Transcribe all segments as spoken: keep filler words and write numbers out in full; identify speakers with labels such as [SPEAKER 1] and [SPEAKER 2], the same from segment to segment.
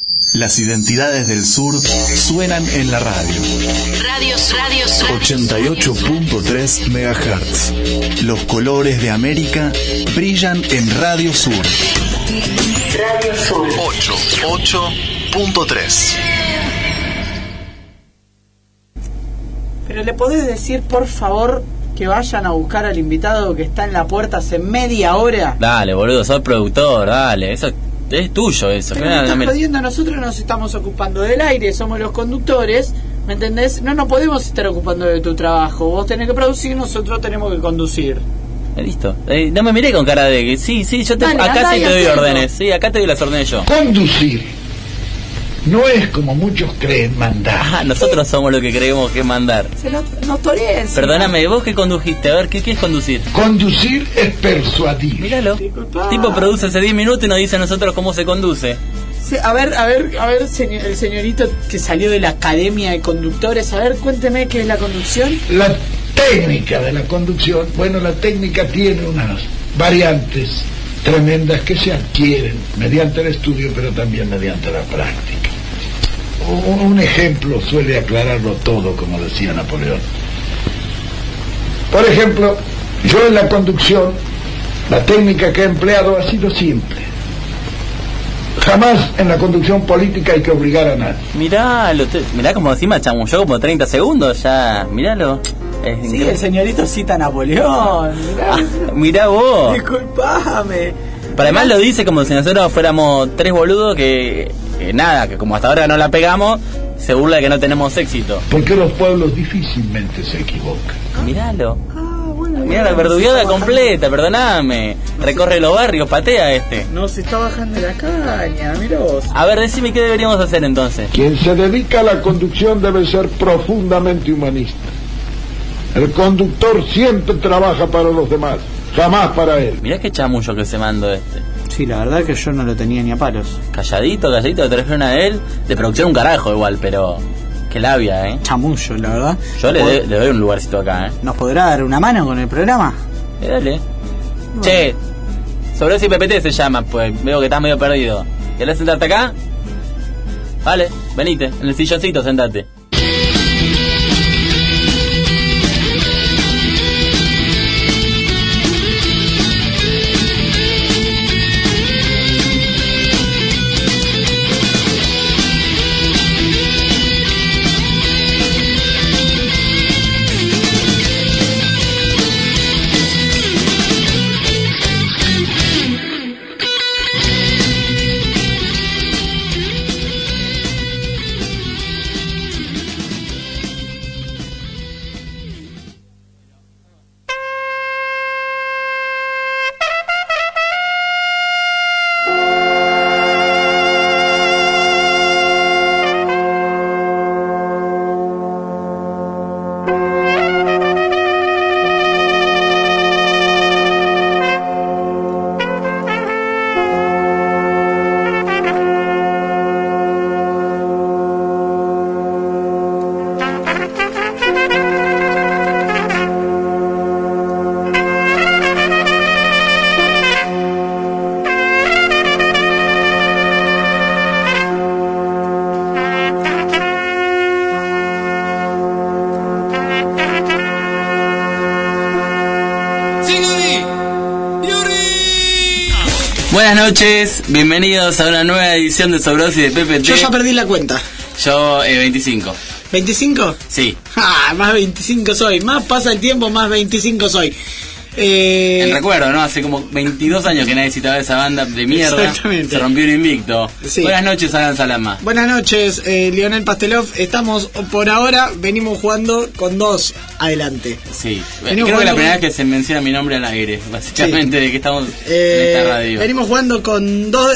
[SPEAKER 1] Las identidades del sur suenan en la radio.
[SPEAKER 2] Radio Radio Sur.
[SPEAKER 1] ochenta y ocho punto tres megahertz. Los colores de América brillan en Radio Sur.
[SPEAKER 2] Radio Sur.
[SPEAKER 1] ochenta y ocho punto tres.
[SPEAKER 3] Pero le podés decir, por favor, que vayan a buscar al invitado que está en la puerta hace media hora.
[SPEAKER 4] Dale, boludo, sos productor, dale, eso es tuyo eso.
[SPEAKER 3] Pero me estás jodiendo, nosotros nos estamos ocupando del aire, somos los conductores, ¿me entendés? No nos podemos estar ocupando de tu trabajo, vos tenés que producir, nosotros tenemos que conducir.
[SPEAKER 4] Eh, listo, eh, no me miré con cara de que sí, sí, yo te,
[SPEAKER 3] Dale,
[SPEAKER 4] acá sí te doy
[SPEAKER 3] hacerlo.
[SPEAKER 4] órdenes, sí, acá te doy las órdenes yo.
[SPEAKER 5] Conducir no es como muchos creen mandar.
[SPEAKER 4] Ah, nosotros somos los que creemos que mandar.
[SPEAKER 3] Se lo notoré.
[SPEAKER 4] Perdóname, vos que condujiste, a ver, ¿qué, qué es conducir?
[SPEAKER 5] Conducir es persuadir.
[SPEAKER 4] Míralo.
[SPEAKER 3] Disculpa.
[SPEAKER 4] Tipo produce hace diez minutos y nos dice a nosotros cómo se conduce.
[SPEAKER 3] Sí, a ver, a ver, a ver, señor, el señorito que salió de la Academia de Conductores, a ver, cuénteme qué es la conducción.
[SPEAKER 5] La técnica de la conducción, bueno, la técnica tiene unas variantes tremendas que se adquieren mediante el estudio, pero también mediante la práctica. Un, un ejemplo suele aclararlo todo, como decía Napoleón. Por ejemplo, yo en la conducción, la técnica que he empleado ha sido simple. Jamás en la conducción política hay que obligar a nadie.
[SPEAKER 4] Miralo, te, mirá como encima chamulló como treinta segundos ya, miralo. Es
[SPEAKER 3] Sí,
[SPEAKER 4] increíble.
[SPEAKER 3] el señorito cita a Napoleón. Mirá,
[SPEAKER 4] Ah, mirá vos.
[SPEAKER 3] disculpame.
[SPEAKER 4] Pero además lo dice como si nosotros fuéramos tres boludos que, que nada, que como hasta ahora no la pegamos, se burla de que no tenemos éxito.
[SPEAKER 5] Porque los pueblos difícilmente se equivocan.
[SPEAKER 4] Miralo.
[SPEAKER 3] Ah, bueno,
[SPEAKER 4] Mirá la verdugueada completa, perdoname. Recorre los barrios, patea este.
[SPEAKER 3] No, se está bajando la caña, mirá vos.
[SPEAKER 4] A ver, decime qué deberíamos hacer entonces.
[SPEAKER 5] Quien se dedica a la conducción debe ser profundamente humanista. El conductor siempre trabaja para los demás, jamás para él.
[SPEAKER 4] Mirá qué chamullo que se mandó este.
[SPEAKER 3] Sí, la verdad que yo no lo tenía ni a palos.
[SPEAKER 4] Calladito, calladito, trajeron a él. De producción un carajo igual, pero... Qué labia, ¿eh?
[SPEAKER 3] Chamullo, la verdad.
[SPEAKER 4] Yo le, de- le doy un lugarcito acá, ¿eh?
[SPEAKER 3] ¿Nos podrá dar una mano con el programa?
[SPEAKER 4] Eh, dale. Che, Sobrosi P P T se llama, pues veo que estás medio perdido. ¿Querés sentarte acá? Vale, venite, en el silloncito sentate. Buenas noches, bienvenidos a una nueva edición de Sobrosi de P P T.
[SPEAKER 3] Yo ya perdí la cuenta.
[SPEAKER 4] Yo, eh, veinticinco.
[SPEAKER 3] ¿veinticinco?
[SPEAKER 4] Sí.
[SPEAKER 3] Ah, más veinticinco soy. Más pasa el tiempo, más veinticinco soy. Eh...
[SPEAKER 4] El recuerdo, ¿no? Hace como veintidós años que nadie citaba esa banda de mierda.
[SPEAKER 3] Exactamente.
[SPEAKER 4] Se rompió un invicto.
[SPEAKER 3] Sí.
[SPEAKER 4] Buenas noches, Alan Salama.
[SPEAKER 3] Buenas noches, eh, Lionel Pastelov. Estamos, por ahora, venimos jugando con dos adelante.
[SPEAKER 4] Sí.
[SPEAKER 3] Venimos
[SPEAKER 4] Creo que la
[SPEAKER 3] jugando
[SPEAKER 4] primera
[SPEAKER 3] con-
[SPEAKER 4] vez que se menciona mi nombre al aire, básicamente,
[SPEAKER 3] Sí.
[SPEAKER 4] de que estamos
[SPEAKER 3] Eh,
[SPEAKER 4] en esta radio.
[SPEAKER 3] venimos jugando con dos...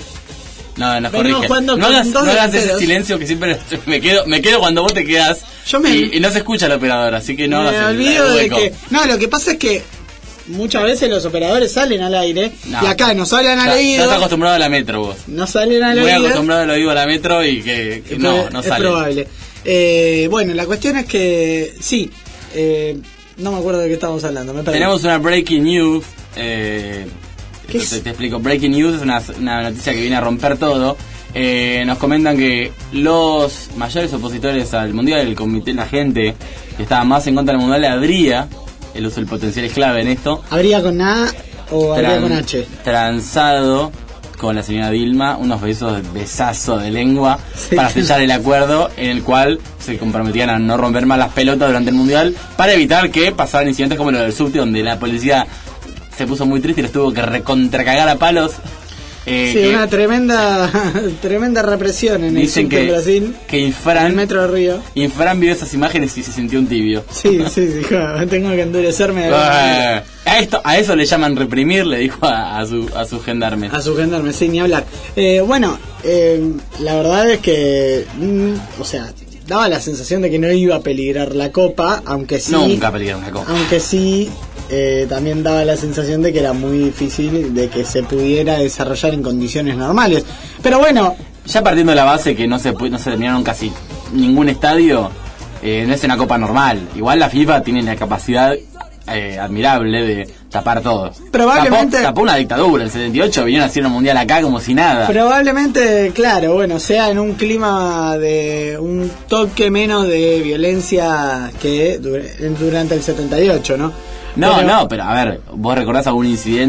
[SPEAKER 4] No, nos
[SPEAKER 3] venimos
[SPEAKER 4] corrige.
[SPEAKER 3] jugando
[SPEAKER 4] No
[SPEAKER 3] con
[SPEAKER 4] hagas,
[SPEAKER 3] dos
[SPEAKER 4] no hagas ese
[SPEAKER 3] delanteros.
[SPEAKER 4] silencio que siempre me quedo, me quedo cuando vos te quedas.
[SPEAKER 3] Yo me-
[SPEAKER 4] y, y no se escucha el operador, así que no
[SPEAKER 3] me
[SPEAKER 4] hagas el-
[SPEAKER 3] olvido
[SPEAKER 4] el
[SPEAKER 3] de
[SPEAKER 4] hueco.
[SPEAKER 3] que... No, lo que pasa es que muchas veces los operadores salen al aire
[SPEAKER 4] No.
[SPEAKER 3] y acá nos hablan al
[SPEAKER 4] Ya-
[SPEAKER 3] oído.
[SPEAKER 4] No estás acostumbrado a la metro vos.
[SPEAKER 3] No salen al
[SPEAKER 4] Muy
[SPEAKER 3] oído.
[SPEAKER 4] acostumbrado al oído a la metro y que, que
[SPEAKER 3] Es
[SPEAKER 4] no,
[SPEAKER 3] prob-
[SPEAKER 4] no
[SPEAKER 3] es
[SPEAKER 4] sale.
[SPEAKER 3] probable. Eh, bueno, la cuestión es que sí, eh, no me acuerdo de qué estábamos hablando. Me perdí.
[SPEAKER 4] Tenemos una breaking news. Eh,
[SPEAKER 3] ¿Qué
[SPEAKER 4] te,
[SPEAKER 3] es?
[SPEAKER 4] te explico. Breaking news es una, una noticia que viene a romper todo. Eh, nos comentan que los mayores opositores al mundial, el comité, la gente que estaba más en contra del mundial, habría, el uso del potencial es clave en esto,
[SPEAKER 3] ¿Habría con A o habría
[SPEAKER 4] tran-
[SPEAKER 3] con H?
[SPEAKER 4] transado con la señora Dilma unos besos, besazo de lengua
[SPEAKER 3] Sí.
[SPEAKER 4] para sellar el acuerdo en el cual se comprometían a no romper más las pelotas durante el mundial para evitar que pasaran incidentes como lo del subte, donde la policía se puso muy triste y les tuvo que recontracagar a palos. Eh,
[SPEAKER 3] Sí,
[SPEAKER 4] que
[SPEAKER 3] una tremenda tremenda represión en el
[SPEAKER 4] dicen
[SPEAKER 3] sur de
[SPEAKER 4] que,
[SPEAKER 3] Brasil,
[SPEAKER 4] que
[SPEAKER 3] en el
[SPEAKER 4] Infran,
[SPEAKER 3] metro de Río.
[SPEAKER 4] Infran vio esas imágenes y se sintió un tibio.
[SPEAKER 3] Sí, sí, dijo, tengo que endurecerme
[SPEAKER 4] Ah, a esto a eso le llaman reprimir, le dijo a, a su a sus gendarmes.
[SPEAKER 3] a su gendarme, sí, ni hablar. Eh, bueno, eh, la verdad es que, mm, o sea, daba la sensación de que no iba a peligrar la copa, aunque sí,
[SPEAKER 4] Nunca perdieron la copa.
[SPEAKER 3] aunque sí, eh, también daba la sensación de que era muy difícil de que se pudiera desarrollar en condiciones normales. Pero bueno,
[SPEAKER 4] Ya partiendo de la base que no se pu- no se terminaron casi ningún estadio, eh, no es una copa normal. Igual la FIFA tiene la capacidad eh, admirable de tapar todo.
[SPEAKER 3] Probablemente-
[SPEAKER 4] Tapó, tapó una dictadura. En el setenta y ocho vinieron a hacer un mundial acá como si nada.
[SPEAKER 3] probablemente, claro, bueno, sea en un clima de un toque menos de violencia que dur- durante el setenta y ocho, ¿no?
[SPEAKER 4] No,
[SPEAKER 3] Pero-
[SPEAKER 4] no, pero a ver, ¿vos recordás algún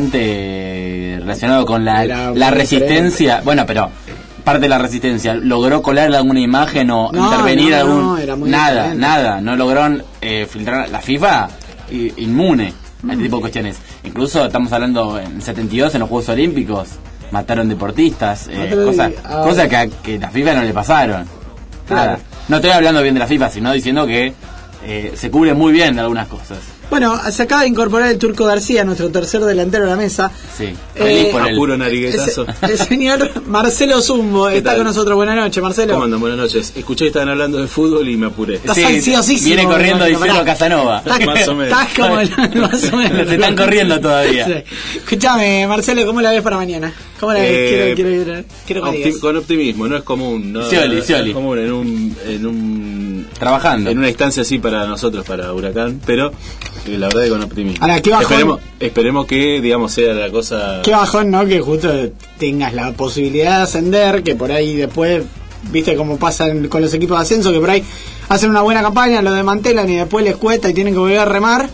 [SPEAKER 4] incidente relacionado con la,
[SPEAKER 3] Era
[SPEAKER 4] la
[SPEAKER 3] muy
[SPEAKER 4] resistencia? Bueno, pero parte de la resistencia, ¿logró colar alguna imagen o
[SPEAKER 3] No,
[SPEAKER 4] intervenir
[SPEAKER 3] no,
[SPEAKER 4] algún...?
[SPEAKER 3] no, era muy
[SPEAKER 4] nada,
[SPEAKER 3] diferente.
[SPEAKER 4] nada, no lograron eh, filtrar. La FIFA, i- inmune a este tipo de cuestiones. Incluso estamos hablando en setenta y dos, en los Juegos Olímpicos, mataron deportistas, eh,
[SPEAKER 3] Mataron-
[SPEAKER 4] cosas
[SPEAKER 3] ah.
[SPEAKER 4] cosas que, a- que la FIFA no le pasaron.
[SPEAKER 3] Claro.
[SPEAKER 4] Nada. No estoy hablando bien de la FIFA, sino diciendo que eh, se cubre muy bien de algunas cosas.
[SPEAKER 3] Bueno, se acaba de incorporar el Turco García, nuestro tercer delantero a la mesa.
[SPEAKER 4] Sí, feliz
[SPEAKER 3] Eh,
[SPEAKER 4] por
[SPEAKER 6] A
[SPEAKER 4] él.
[SPEAKER 6] puro
[SPEAKER 3] El,
[SPEAKER 6] nariguetazo.
[SPEAKER 3] el señor Marcelo Zumbo
[SPEAKER 6] ¿Qué
[SPEAKER 3] está
[SPEAKER 6] tal?
[SPEAKER 3] con nosotros. Buenas noches, Marcelo.
[SPEAKER 6] ¿Cómo andan? Buenas noches. Escuché que estaban hablando de fútbol y me apuré.
[SPEAKER 3] Estás
[SPEAKER 4] Sí,
[SPEAKER 3] ansiosísimo.
[SPEAKER 4] viene corriendo
[SPEAKER 3] Marcelo,
[SPEAKER 4] diciendo
[SPEAKER 3] pará.
[SPEAKER 4] Casanova.
[SPEAKER 3] Estás,
[SPEAKER 6] Más o menos.
[SPEAKER 3] estás como el- más o menos.
[SPEAKER 4] Se están corriendo todavía.
[SPEAKER 3] Sí. Escuchame, Marcelo, ¿cómo la ves para mañana? ¿Cómo la ves?
[SPEAKER 6] Eh,
[SPEAKER 3] quiero, quiero, quiero, quiero que me
[SPEAKER 6] Opti-
[SPEAKER 3] digas.
[SPEAKER 6] con optimismo, no es común. No,
[SPEAKER 4] Scioli,
[SPEAKER 6] no
[SPEAKER 4] Scioli.
[SPEAKER 6] es común en un, en un
[SPEAKER 4] Trabajando.
[SPEAKER 6] en una instancia así para nosotros, para Huracán, pero eh, la verdad que con optimismo.
[SPEAKER 3] Ahora, ¿qué bajón?
[SPEAKER 6] esperemos, esperemos que, digamos, sea la cosa.
[SPEAKER 3] Qué bajón, ¿no? Que justo tengas la posibilidad de ascender, que por ahí después, viste cómo pasa en- con los equipos de ascenso, que por ahí hacen una buena campaña, lo desmantelan y después les cuesta y tienen que volver a remar.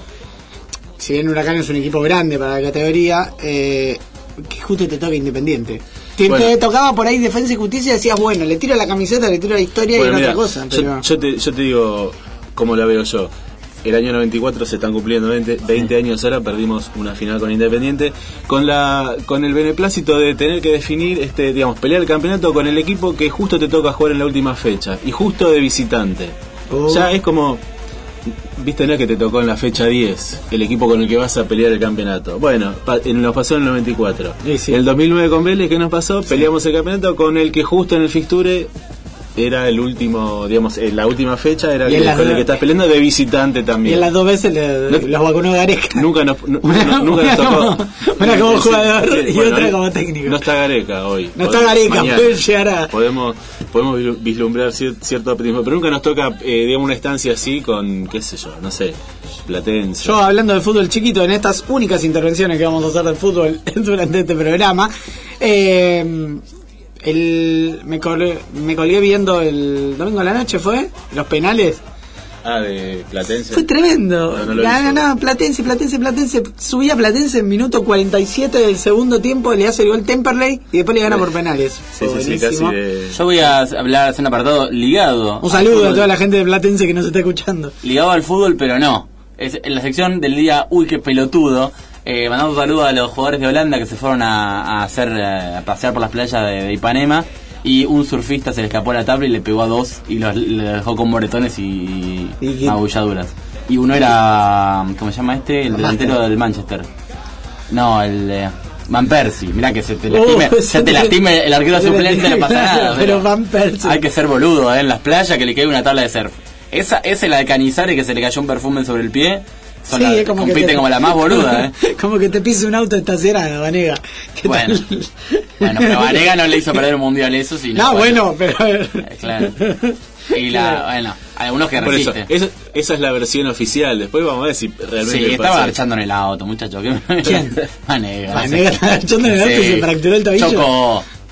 [SPEAKER 3] Si bien Huracán es un equipo grande para la categoría, eh, que justo te toca Independiente. Te,
[SPEAKER 6] Bueno.
[SPEAKER 3] te tocaba por ahí Defensa y Justicia y decías, bueno, le tiro la camiseta, le tiro la historia
[SPEAKER 6] Bueno,
[SPEAKER 3] y era
[SPEAKER 6] mira,
[SPEAKER 3] otra cosa.
[SPEAKER 6] yo,
[SPEAKER 3] Pero...
[SPEAKER 6] yo te, yo te digo cómo la veo yo. El año noventa y cuatro se están cumpliendo veinte, veinte años ahora, perdimos una final con Independiente, con la con el beneplácito de tener que definir, este digamos, pelear el campeonato con el equipo que justo te toca jugar en la última fecha, y justo de visitante.
[SPEAKER 3] Oh.
[SPEAKER 6] Ya es como, viste, no es que te tocó en la fecha diez el equipo con el que vas a pelear el campeonato. Bueno, pa- en- nos pasó en el noventa y cuatro.
[SPEAKER 3] Sí, sí.
[SPEAKER 6] El dos mil nueve con Vélez, ¿qué nos pasó? Peleamos el campeonato con el que justo en el fixture era el último, digamos, en la última fecha era
[SPEAKER 3] Y en
[SPEAKER 6] el,
[SPEAKER 3] las
[SPEAKER 6] con el
[SPEAKER 3] dos-
[SPEAKER 6] que estás peleando de visitante
[SPEAKER 3] Y
[SPEAKER 6] también.
[SPEAKER 3] en las dos veces le-
[SPEAKER 6] No-
[SPEAKER 3] los vacunó Gareca.
[SPEAKER 6] Nunca nos, nu-
[SPEAKER 3] Una-
[SPEAKER 6] nu- nunca
[SPEAKER 3] una
[SPEAKER 6] nos tocó.
[SPEAKER 3] como- una como
[SPEAKER 6] Sí,
[SPEAKER 3] jugador
[SPEAKER 6] sí,
[SPEAKER 3] y
[SPEAKER 6] bueno,
[SPEAKER 3] otra
[SPEAKER 6] hoy
[SPEAKER 3] como técnico.
[SPEAKER 6] No está Gareca hoy.
[SPEAKER 3] No está
[SPEAKER 6] Hoy-
[SPEAKER 3] Gareca,
[SPEAKER 6] mañana.
[SPEAKER 3] puede llegar a...
[SPEAKER 6] Podemos, podemos vislu- vislumbrar cier- cierto optimismo, pero nunca nos toca, eh, digamos, una instancia así con, qué sé yo, no sé, Platense.
[SPEAKER 3] Yo hablando de fútbol chiquito, en estas únicas intervenciones que vamos a hacer del fútbol durante este programa, eh, el, me, colgué, me colgué viendo el domingo a la noche, ¿fue? Los penales.
[SPEAKER 6] Ah, de Platense.
[SPEAKER 3] Fue tremendo.
[SPEAKER 6] No, no lo
[SPEAKER 3] No,
[SPEAKER 6] hice.
[SPEAKER 3] no, no, Platense, Platense, Platense. Subía Platense en minuto cuarenta y siete del segundo tiempo, le hace el gol Temperley y después le gana por penales.
[SPEAKER 6] Sí,
[SPEAKER 3] Fue
[SPEAKER 6] sí, sí, casi
[SPEAKER 3] buenísimo.
[SPEAKER 6] de...
[SPEAKER 4] Yo voy a hablar, hacer un apartado ligado.
[SPEAKER 3] Un saludo
[SPEAKER 4] al
[SPEAKER 3] a
[SPEAKER 4] fútbol.
[SPEAKER 3] toda la gente de Platense que nos está escuchando.
[SPEAKER 4] Ligado al fútbol, pero no. Es en la sección del día, uy, qué pelotudo. Eh, mandamos un saludo a los jugadores de Holanda que se fueron a, a hacer eh, a pasear por las playas de, de Ipanema. Y un surfista se le escapó a la tabla y le pegó a dos y los, le dejó con moretones y,
[SPEAKER 3] ¿Y qué?
[SPEAKER 4] magulladuras. Y uno era, ¿cómo se llama este? El delantero del Manchester. No, el eh, Van Persie. Mirá que se te lastime,
[SPEAKER 3] Oh,
[SPEAKER 4] se te lastime el arquero suplente, no pasa nada.
[SPEAKER 3] Pero Van Persie.
[SPEAKER 4] Hay que ser boludo, ¿eh? En las playas que le cae una tabla de surf. Esa, esa es la de Canizares que se le cayó un perfume sobre el pie. Son
[SPEAKER 3] Sí,
[SPEAKER 4] las-
[SPEAKER 3] es como que
[SPEAKER 4] compiten
[SPEAKER 3] te-
[SPEAKER 4] como la más boluda, ¿eh?
[SPEAKER 3] Como que te pise un auto estacionado, Vanega. ¿Qué
[SPEAKER 4] Bueno,
[SPEAKER 3] tal?
[SPEAKER 4] bueno, pero Vanega no le hizo perder un mundial eso, sino.
[SPEAKER 3] No, bueno, pero...
[SPEAKER 4] Eh, claro. Y la, bueno, algunos que
[SPEAKER 6] Por eso,
[SPEAKER 4] resisten.
[SPEAKER 6] esa, esa es la versión oficial. Después vamos a ver si realmente
[SPEAKER 4] Sí, estaba
[SPEAKER 6] pasa.
[SPEAKER 4] marchando en el auto, muchacho. ¿Qué?
[SPEAKER 3] ¿Quién?
[SPEAKER 4] Vanega. no
[SPEAKER 3] Vanega
[SPEAKER 4] sé.
[SPEAKER 3] estaba echando en el auto y
[SPEAKER 4] Sí.
[SPEAKER 3] se fracturó el tobillo.
[SPEAKER 4] Chocó.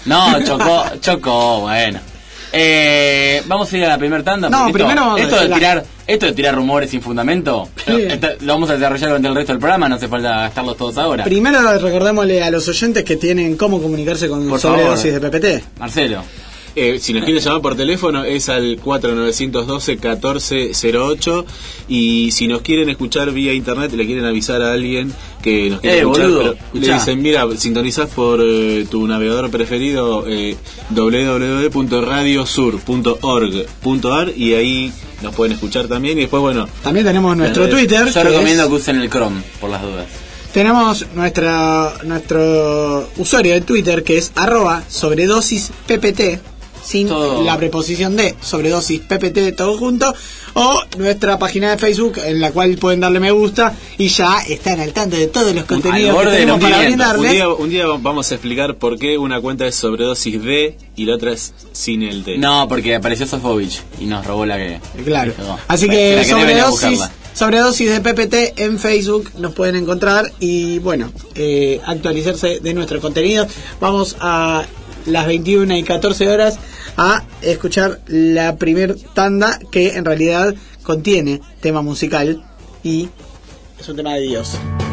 [SPEAKER 4] No, chocó, chocó, bueno. Eh, vamos a ir a la primera tanda.
[SPEAKER 3] No, primero
[SPEAKER 4] esto, esto de
[SPEAKER 3] la...
[SPEAKER 4] tirar, esto de tirar rumores sin fundamento,
[SPEAKER 3] Sí.
[SPEAKER 4] esto, lo vamos a desarrollar durante el resto del programa, no hace falta gastarlos todos ahora.
[SPEAKER 3] Primero recordémosle a los oyentes que tienen cómo comunicarse con
[SPEAKER 4] Por
[SPEAKER 3] sobredosis
[SPEAKER 4] favor.
[SPEAKER 3] de P P T.
[SPEAKER 4] Marcelo.
[SPEAKER 6] Eh, si nos quieren llamar por teléfono es al cuatro nueve uno dos, uno cuatro cero ocho, y si nos quieren escuchar vía internet, le quieren avisar a alguien que nos quiere
[SPEAKER 4] Eh,
[SPEAKER 6] escuchar,
[SPEAKER 4] boludo,
[SPEAKER 6] pero le
[SPEAKER 4] escuchá.
[SPEAKER 6] dicen, mira, sintonizás por eh, tu navegador preferido, eh, doble u doble u doble u punto radio sur punto org punto a r, y ahí nos pueden escuchar también. Y después, bueno,
[SPEAKER 3] También tenemos nuestro
[SPEAKER 6] Eh,
[SPEAKER 3] Twitter.
[SPEAKER 4] Yo
[SPEAKER 3] que
[SPEAKER 4] recomiendo
[SPEAKER 3] es-
[SPEAKER 4] que usen el Chrome, por las dudas.
[SPEAKER 3] Tenemos nuestra, nuestro usuario de Twitter que es arroba sobredosis ppt, sin
[SPEAKER 4] Todo.
[SPEAKER 3] la preposición de sobredosis ppt, todo junto, o nuestra página de Facebook en la cual pueden darle me gusta y ya están al tanto de todos los contenidos
[SPEAKER 4] borde
[SPEAKER 3] que
[SPEAKER 4] de
[SPEAKER 3] tenemos
[SPEAKER 4] los
[SPEAKER 3] para
[SPEAKER 4] quinientos.
[SPEAKER 6] un
[SPEAKER 3] brindarles.
[SPEAKER 6] día, un día vamos a explicar por qué una cuenta es sobredosis D y la otra es sin el D.
[SPEAKER 4] No, porque apareció Sofovich y nos robó la que...
[SPEAKER 3] Claro.
[SPEAKER 4] No.
[SPEAKER 3] Así
[SPEAKER 4] La
[SPEAKER 3] que
[SPEAKER 4] que no venía a
[SPEAKER 3] sobredosis,
[SPEAKER 4] buscarla.
[SPEAKER 3] sobredosis de P P T en Facebook nos pueden encontrar y bueno, eh, actualizarse de nuestro contenido. Vamos a las veintiuna y catorce horas a escuchar la primer tanda que en realidad contiene tema musical y es un tema de Dios.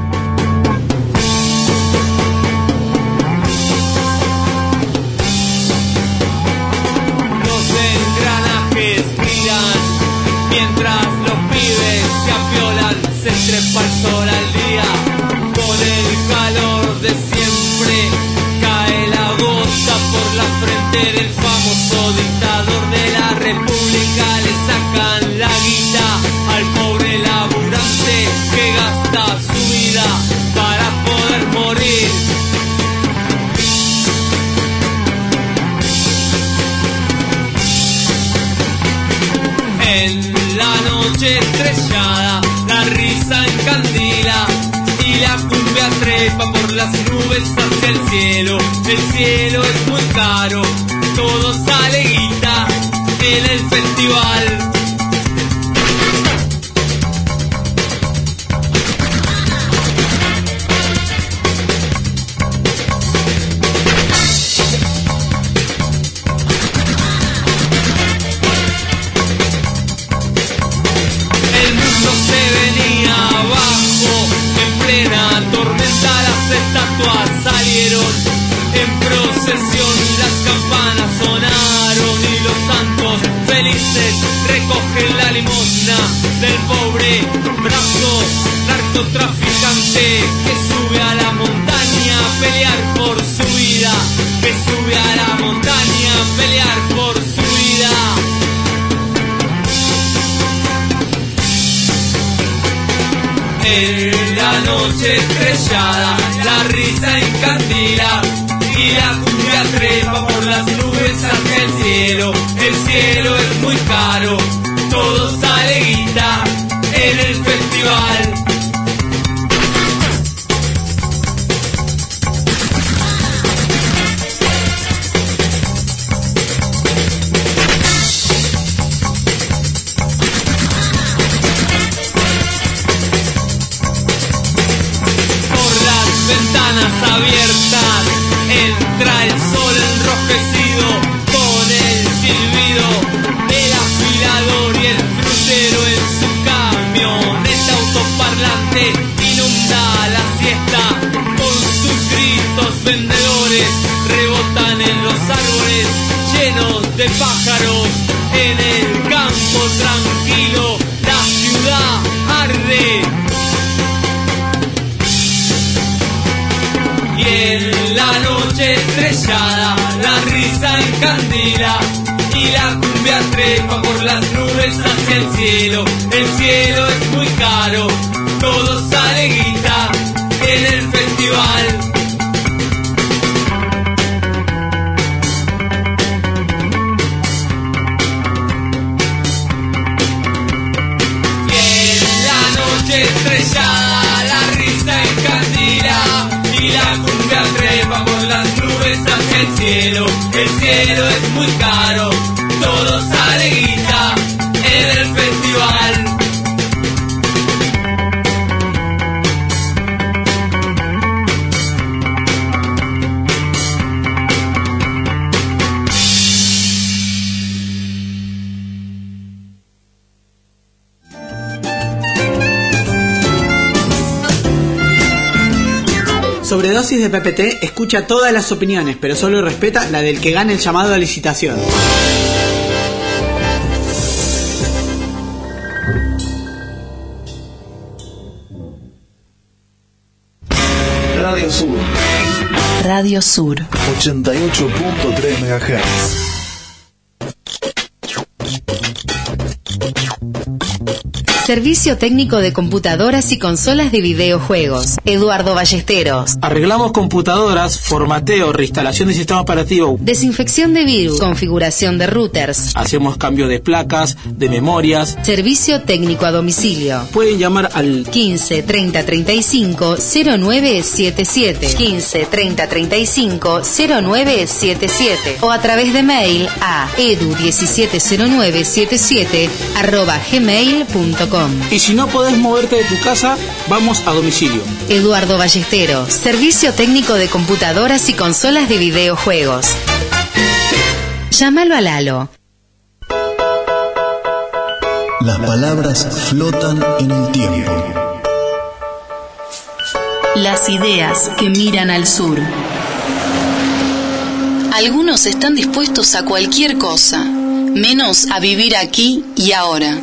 [SPEAKER 7] Los engranajes giran mientras los pibes se apiolan, se trepa el sol al día. Con el calor de siempre cae la gota por la frente del famoso dictador de la república. Le sacan la guita al pobre laburante que gasta su vida para poder morir. En la noche estrellada, la risa encandila y la cumbia trepa por las nubes hacia el cielo. El cielo es muy caro, todo sale guita en el festival. El mundo se venía abajo, en plena tormenta las estatuas salieron en procesión, las campanas sonaron y los santos felices recogen la limosna del pobre brazo narcotraficante que sube a la montaña a pelear por su vida, que sube a la montaña a pelear por su vida. En la noche estrellada, la risa encandila y la cumbia trepa por las nubes hacia el cielo. El cielo es muy caro, todo sale guita en el festival. Ventanas abiertas, entra el sol enrojecido con el silbido del afilador y el frutero en su camioneta autoparlante inunda la siesta con sus gritos vendedores, rebotan en los árboles llenos de pájaros, en el campo tranquilo la ciudad arde. Y en la noche estrellada, la risa encandila y la cumbia trepa por las nubes hacia el cielo. El cielo es muy caro, todo sale guita en el festival. Y en la noche estrellada, la risa encandila y la cumbia trepa por las nubes hacia el cielo. El cielo es muy caro, todo sale guita en el festival.
[SPEAKER 3] Sobredosis de P P T escucha todas las opiniones, pero solo respeta la del que gane el llamado a licitación.
[SPEAKER 1] Radio Sur.
[SPEAKER 2] Radio Sur.
[SPEAKER 1] ochenta y ocho punto tres megahertz.
[SPEAKER 2] Servicio técnico de computadoras y consolas de videojuegos. Eduardo Ballesteros.
[SPEAKER 8] Arreglamos computadoras, formateo, reinstalación de sistema operativo,
[SPEAKER 2] Desinfección de virus, configuración de routers.
[SPEAKER 8] hacemos cambio de placas, de memorias.
[SPEAKER 2] Servicio técnico a domicilio.
[SPEAKER 8] Pueden llamar al
[SPEAKER 2] quince treinta treinta y cinco cero nueve setenta y siete. quince treinta treinta y cinco cero nueve setenta y siete. O a través de mail a edu diecisiete cero nueve setenta y siete arroba gmail punto com.
[SPEAKER 8] y si no podés moverte de tu casa, vamos a domicilio.
[SPEAKER 2] Eduardo Ballesteros. Servicio técnico de computadoras y consolas de videojuegos. Llámalo a Lalo.
[SPEAKER 1] Las palabras flotan en el tiempo.
[SPEAKER 2] Las ideas que miran al sur. Algunos están dispuestos a cualquier cosa, menos a vivir aquí y ahora.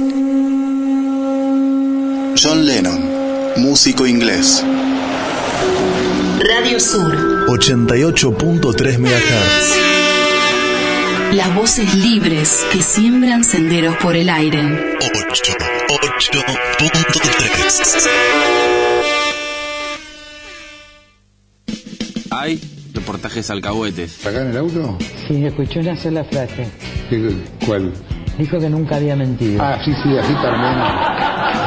[SPEAKER 1] John Lennon, músico inglés.
[SPEAKER 2] Radio Sur.
[SPEAKER 1] ochenta y ocho punto tres megahertz.
[SPEAKER 2] Las voces libres que siembran senderos por el aire.
[SPEAKER 1] ochenta y ocho punto tres.
[SPEAKER 6] Hay reportajes alcahuetes.
[SPEAKER 9] ¿Acá en el auto?
[SPEAKER 10] Sí, escuché una sola frase.
[SPEAKER 9] ¿Qué- ¿Cuál?
[SPEAKER 10] Dijo que nunca había mentido.
[SPEAKER 9] Ah, sí, sí, así también.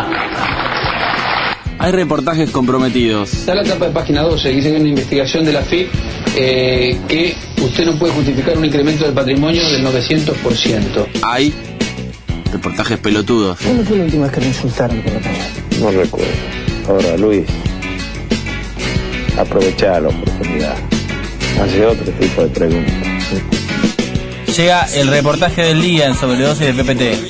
[SPEAKER 6] Hay reportajes comprometidos.
[SPEAKER 11] Está la etapa de página doce, dice que hay una investigación de la F I P eh, que usted no puede justificar un incremento del patrimonio del novecientos por ciento.
[SPEAKER 6] Hay reportajes pelotudos.
[SPEAKER 10] ¿Cuándo fue la última vez que me insultaron por la calle?
[SPEAKER 12] No recuerdo. Ahora, Luis, aprovecha la oportunidad. Hace otro tipo de preguntas.
[SPEAKER 4] Llega el reportaje del día en Sobredosis de P P T.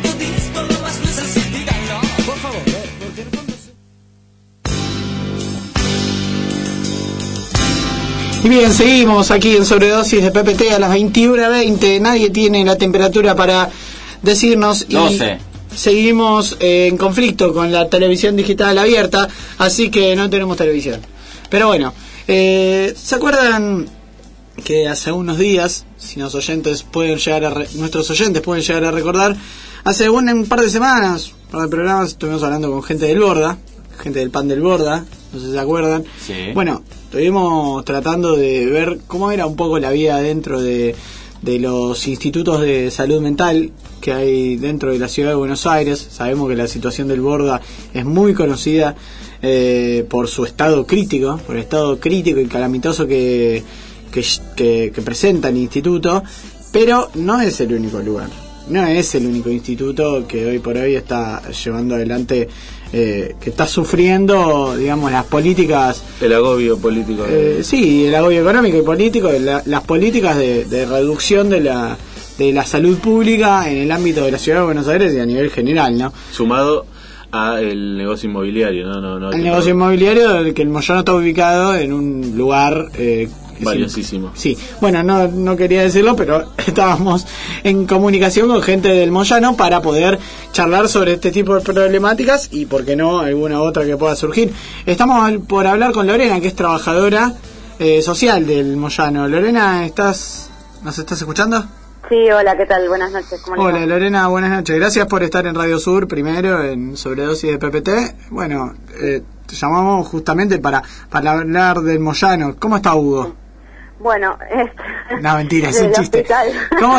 [SPEAKER 3] Y bien, seguimos aquí en Sobredosis de P P T a las veintiuna veinte. Nadie tiene la temperatura para decirnos. Y
[SPEAKER 4] doce.
[SPEAKER 3] seguimos eh, en conflicto con la televisión digital abierta, así que no tenemos televisión. Pero bueno, eh, ¿se acuerdan que hace unos días, si los oyentes pueden llegar a re- nuestros oyentes pueden llegar a recordar, hace un, un par de semanas, un par de programas, estuvimos hablando con gente del Borda, gente del Pan del Borda, no sé si se acuerdan.
[SPEAKER 4] Sí.
[SPEAKER 3] Bueno, estuvimos tratando de ver cómo era un poco la vida dentro de, de los institutos de salud mental que hay dentro de la ciudad de Buenos Aires. Sabemos que la situación del Borda es muy conocida eh, por su estado crítico, por el estado crítico y calamitoso que, que, que, que presenta el instituto, pero no es el único lugar. No es el único instituto que hoy por hoy está llevando adelante, eh, que está sufriendo, digamos, las políticas...
[SPEAKER 6] El agobio político.
[SPEAKER 3] Eh, sí, el agobio económico y político, la, las políticas de, de reducción de la, de la salud pública en el ámbito de la ciudad de Buenos Aires y a nivel general, ¿no?
[SPEAKER 6] Sumado a el negocio inmobiliario, ¿no? no, no
[SPEAKER 3] El negocio inmobiliario, del que el Moyano está ubicado en un lugar... Eh,
[SPEAKER 6] valiosísimo.
[SPEAKER 3] Sí, bueno, no, no quería decirlo, pero estábamos en comunicación con gente del Moyano para poder charlar sobre este tipo de problemáticas y, por qué no, alguna otra que pueda surgir. Estamos por hablar con Lorena, que es trabajadora eh, social del Moyano. Lorena, ¿estás, ¿nos estás escuchando?
[SPEAKER 13] Sí, hola, ¿qué tal? Buenas noches. ¿Cómo le
[SPEAKER 3] Hola
[SPEAKER 13] va?
[SPEAKER 3] Lorena, buenas noches. Gracias por estar en Radio Sur primero, en Sobredosis de P P T. Bueno, eh, te llamamos justamente para, para hablar del Moyano. ¿Cómo está Hugo?
[SPEAKER 13] Bueno, este...
[SPEAKER 3] No, mentira, es
[SPEAKER 13] del
[SPEAKER 3] un chiste.
[SPEAKER 13] hospital.
[SPEAKER 3] ¿Cómo,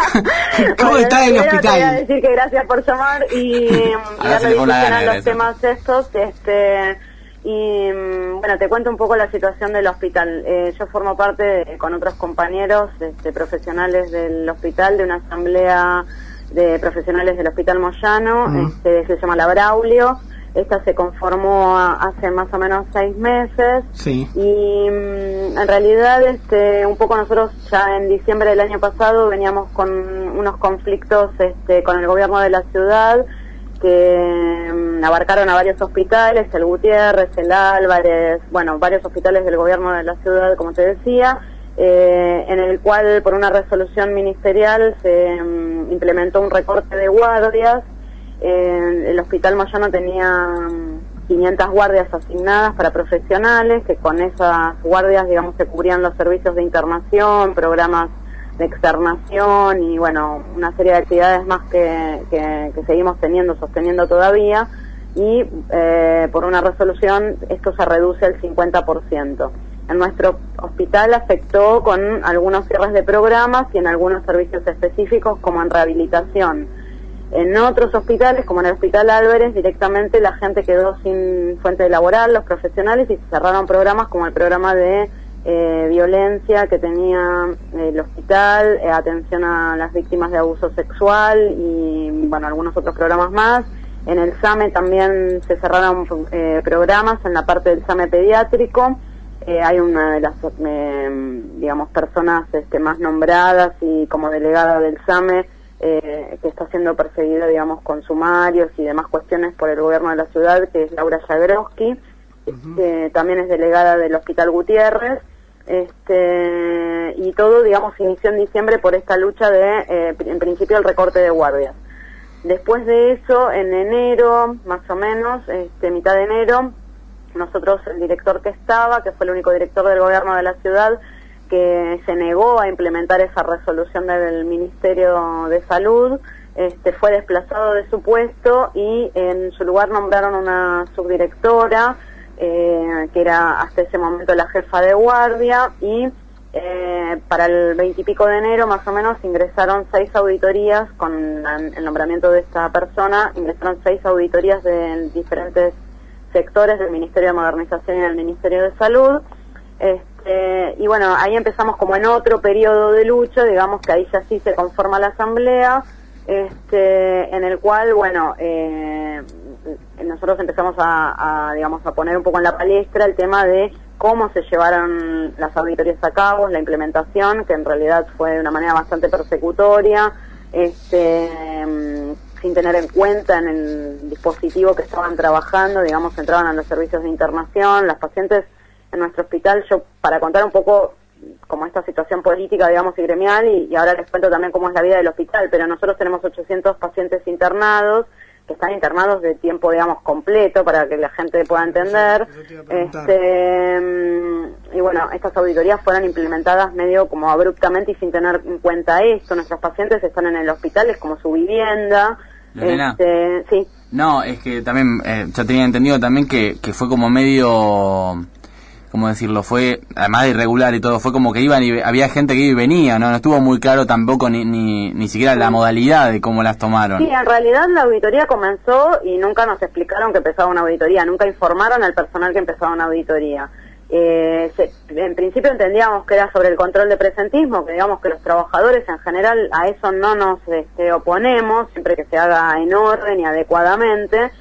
[SPEAKER 3] ¿cómo
[SPEAKER 13] Bueno,
[SPEAKER 3] está el
[SPEAKER 13] primero Te voy a
[SPEAKER 3] hospital?
[SPEAKER 13] decir que gracias por llamar y
[SPEAKER 4] Ahora se
[SPEAKER 13] darle
[SPEAKER 4] le pone una
[SPEAKER 13] difusión
[SPEAKER 4] gana
[SPEAKER 13] a
[SPEAKER 4] de
[SPEAKER 13] los
[SPEAKER 4] eso.
[SPEAKER 13] temas estos. Este, y mm, bueno, te cuento un poco la situación del hospital. Eh, yo formo parte, de- con otros compañeros este, profesionales del hospital, de una asamblea de profesionales del Hospital Moyano,
[SPEAKER 3] Mm.
[SPEAKER 13] este, se llama la Braulio. Esta se conformó a- hace más o menos seis meses.
[SPEAKER 3] Sí.
[SPEAKER 13] Y mm, en realidad este un poco nosotros ya en diciembre del año pasado veníamos con unos conflictos este con el gobierno de la ciudad que abarcaron a varios hospitales, el Gutiérrez, el Álvarez, bueno, varios hospitales del gobierno de la ciudad, como te decía, eh, en el cual por una resolución ministerial se um, implementó un recorte de guardias. Eh, el Hospital Moyano tenía um, quinientas guardias asignadas para profesionales, que con esas guardias, digamos, se cubrían los servicios de internación, programas de externación y, bueno, una serie de actividades más que, que, que seguimos teniendo, sosteniendo todavía, y eh, por una resolución esto se reduce al cincuenta por ciento. En nuestro hospital afectó con algunos cierres de programas y en algunos servicios específicos, como en rehabilitación. En otros hospitales, como en el Hospital Álvarez, directamente la gente quedó sin fuente laboral, los profesionales, y se cerraron programas como el programa de eh, violencia que tenía eh, el hospital, eh, atención a las víctimas de abuso sexual y, bueno, algunos otros programas más. En el SAME también se cerraron eh, programas en la parte del SAME pediátrico. Eh, hay una de las, eh, digamos, personas este, más nombradas y como delegada del SAME, Eh, que está siendo perseguida, digamos, con sumarios y demás cuestiones por el gobierno de la ciudad, que es Laura Jagroski, uh-huh. que también es delegada del Hospital Gutiérrez, este, y todo, digamos, inició en diciembre por esta lucha de, eh, en principio, el recorte de guardias. Después de eso, en enero, más o menos, este, mitad de enero, nosotros, el director que estaba, que fue el único director del gobierno de la ciudad, que se negó a implementar esa resolución del Ministerio de Salud, este, fue desplazado de su puesto y en su lugar nombraron una subdirectora, eh, que era hasta ese momento la jefa de guardia, y eh, para el veintipico de enero más o menos ingresaron seis auditorías, con el nombramiento de esta persona, ingresaron seis auditorías de diferentes sectores del Ministerio de Modernización y del Ministerio de Salud. Este, y bueno, ahí empezamos como en otro periodo de lucha, digamos que ahí ya sí se conforma la asamblea, este, en el cual, bueno, eh, nosotros empezamos a, a, digamos, a poner un poco en la palestra el tema de cómo se llevaron las auditorías a cabo, la implementación, que en realidad fue de una manera bastante persecutoria, este, sin tener en cuenta en el dispositivo que estaban trabajando, digamos, entraban a los servicios de internación, las pacientes en nuestro hospital. Yo, para contar un poco como esta situación política, digamos, y gremial, y, y ahora les cuento también cómo es la vida del hospital, pero nosotros tenemos ochocientos pacientes internados, que están internados de tiempo, digamos, completo, para que la gente pueda entender. Este, y bueno, estas auditorías fueron implementadas medio como abruptamente y sin tener en cuenta esto. Nuestros pacientes están en el hospital, es como su vivienda.
[SPEAKER 4] Lorena.
[SPEAKER 13] Este, sí.
[SPEAKER 4] No, es que también, eh, ya tenía entendido también que, que fue como medio... ¿Cómo decirlo? Fue, además de irregular y todo, fue como que iban y había gente que iba y venía, ¿no? No estuvo muy claro tampoco ni ni, ni siquiera la modalidad de cómo las tomaron.
[SPEAKER 13] Sí, en realidad la auditoría comenzó y nunca nos explicaron que empezaba una auditoría, nunca informaron al personal que empezaba una auditoría. Eh, se, en principio entendíamos que era sobre el control de presentismo, que digamos que los trabajadores en general a eso no nos este, oponemos, siempre que se haga en orden y adecuadamente.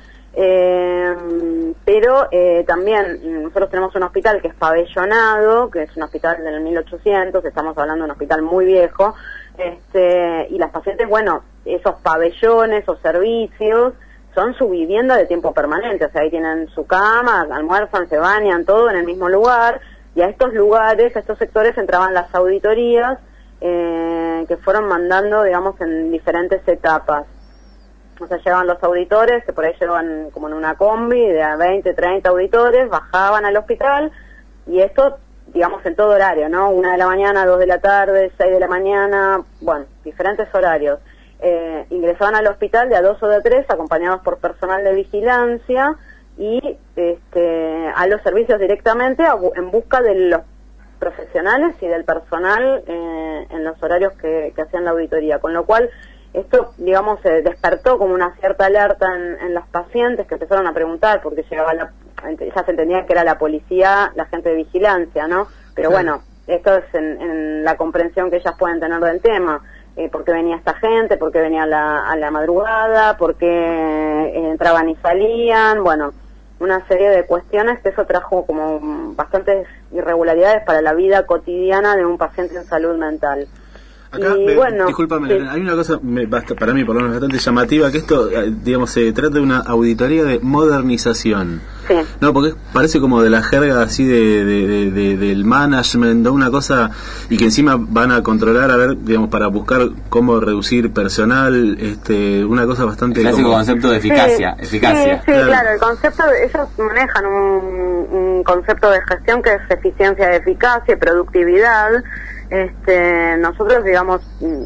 [SPEAKER 13] Eh, pero eh, también nosotros tenemos un hospital que es pabellonado, que es un hospital del mil ochocientos, estamos hablando de un hospital muy viejo, este, y las pacientes, bueno, esos pabellones o servicios son su vivienda de tiempo permanente, o sea, ahí tienen su cama, almuerzan, se bañan, todo en el mismo lugar, y a estos lugares, a estos sectores entraban las auditorías eh, que fueron mandando, digamos, en diferentes etapas. O sea, llegaban los auditores, que por ahí llevan como en una combi de veinte, treinta auditores, bajaban al hospital, y esto, digamos, en todo horario, ¿no? Una de la mañana, dos de la tarde, seis de la mañana, bueno, diferentes horarios. Eh, ingresaban al hospital de a dos o de a tres, acompañados por personal de vigilancia, y este, a los servicios directamente a, en busca de los profesionales y del personal eh, en los horarios que, que hacían la auditoría, con lo cual esto, digamos, se despertó como una cierta alerta en, en los pacientes, que empezaron a preguntar porque llegaba la, ya se entendía que era la policía, la gente de vigilancia, ¿no? Pero bueno, esto es en, en la comprensión que ellas pueden tener del tema. Eh, ¿Por qué venía esta gente? ¿Por qué venía a la, a la madrugada? ¿Por qué eh, entraban y salían? Bueno, una serie de cuestiones que eso trajo como bastantes irregularidades para la vida cotidiana de un paciente en salud mental.
[SPEAKER 6] Acá,
[SPEAKER 13] y
[SPEAKER 6] me,
[SPEAKER 13] bueno,
[SPEAKER 6] discúlpame,
[SPEAKER 13] sí.
[SPEAKER 6] hay una cosa me, basta, para mí por lo menos bastante llamativa, que esto, eh, digamos, se trata de una auditoría de modernización.
[SPEAKER 13] Sí.
[SPEAKER 6] No, porque parece como de la jerga así de, de, de, de del management, de una cosa, y que encima van a controlar, a ver, digamos, para buscar cómo reducir personal, este, una cosa bastante...
[SPEAKER 4] El clásico
[SPEAKER 6] como...
[SPEAKER 4] concepto de eficacia.
[SPEAKER 13] Sí,
[SPEAKER 4] eficacia.
[SPEAKER 13] sí, sí, claro. claro, el concepto, de, ellos manejan un, un concepto de gestión que es eficiencia, eficacia y productividad. Este, nosotros, digamos,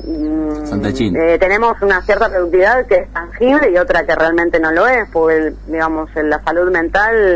[SPEAKER 13] eh, tenemos una cierta productividad que es tangible y otra que realmente no lo es, porque, digamos, en la salud mental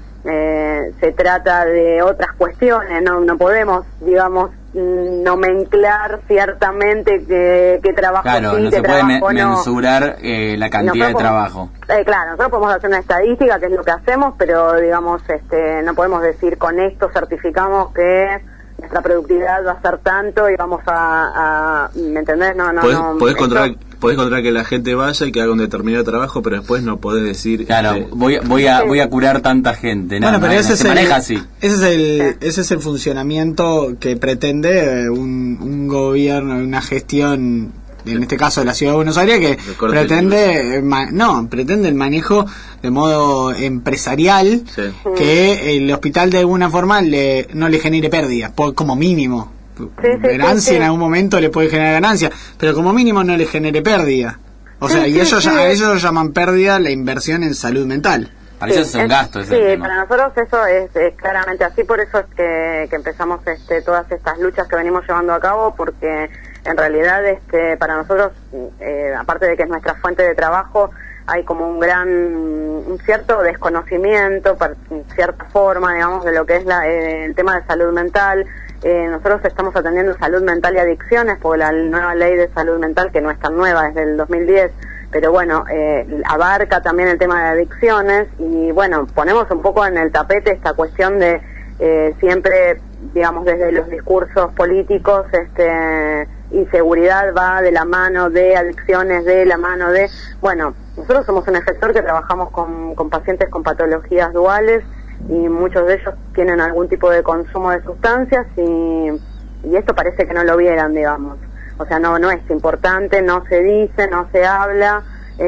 [SPEAKER 13] eh, se trata de otras cuestiones, no no podemos, digamos, nomenclar ciertamente que, que trabajo
[SPEAKER 4] claro,
[SPEAKER 13] sí,
[SPEAKER 4] no
[SPEAKER 13] que
[SPEAKER 4] se puede me-
[SPEAKER 13] trabajo no.
[SPEAKER 4] mensurar eh, la cantidad de trabajo.
[SPEAKER 13] Eh, claro, nosotros podemos hacer una estadística, que es lo que hacemos, pero, digamos, este, no podemos decir con esto certificamos que nuestra productividad va a ser tanto y vamos a, a ¿me entendés? No, no,
[SPEAKER 6] podés,
[SPEAKER 13] no.
[SPEAKER 6] Podés
[SPEAKER 13] esto,
[SPEAKER 6] controlar, podés controlar que la gente vaya y que haga un determinado trabajo, pero después no podés decir...
[SPEAKER 4] Claro,
[SPEAKER 6] eh,
[SPEAKER 4] voy, voy, a, voy a curar tanta gente. No,
[SPEAKER 3] bueno, pero
[SPEAKER 4] no,
[SPEAKER 3] ese,
[SPEAKER 4] no
[SPEAKER 3] es
[SPEAKER 4] se
[SPEAKER 3] el,
[SPEAKER 4] maneja así.
[SPEAKER 3] ese es el ese es el funcionamiento que pretende eh, un, un gobierno, una gestión, en este caso de la Ciudad de Buenos Aires, que pretende, eh, ma, no, pretende el manejo de modo empresarial, sí. que el hospital de alguna forma le, no le genere pérdida, por, como mínimo. Sí, ganancia sí, sí. En algún momento le puede generar ganancia, pero como mínimo no le genere pérdida. O sea, sí, y sí, ellos, sí. a ellos llaman pérdida la inversión en salud mental.
[SPEAKER 4] Para ellos sí, es un gasto.
[SPEAKER 13] Sí, para nosotros eso es, es claramente así, por eso es que, que empezamos este, todas estas luchas que venimos llevando a cabo, porque en realidad este, para nosotros, eh, aparte de que es nuestra fuente de trabajo, hay como un gran, un cierto desconocimiento, en cierta forma, digamos, de lo que es la, eh, el tema de salud mental. Eh, nosotros estamos atendiendo salud mental y adicciones, porque la nueva ley de salud mental, que no es tan nueva, es del dos mil diez, pero bueno, eh, abarca también el tema de adicciones y bueno, ponemos un poco en el tapete esta cuestión de eh, siempre, digamos, desde los discursos políticos, este, inseguridad va de la mano de adicciones, de la mano de, bueno, nosotros somos un sector que trabajamos con, con pacientes con patologías duales y muchos de ellos tienen algún tipo de consumo de sustancias y, y esto parece que no lo vieran, digamos. O sea, no no es importante, no se dice, no se habla.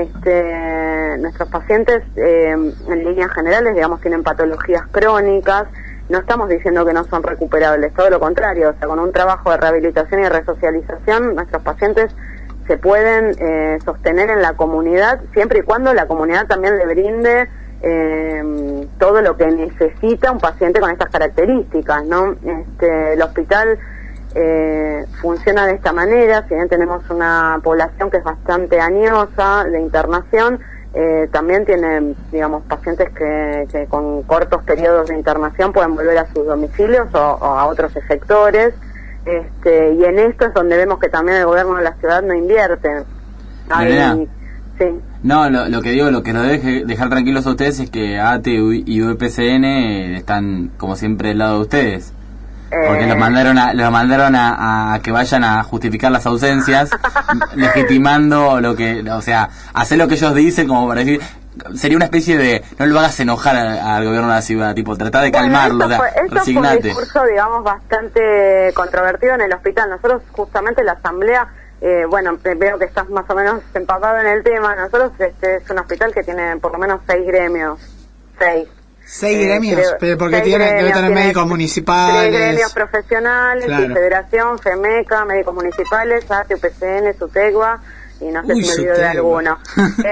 [SPEAKER 13] Este, nuestros pacientes, eh, en líneas generales, digamos, tienen patologías crónicas. No estamos diciendo que no son recuperables, todo lo contrario. O sea, con un trabajo de rehabilitación y resocialización, nuestros pacientes se pueden eh, sostener en la comunidad, siempre y cuando la comunidad también le brinde eh, todo lo que necesita un paciente con estas características, ¿no? Este, el hospital Eh, funciona de esta manera, si bien tenemos una población que es bastante añosa de internación, eh, también tienen, digamos, pacientes que, que con cortos periodos de internación pueden volver a sus domicilios o, o a otros efectores, este, y en esto es donde vemos que también el gobierno de la ciudad no invierte. Hay, sí.
[SPEAKER 4] No, lo, lo que digo, lo que nos debe dejar tranquilos a ustedes es que A T E y U P C N están, como siempre, del lado de ustedes. Porque los mandaron a los mandaron a, a que vayan a justificar las ausencias, legitimando lo que, o sea, hacer lo que ellos dicen, como para decir, sería una especie de, no lo hagas enojar al, al gobierno de la ciudad, tipo, tratar de calmarlo,
[SPEAKER 13] bueno, esto fue, esto
[SPEAKER 4] resignate.
[SPEAKER 13] Fue un discurso, digamos, bastante controvertido en el hospital. Nosotros, justamente, la asamblea, eh, bueno, veo que estás más o menos empapado en el tema. Nosotros, este es un hospital que tiene por lo menos seis gremios, seis.
[SPEAKER 3] Seis gremios, eh, pero porque tiene, gremios, debe tener médicos municipales.
[SPEAKER 13] Tres gremios profesionales, claro. Federación, FEMECA, médicos municipales, A T, U P C N, SUTEGUA, y no sé Uy, si me olvido de alguno.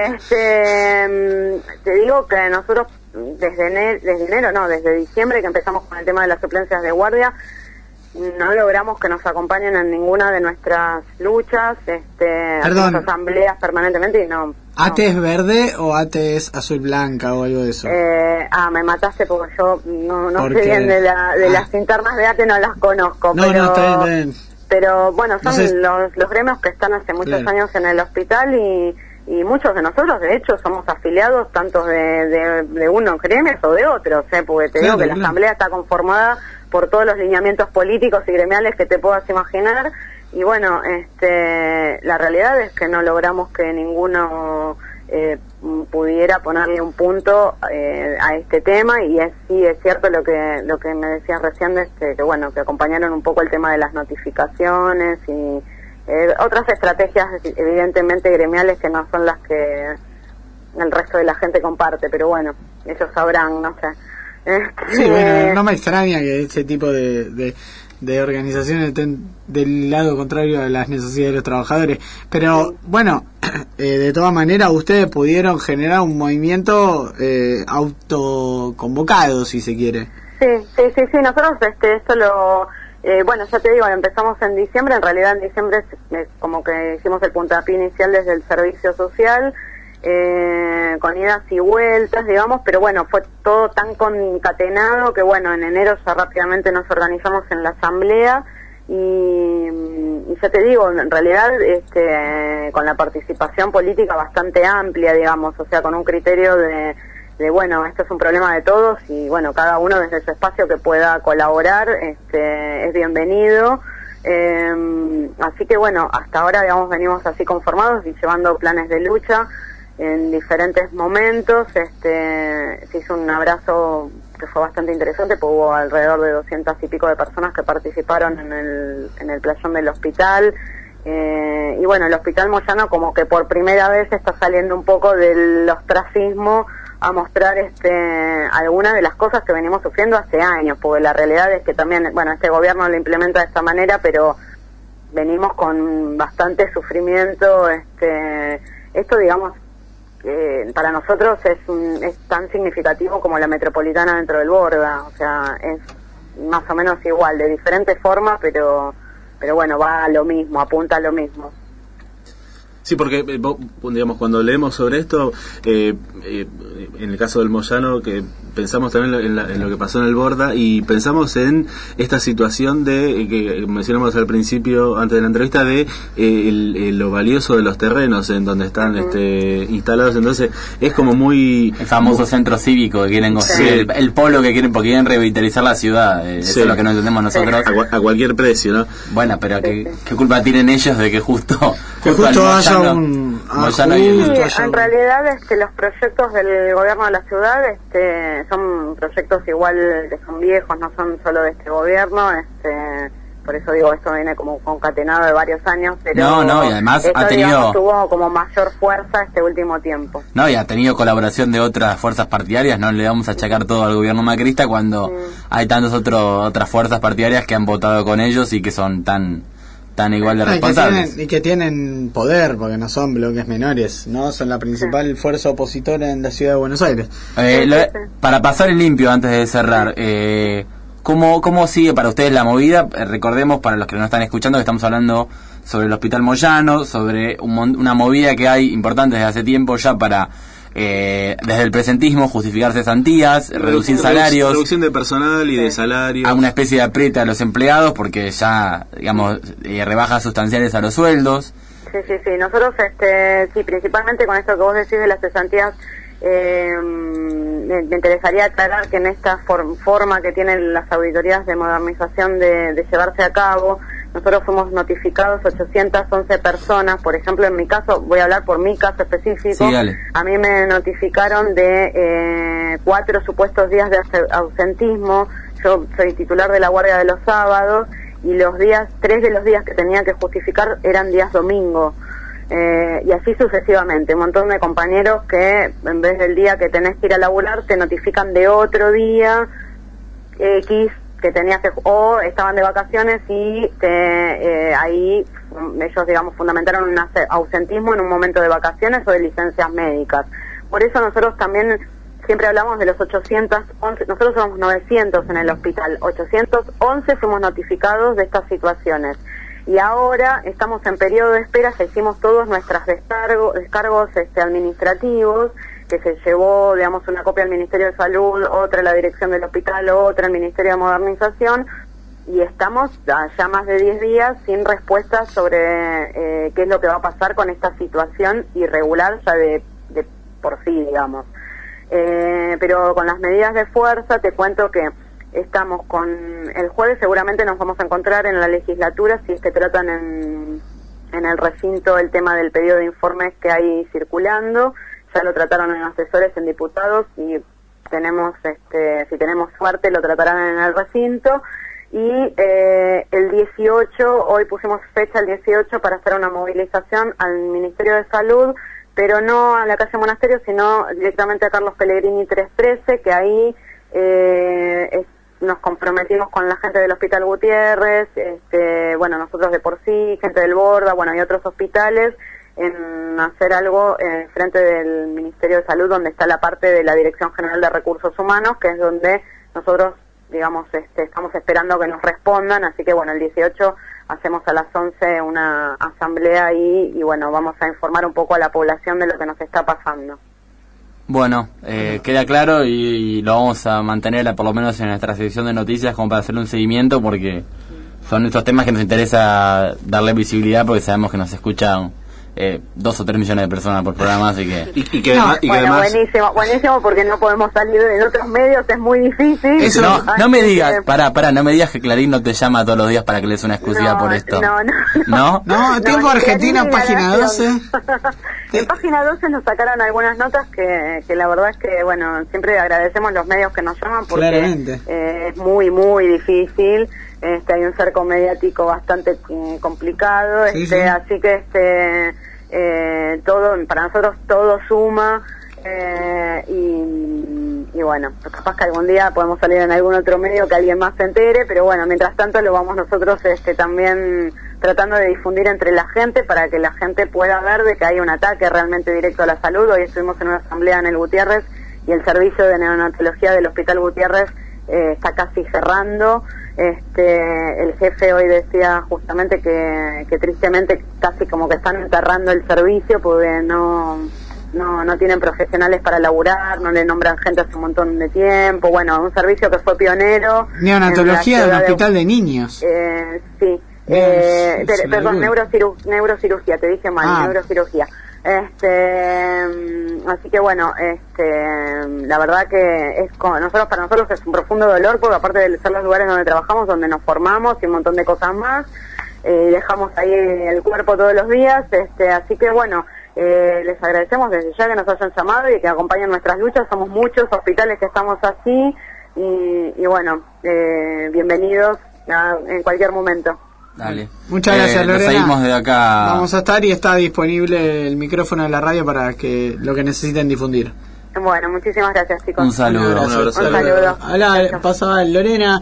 [SPEAKER 13] este, te digo que nosotros desde enero, desde enero, no, desde diciembre que empezamos con el tema de las suplencias de guardia, no logramos que nos acompañen en ninguna de nuestras luchas, este, hacemos asambleas permanentemente y no...
[SPEAKER 3] ¿A T es verde o A T es azul blanca o algo de eso?
[SPEAKER 13] Eh, ah, me mataste porque yo no, no sé bien de, la, de ah. las internas de A T, no las conozco.
[SPEAKER 3] No,
[SPEAKER 13] pero,
[SPEAKER 3] no, está bien, está bien.
[SPEAKER 13] Pero bueno, son
[SPEAKER 3] no sé.
[SPEAKER 13] los, los gremios que están hace muchos claro. años en el hospital y, y muchos de nosotros, de hecho, somos afiliados tanto de, de, de unos gremios o de otros, ¿eh? Porque te claro, digo que claro. la asamblea está conformada por todos los lineamientos políticos y gremiales que te puedas imaginar. Y bueno, este, la realidad es que no logramos que ninguno eh, pudiera ponerle un punto eh, a este tema, y es, sí es cierto lo que lo que me decías recién, de este, que bueno, que acompañaron un poco el tema de las notificaciones y, eh, otras estrategias evidentemente gremiales que no son las que el resto de la gente comparte, pero bueno, ellos sabrán, no sé.
[SPEAKER 3] Sí, bueno, no me extraña que ese tipo de, de, de organizaciones estén del lado contrario a las necesidades de los trabajadores, pero bueno, eh, de todas maneras ustedes pudieron generar un movimiento eh, autoconvocado, si se quiere.
[SPEAKER 13] Sí, sí, sí, sí, nosotros este, esto lo... Eh, bueno, ya te digo, empezamos en diciembre, en realidad en diciembre eh, como que hicimos el puntapié inicial desde el servicio social, eh, con idas y vueltas, digamos, pero bueno, fue todo tan concatenado que bueno, en enero ya rápidamente nos organizamos en la asamblea y, y ya te digo, en realidad este, con la participación política bastante amplia, digamos, o sea, con un criterio de, de bueno, esto es un problema de todos y bueno, cada uno desde su espacio que pueda colaborar este, es bienvenido. Eh, así que bueno, hasta ahora digamos venimos así conformados y llevando planes de lucha en diferentes momentos. Este, se hizo un abrazo que fue bastante interesante, porque hubo alrededor de doscientas y pico de personas que participaron en el, en el playón del hospital. Eh, y bueno, el Hospital Moyano como que por primera vez está saliendo un poco del ostracismo a mostrar este algunas de las cosas que venimos sufriendo hace años, porque la realidad es que también, bueno, este gobierno lo implementa de esta manera, pero venimos con bastante sufrimiento. Este, esto, digamos, eh, para nosotros es, un, es tan significativo como la metropolitana dentro del Borda, o sea, es más o menos igual, de diferente forma, pero, pero bueno, va a lo mismo, apunta a lo mismo.
[SPEAKER 6] Sí, porque eh, digamos cuando leemos sobre esto, eh, eh, en el caso del Moyano, que pensamos también en, la, en lo que pasó en el Borda y pensamos en esta situación de eh, que mencionamos al principio, antes de la entrevista, de eh, el, el, lo valioso de los terrenos en donde están uh-huh. este, instalados. Entonces es como muy...
[SPEAKER 4] El famoso muy, centro cívico que quieren construir, sí. el, el polo que quieren, porque quieren revitalizar la ciudad. Eh, sí. Eso es lo que no entendemos nosotros.
[SPEAKER 6] Sí. A, a cualquier precio, ¿no?
[SPEAKER 4] Bueno, pero ¿qué, qué culpa tienen ellos de que justo...
[SPEAKER 3] Que justo haya un...
[SPEAKER 13] Moyano sí, en realidad este, los proyectos del gobierno de la ciudad este, son proyectos igual que son viejos, no son solo de este gobierno, este, por eso digo, esto viene como concatenado de varios años, pero
[SPEAKER 4] no, no, y además
[SPEAKER 13] esto,
[SPEAKER 4] ha tenido,
[SPEAKER 13] digamos, tuvo como mayor fuerza este último tiempo.
[SPEAKER 4] No, y ha tenido colaboración de otras fuerzas partidarias, no le vamos a achacar todo al gobierno macrista cuando mm. hay tantas otro, otras fuerzas partidarias que han votado con ellos y que son tan... tan igual de responsables.
[SPEAKER 3] Y que, tienen, y que tienen poder, porque no son bloques menores, ¿no? Son la principal sí. fuerza opositora en la ciudad de Buenos Aires.
[SPEAKER 4] Eh, lo, para pasar en limpio, antes de cerrar, eh, ¿cómo, ¿cómo sigue para ustedes la movida? Eh, recordemos, para los que no están escuchando, que estamos hablando sobre el Hospital Moyano, sobre un, una movida que hay importante desde hace tiempo ya para... Eh, desde el presentismo, justificar cesantías, reducir, reducir salarios,
[SPEAKER 6] reducción de personal y sí. de salarios,
[SPEAKER 4] a una especie de apriete a los empleados porque ya, digamos, eh, rebajas sustanciales a los sueldos.
[SPEAKER 13] Sí, sí, sí, nosotros, este, sí, principalmente con esto que vos decís de las cesantías, eh, me, me interesaría aclarar que en esta for, forma que tienen las auditorías de modernización de, de llevarse a cabo, nosotros fuimos notificados ochocientas once personas, por ejemplo, en mi caso, voy a hablar por mi caso específico,
[SPEAKER 4] sí, dale.
[SPEAKER 13] A mí me notificaron de eh, cuatro supuestos días de ausentismo. Yo soy titular de la guardia de los sábados y los días, tres de los días que tenía que justificar eran días domingo. Eh, y así sucesivamente, un montón de compañeros que en vez del día que tenés que ir a laburar te notifican de otro día X que tenías que, o estaban de vacaciones y te, eh, ahí ellos, digamos, fundamentaron un ausentismo en un momento de vacaciones o de licencias médicas. Por eso nosotros también siempre hablamos de los ochocientos once, nosotros somos novecientos en el hospital, ochocientos once fuimos notificados de estas situaciones. Y ahora estamos en periodo de espera, ya hicimos todos nuestros descargos, descargos este, administrativos, que se llevó, digamos, una copia al Ministerio de Salud, otra a la dirección del hospital, otra al Ministerio de Modernización, y estamos ya más de diez días sin respuestas sobre eh, qué es lo que va a pasar con esta situación irregular ya de, de por sí, digamos. Eh, pero con las medidas de fuerza te cuento que estamos con el jueves, seguramente nos vamos a encontrar en la legislatura si es que tratan en, en el recinto el tema del pedido de informes que hay circulando. Ya lo trataron en asesores, en diputados, y tenemos, este, si tenemos suerte, lo tratarán en el recinto. Y eh, el dieciocho, hoy pusimos fecha el dieciocho para hacer una movilización al Ministerio de Salud, pero no a la calle Monasterio, sino directamente a Carlos Pellegrini trescientos trece, que ahí eh, es, nos comprometimos con la gente del Hospital Gutiérrez, este, bueno, nosotros de por sí, gente del Borda, bueno, y otros hospitales, en hacer algo en frente del Ministerio de Salud, donde está la parte de la Dirección General de Recursos Humanos, que es donde nosotros, digamos, este, estamos esperando que nos respondan, así que bueno, el dieciocho hacemos a las once una asamblea ahí y bueno, vamos a informar un poco a la población de lo que nos está pasando.
[SPEAKER 4] Bueno, eh, queda claro y, y lo vamos a mantener por lo menos en nuestra sección de noticias como para hacerle un seguimiento, porque son estos temas que nos interesa darle visibilidad, porque sabemos que nos escuchan Eh, dos o tres millones de personas por programa, así que...
[SPEAKER 6] Y, y que,
[SPEAKER 13] no,
[SPEAKER 6] además, y que
[SPEAKER 13] bueno,
[SPEAKER 6] además...
[SPEAKER 13] buenísimo, buenísimo, porque no podemos salir en otros medios, es muy difícil.
[SPEAKER 4] Eso, no, no me digas,
[SPEAKER 13] que...
[SPEAKER 4] pará, pará, no me digas que Clarín no te llama todos los días para que le des una exclusiva
[SPEAKER 13] no,
[SPEAKER 4] por esto.
[SPEAKER 13] No, no,
[SPEAKER 4] ¿No?
[SPEAKER 3] No, no Tiempo Argentina, página doce.
[SPEAKER 13] En página doce nos sacaron algunas notas que, que la verdad es que, bueno, siempre agradecemos los medios que nos llaman porque eh, es muy, muy difícil. Este, hay un cerco mediático bastante eh, complicado,
[SPEAKER 3] sí,
[SPEAKER 13] este,
[SPEAKER 3] sí.
[SPEAKER 13] así que este... Eh, todo para nosotros todo suma eh, y, y bueno, capaz que algún día podemos salir en algún otro medio que alguien más se entere, pero bueno, mientras tanto lo vamos nosotros este también tratando de difundir entre la gente para que la gente pueda ver de que hay un ataque realmente directo a la salud. Hoy estuvimos en una asamblea en el Gutiérrez y el servicio de neonatología del Hospital Gutiérrez eh, está casi cerrando. Este, el jefe hoy decía justamente que, que tristemente casi como que están enterrando el servicio porque no, no, no tienen profesionales para laburar, no le nombran gente hace un montón de tiempo. Bueno, un servicio que fue pionero.
[SPEAKER 3] Neonatología de un hospital de, de niños.
[SPEAKER 13] Eh, sí, eh, per, perdón, neurociru, neurocirugía, te dije mal, ah. neurocirugía. Este, así que bueno, este, la verdad que es con, nosotros para nosotros es un profundo dolor porque aparte de ser los lugares donde trabajamos, donde nos formamos y un montón de cosas más, eh, dejamos ahí el cuerpo todos los días, este, así que bueno, eh, les agradecemos desde ya que nos hayan llamado y que acompañen nuestras luchas. Somos muchos hospitales que estamos así y, y bueno, eh, bienvenidos a, en cualquier momento.
[SPEAKER 4] Dale.
[SPEAKER 3] Muchas gracias,
[SPEAKER 4] eh,
[SPEAKER 3] Lorena.
[SPEAKER 4] Seguimos de acá.
[SPEAKER 3] Vamos a estar y está disponible el micrófono de la radio para que lo que necesiten difundir.
[SPEAKER 13] Bueno, muchísimas gracias, chicos.
[SPEAKER 4] Un saludo.
[SPEAKER 3] Un,
[SPEAKER 13] un saludo.
[SPEAKER 3] Hola, pasaba Lorena,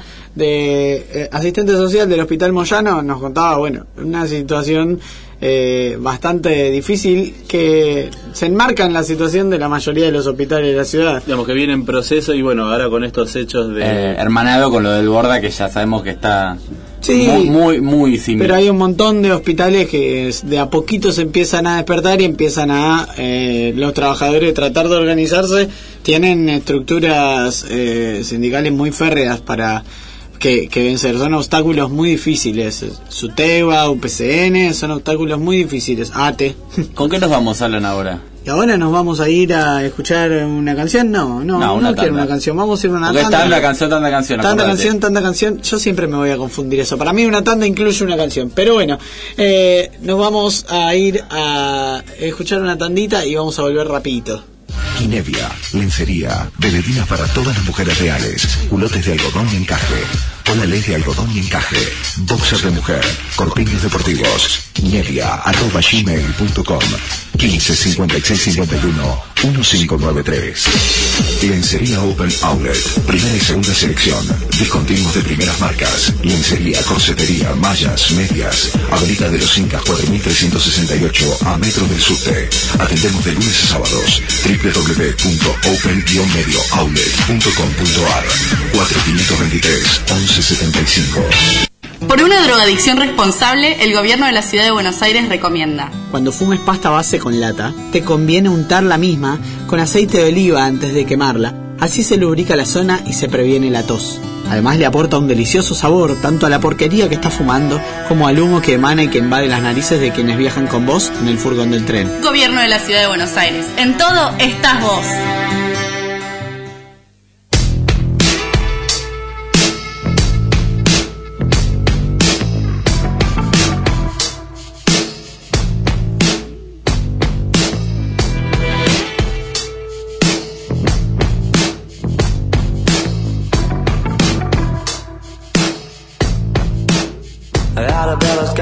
[SPEAKER 3] de eh, asistente social del Hospital Moyano, nos contaba, bueno, una situación eh, bastante difícil que se enmarca en la situación de la mayoría de los hospitales de la ciudad.
[SPEAKER 6] Digamos que viene en proceso y bueno, ahora con estos hechos de...
[SPEAKER 4] Eh, hermanado con lo del Borda, que ya sabemos que está...
[SPEAKER 3] Sí,
[SPEAKER 4] muy, muy, muy similar.
[SPEAKER 3] Pero hay un montón de hospitales que de a poquito se empiezan a despertar y empiezan a eh, los trabajadores tratar de organizarse. Tienen estructuras eh, sindicales muy férreas para que, que vencer. Son obstáculos muy difíciles. SUTEBA, U P C N, son obstáculos muy difíciles. A T E.
[SPEAKER 4] ¿Con qué nos vamos, Alan, ahora?
[SPEAKER 3] ¿Y ahora nos vamos a ir a escuchar una canción? No, no, no, no quiero una canción. Vamos a ir a una
[SPEAKER 4] Porque
[SPEAKER 3] tanda.
[SPEAKER 4] Tanta canción, tanta canción.
[SPEAKER 3] Tanta
[SPEAKER 4] acordate.
[SPEAKER 3] canción, tanta canción. Yo siempre me voy a confundir eso. Para mí una tanda incluye una canción. Pero bueno, eh, nos vamos a ir a escuchar una tandita y vamos a volver rapidito.
[SPEAKER 14] Kinevia, lencería, veledinas para todas las mujeres reales, culotes de algodón y encaje, polales de algodón y encaje, boxer de mujer, corpiños deportivos. Nevia arroba gmail punto com quince cincuenta y seis cincuenta y uno quince noventa y tres. Lencería Open Outlet, primera y segunda selección, discontinuos de primeras marcas, lencería, corsetería, mallas, medias, Avenida de los Incas cuatro mil trescientos sesenta y ocho a metro del subte. Atendemos de lunes a sábados. w w w punto open medio outlet punto com punto a r cuatro cinco dos tres once setenta y cinco.
[SPEAKER 15] Por una drogadicción responsable, el gobierno de la ciudad de Buenos Aires recomienda:
[SPEAKER 3] cuando fumes pasta base con lata, te conviene untar la misma con aceite de oliva antes de quemarla. Así se lubrica la zona y se previene la tos. Además le aporta un delicioso sabor tanto a la porquería que está fumando como al humo que emana y que invade las narices de quienes viajan con vos en el furgón del tren.
[SPEAKER 15] Gobierno de la ciudad de Buenos Aires. En todo estás vos.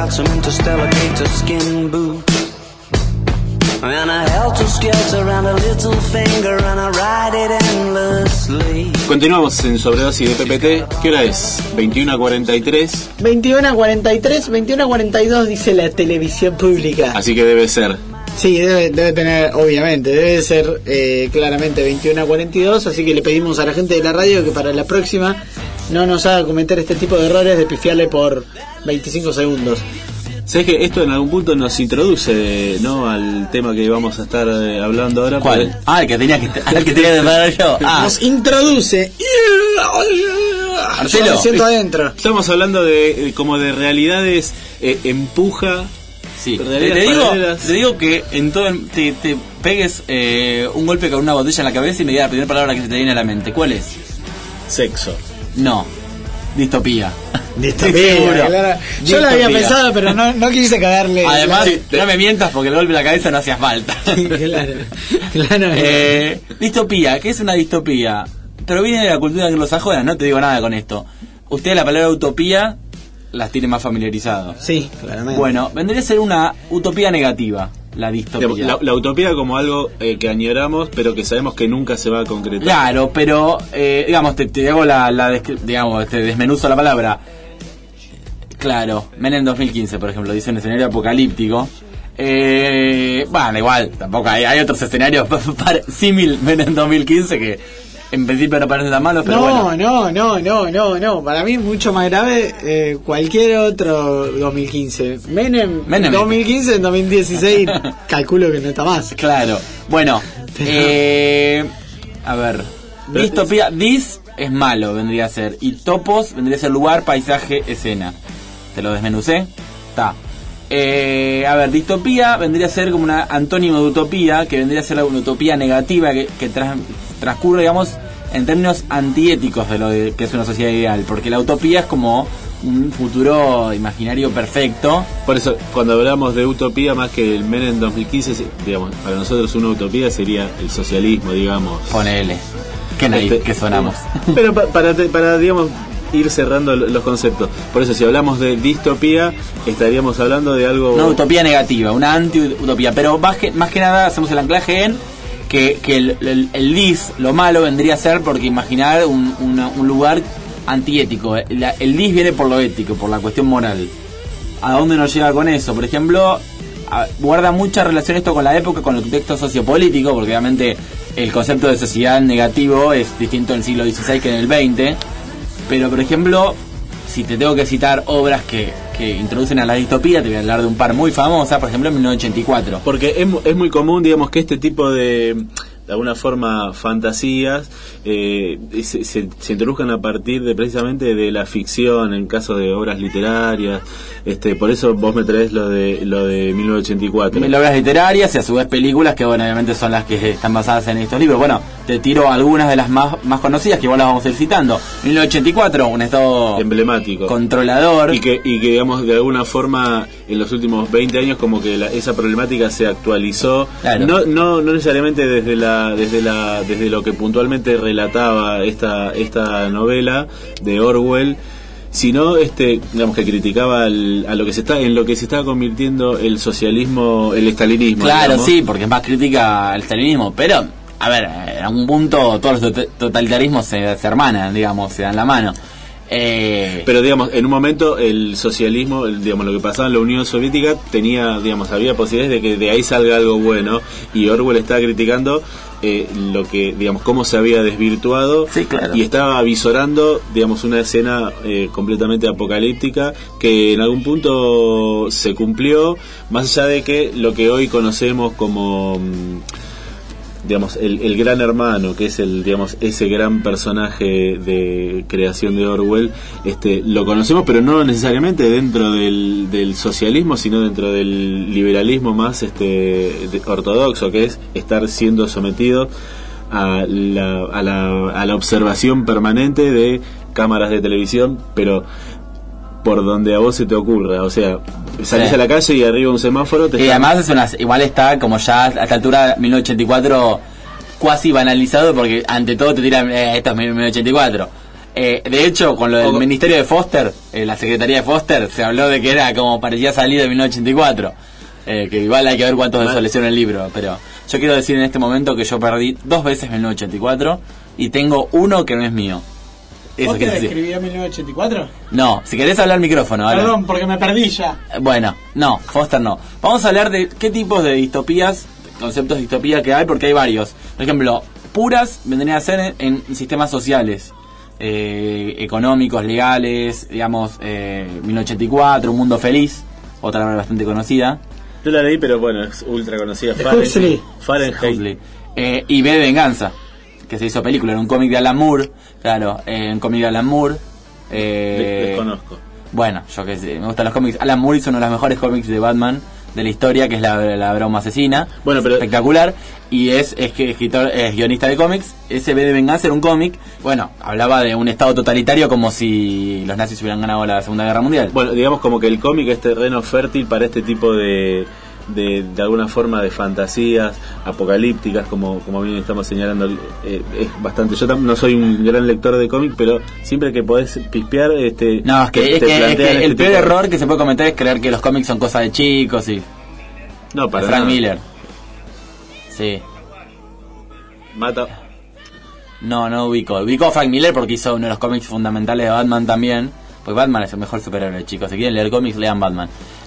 [SPEAKER 16] got some interstellar gator skin boots. And a helter-skelter and a little finger and I ride it endlessly.
[SPEAKER 6] Continuamos en Sobredosis de P P T. ¿Qué hora es? veintiuno a cuarenta y tres.
[SPEAKER 3] veintiuno a cuarenta y tres, veintiuno a cuarenta y dos dice la televisión pública.
[SPEAKER 6] Así que debe ser.
[SPEAKER 3] Sí, debe, debe tener, obviamente, debe ser eh, claramente veintiuno a cuarenta y dos, así que le pedimos a la gente de la radio que para la próxima no nos haga cometer este tipo de errores de pifiarle por veinticinco segundos.
[SPEAKER 6] ¿Sabes que esto en algún punto nos introduce, ¿no?, al tema que vamos a estar eh, hablando ahora?
[SPEAKER 4] ¿Cuál?
[SPEAKER 6] Porque...
[SPEAKER 4] Ah, el que tenía que, el que tenía que parar yo. Ah.
[SPEAKER 3] Nos introduce.
[SPEAKER 6] Marcelo,
[SPEAKER 3] yo me siento adentro.
[SPEAKER 6] Estamos hablando de como de realidades eh, empuja.
[SPEAKER 4] Sí. Te, te, digo, te digo que en todo el, te, te pegues eh, un golpe con una botella en la cabeza y me digas la primera palabra que se te viene a la mente. ¿Cuál es?
[SPEAKER 6] Sexo.
[SPEAKER 4] No. Distopía.
[SPEAKER 3] Distopía, claro. Yo lo había pensado, pero no, no quise cagarle.
[SPEAKER 4] Además, la... no me mientas porque el golpe en la cabeza no hacía falta.
[SPEAKER 3] Claro, claro.
[SPEAKER 4] Eh, distopía, ¿qué es una distopía? Pero viene de la cultura anglosajona, no te digo nada con esto. Usted la palabra utopía las tiene más familiarizado.
[SPEAKER 3] Sí, claramente.
[SPEAKER 4] Bueno, vendría a ser una utopía negativa. La distopía.
[SPEAKER 6] La, la utopía como algo eh, que añoramos, pero que sabemos que nunca se va a concretar.
[SPEAKER 4] Claro, pero eh, digamos, te, te hago la, la digamos, te desmenuzo la palabra. Claro, Menem dos mil quince, por ejemplo, dice un escenario apocalíptico. Eh, bueno, igual, tampoco hay, hay otros escenarios símil Menem dos mil quince que en principio no parecen tan malos, pero
[SPEAKER 3] no,
[SPEAKER 4] bueno.
[SPEAKER 3] No, no, no, no, no. Para mí es mucho más grave eh, cualquier otro dos mil quince. Menem, Menem dos mil quince, en dos mil dieciséis calculo que no está más.
[SPEAKER 4] Claro. Bueno, pero... eh, a ver, pero distopía, dis es malo, vendría a ser. Y topos vendría a ser lugar, paisaje, escena. ¿Te lo desmenucé? Está. Eh, a ver, distopía vendría a ser como una antónimo de utopía, que vendría a ser una utopía negativa que, que tras, transcurre, digamos, en términos antiéticos de lo de, que es una sociedad ideal, porque la utopía es como un futuro imaginario perfecto.
[SPEAKER 6] Por eso, cuando hablamos de utopía, más que el Menem dos mil quince, digamos, para nosotros una utopía sería el socialismo, digamos.
[SPEAKER 4] Ponele. Qué naif que sonamos.
[SPEAKER 6] Pero pa, para, para, digamos, ir cerrando los conceptos. Por eso, si hablamos de distopía, estaríamos hablando de algo...
[SPEAKER 4] Una utopía negativa, una anti-utopía. Pero más que, más que nada hacemos el anclaje en que, que el, el, el dis, lo malo, vendría a ser porque imaginar un, una, un lugar antiético. El, el dis viene por lo ético, por la cuestión moral. ¿A dónde nos llega con eso? Por ejemplo, a, guarda mucha relación esto con la época, con el contexto sociopolítico, porque obviamente el concepto de sociedad negativo es distinto en el siglo dieciséis que en el veinte. Pero, por ejemplo, si te tengo que citar obras que, que introducen a la distopía, te voy a hablar de un par muy famosas, por ejemplo, en mil novecientos ochenta y cuatro.
[SPEAKER 6] Porque es, es muy común, digamos, que este tipo de, de alguna forma, fantasías eh, se, se, se introduzcan a partir de precisamente de la ficción, en caso de obras literarias. Este, por eso vos me traes lo de lo de mil novecientos ochenta y cuatro.
[SPEAKER 4] Las obras literarias y a su vez películas que, bueno, obviamente son las que están basadas en estos libros. Bueno, te tiro algunas de las más, más conocidas que igual las vamos a ir citando. mil novecientos ochenta y cuatro, un estado
[SPEAKER 6] emblemático,
[SPEAKER 4] controlador.
[SPEAKER 6] Y que, y que digamos, de alguna forma, en los últimos veinte años, como que la, esa problemática se actualizó.
[SPEAKER 4] Claro.
[SPEAKER 6] No, no, no necesariamente desde la, desde la, desde lo que puntualmente relataba esta, esta novela de Orwell, sino este, digamos, que criticaba al, a lo que se está, en lo que se estaba convirtiendo el socialismo, el estalinismo.
[SPEAKER 4] Claro,
[SPEAKER 6] digamos.
[SPEAKER 4] Sí, porque es más crítica al estalinismo, pero a ver, en algún punto todos los totalitarismos se, se hermanan, digamos, se dan la mano. Eh...
[SPEAKER 6] Pero digamos, en un momento el socialismo, el, digamos, lo que pasaba en la Unión Soviética tenía, digamos, había posibilidades de que de ahí salga algo bueno, y Orwell estaba criticando eh, lo que, digamos, cómo se había desvirtuado.
[SPEAKER 4] Sí, claro.
[SPEAKER 6] Y estaba visorando, digamos, una escena eh, completamente apocalíptica que en algún punto se cumplió, más allá de que lo que hoy conocemos como digamos, el, el gran hermano, que es el, digamos, ese gran personaje de creación de Orwell, este, lo conocemos, pero no necesariamente dentro del, del socialismo, sino dentro del liberalismo más este de, ortodoxo, que es estar siendo sometido a la, a la, a la observación permanente de cámaras de televisión, pero por donde a vos se te ocurra, o sea, salís sí. a la calle y arriba un semáforo te
[SPEAKER 4] y está... además es una, igual está como ya a esta altura mil novecientos ochenta y cuatro cuasi banalizado, porque ante todo te tiran eh, esto es mil novecientos ochenta y cuatro, Eh, de hecho, con lo del ministerio de Foster, eh, la secretaría de Foster, se habló de que era como parecía salir de mil novecientos ochenta y cuatro. Eh, que igual hay que ver cuántos de eso leyeron el libro. Pero yo quiero decir en este momento que yo perdí dos veces mil novecientos ochenta y cuatro y tengo uno que no es mío. Eso
[SPEAKER 3] ¿Vos te
[SPEAKER 4] quiere decir.
[SPEAKER 3] escribí en mil novecientos ochenta y cuatro?
[SPEAKER 4] No, si querés hablar al micrófono. Ahora.
[SPEAKER 3] Perdón, porque me perdí ya.
[SPEAKER 4] Bueno, no, Foster no. Vamos a hablar de qué tipos de distopías, conceptos de distopía que hay, porque hay varios. Por ejemplo, puras vendrían a ser en, en sistemas sociales. Eh, económicos, legales, digamos, eh, mil novecientos ochenta y cuatro, Un Mundo Feliz, otra obra bastante conocida.
[SPEAKER 6] Yo la leí, pero bueno, es ultra conocida. Fahrenheit. Fahrenheit.
[SPEAKER 4] Eh, y V de Venganza, que se hizo película, era un cómic de Alan Moore, claro, eh, un cómic de Alan Moore. Eh,
[SPEAKER 6] Desconozco.
[SPEAKER 4] Bueno, yo que sé, me gustan los cómics. Alan Moore hizo uno de los mejores cómics de Batman de la historia, que es la, la broma asesina.
[SPEAKER 6] Bueno, pero
[SPEAKER 4] espectacular. Y es, es que escritor, es guionista de cómics. Ese V de Venganza era un cómic. Bueno, hablaba de un estado totalitario como si los nazis hubieran ganado la Segunda Guerra Mundial.
[SPEAKER 6] Bueno, digamos como que el cómic es terreno fértil para este tipo de, de, de alguna forma de fantasías apocalípticas, como, como bien estamos señalando. Eh, es bastante. Yo tam- no soy un gran lector de cómic, pero siempre que podés pispear, este,
[SPEAKER 4] no, es que,
[SPEAKER 6] te,
[SPEAKER 4] es
[SPEAKER 6] te
[SPEAKER 4] que, es que
[SPEAKER 6] este
[SPEAKER 4] el peor
[SPEAKER 6] tipo de...
[SPEAKER 4] error que se puede cometer es creer que los cómics son cosas de chicos y.
[SPEAKER 6] No, para
[SPEAKER 4] de Frank
[SPEAKER 6] nada.
[SPEAKER 4] Miller. Sí.
[SPEAKER 6] Mata.
[SPEAKER 4] No, no ubico. Ubico a Frank Miller porque hizo uno de los cómics fundamentales de Batman también. Porque Batman es el mejor superhéroe, chicos. Si quieren leer cómics, lean Batman.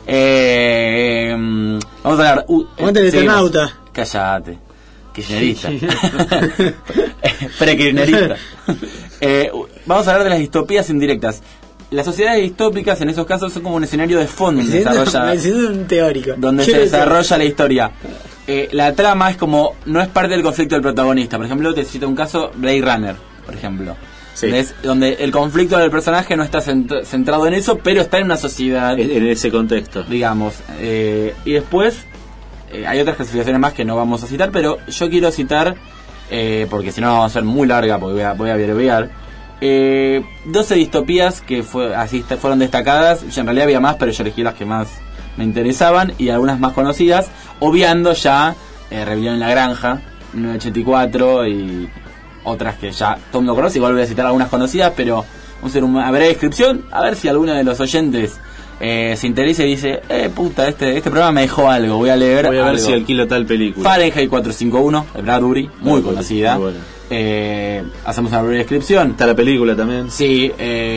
[SPEAKER 4] Eh, vamos a hablar. Uh,
[SPEAKER 3] Aguante el Eternauta.
[SPEAKER 4] Cállate. Kirchnerista. Pre-kirchnerista. eh, vamos a hablar de las distopías indirectas. Las sociedades distópicas en esos casos son como un escenario de fondo donde se desarrolla,
[SPEAKER 3] Me siento un teórico.
[SPEAKER 4] donde se desarrolla la historia. Eh, la trama es como, no es parte del conflicto del protagonista. Por ejemplo, te cito un caso, Blade Runner, por ejemplo.
[SPEAKER 6] Sí.
[SPEAKER 4] Es donde el conflicto del personaje no está cent- centrado en eso, pero está en una sociedad.
[SPEAKER 6] En, en ese contexto.
[SPEAKER 4] Digamos. Eh, y después, eh, hay otras clasificaciones más que no vamos a citar, pero yo quiero citar, eh, porque si no vamos a ser muy larga, porque voy a, voy a abreviar. Eh, doce distopías que fue, así est- fueron destacadas. Yo en realidad había más, pero yo elegí las que más me interesaban y algunas más conocidas, obviando ya eh, Rebelión en la Granja, mil novecientos ochenta y cuatro, y otras que ya todo el mundo conoce. Igual voy a citar algunas conocidas, pero vamos a hacer una breve descripción, a ver si alguno de los oyentes eh, se interesa y dice, eh puta, este, este programa me dejó algo, voy a leer
[SPEAKER 6] Voy a ver
[SPEAKER 4] algo.
[SPEAKER 6] si alquilo tal película.
[SPEAKER 4] Fahrenheit cuatrocientos cincuenta y uno de Bradbury, muy conocida.
[SPEAKER 6] Muy buena.
[SPEAKER 4] Eh, hacemos una breve descripción.
[SPEAKER 6] Está la película también.
[SPEAKER 4] Sí,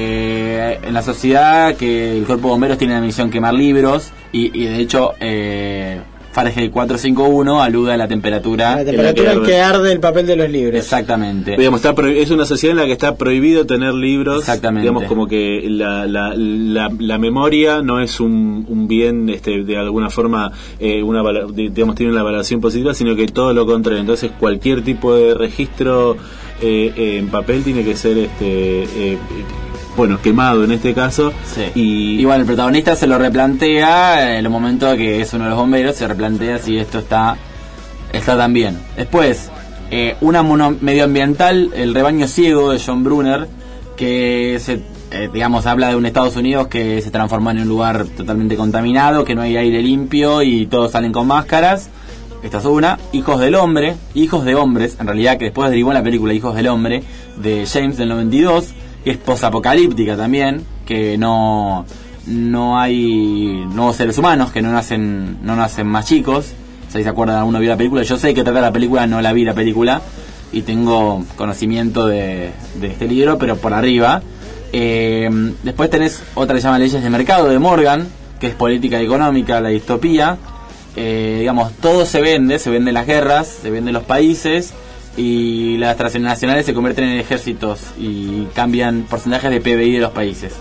[SPEAKER 4] eh, en la sociedad que el cuerpo de bomberos tiene la misión quemar libros y, y de hecho eh, Fahrenheit cuatrocientos cincuenta y uno alude a la temperatura.
[SPEAKER 3] La temperatura en que arde el papel de los libros.
[SPEAKER 4] Exactamente.
[SPEAKER 6] Digamos, está prohi- es una sociedad en la que está prohibido tener libros.
[SPEAKER 4] Exactamente.
[SPEAKER 6] Digamos, como que la, la, la, la memoria no es un, un bien, este, de alguna forma, eh, una vala- de- digamos, tiene una valoración positiva, sino que todo lo contrario. Entonces, cualquier tipo de registro eh, eh, en papel tiene que ser, este, eh, bueno, quemado en este caso.
[SPEAKER 4] Sí.
[SPEAKER 6] Y,
[SPEAKER 4] Y bueno, el protagonista se lo replantea en el momento que es uno de los bomberos, se replantea si esto está está tan bien. Después, eh, una mono medioambiental, El rebaño ciego, de John Brunner, que se, eh, digamos, habla de un Estados Unidos que se transformó en un lugar totalmente contaminado, que no hay aire limpio y todos salen con máscaras. Esta es una. Hijos del hombre, Hijos de hombres, en realidad, que después derivó en la película Hijos del hombre, de James del noventa y dos, que es posapocalíptica también, que no no hay nuevos seres humanos, que no nacen no nacen más chicos. Si se acuerdan, alguno vio la película. Yo sé que trata la película, no la vi la película y tengo conocimiento de, de este libro, pero por arriba. Eh, después tenés otra que se llama Leyes de Mercado, de Morgan, que es política económica, la distopía. Eh, digamos, todo se vende, se venden las guerras, se venden los países y las transnacionales se convierten en ejércitos y cambian porcentajes de P B I de los países.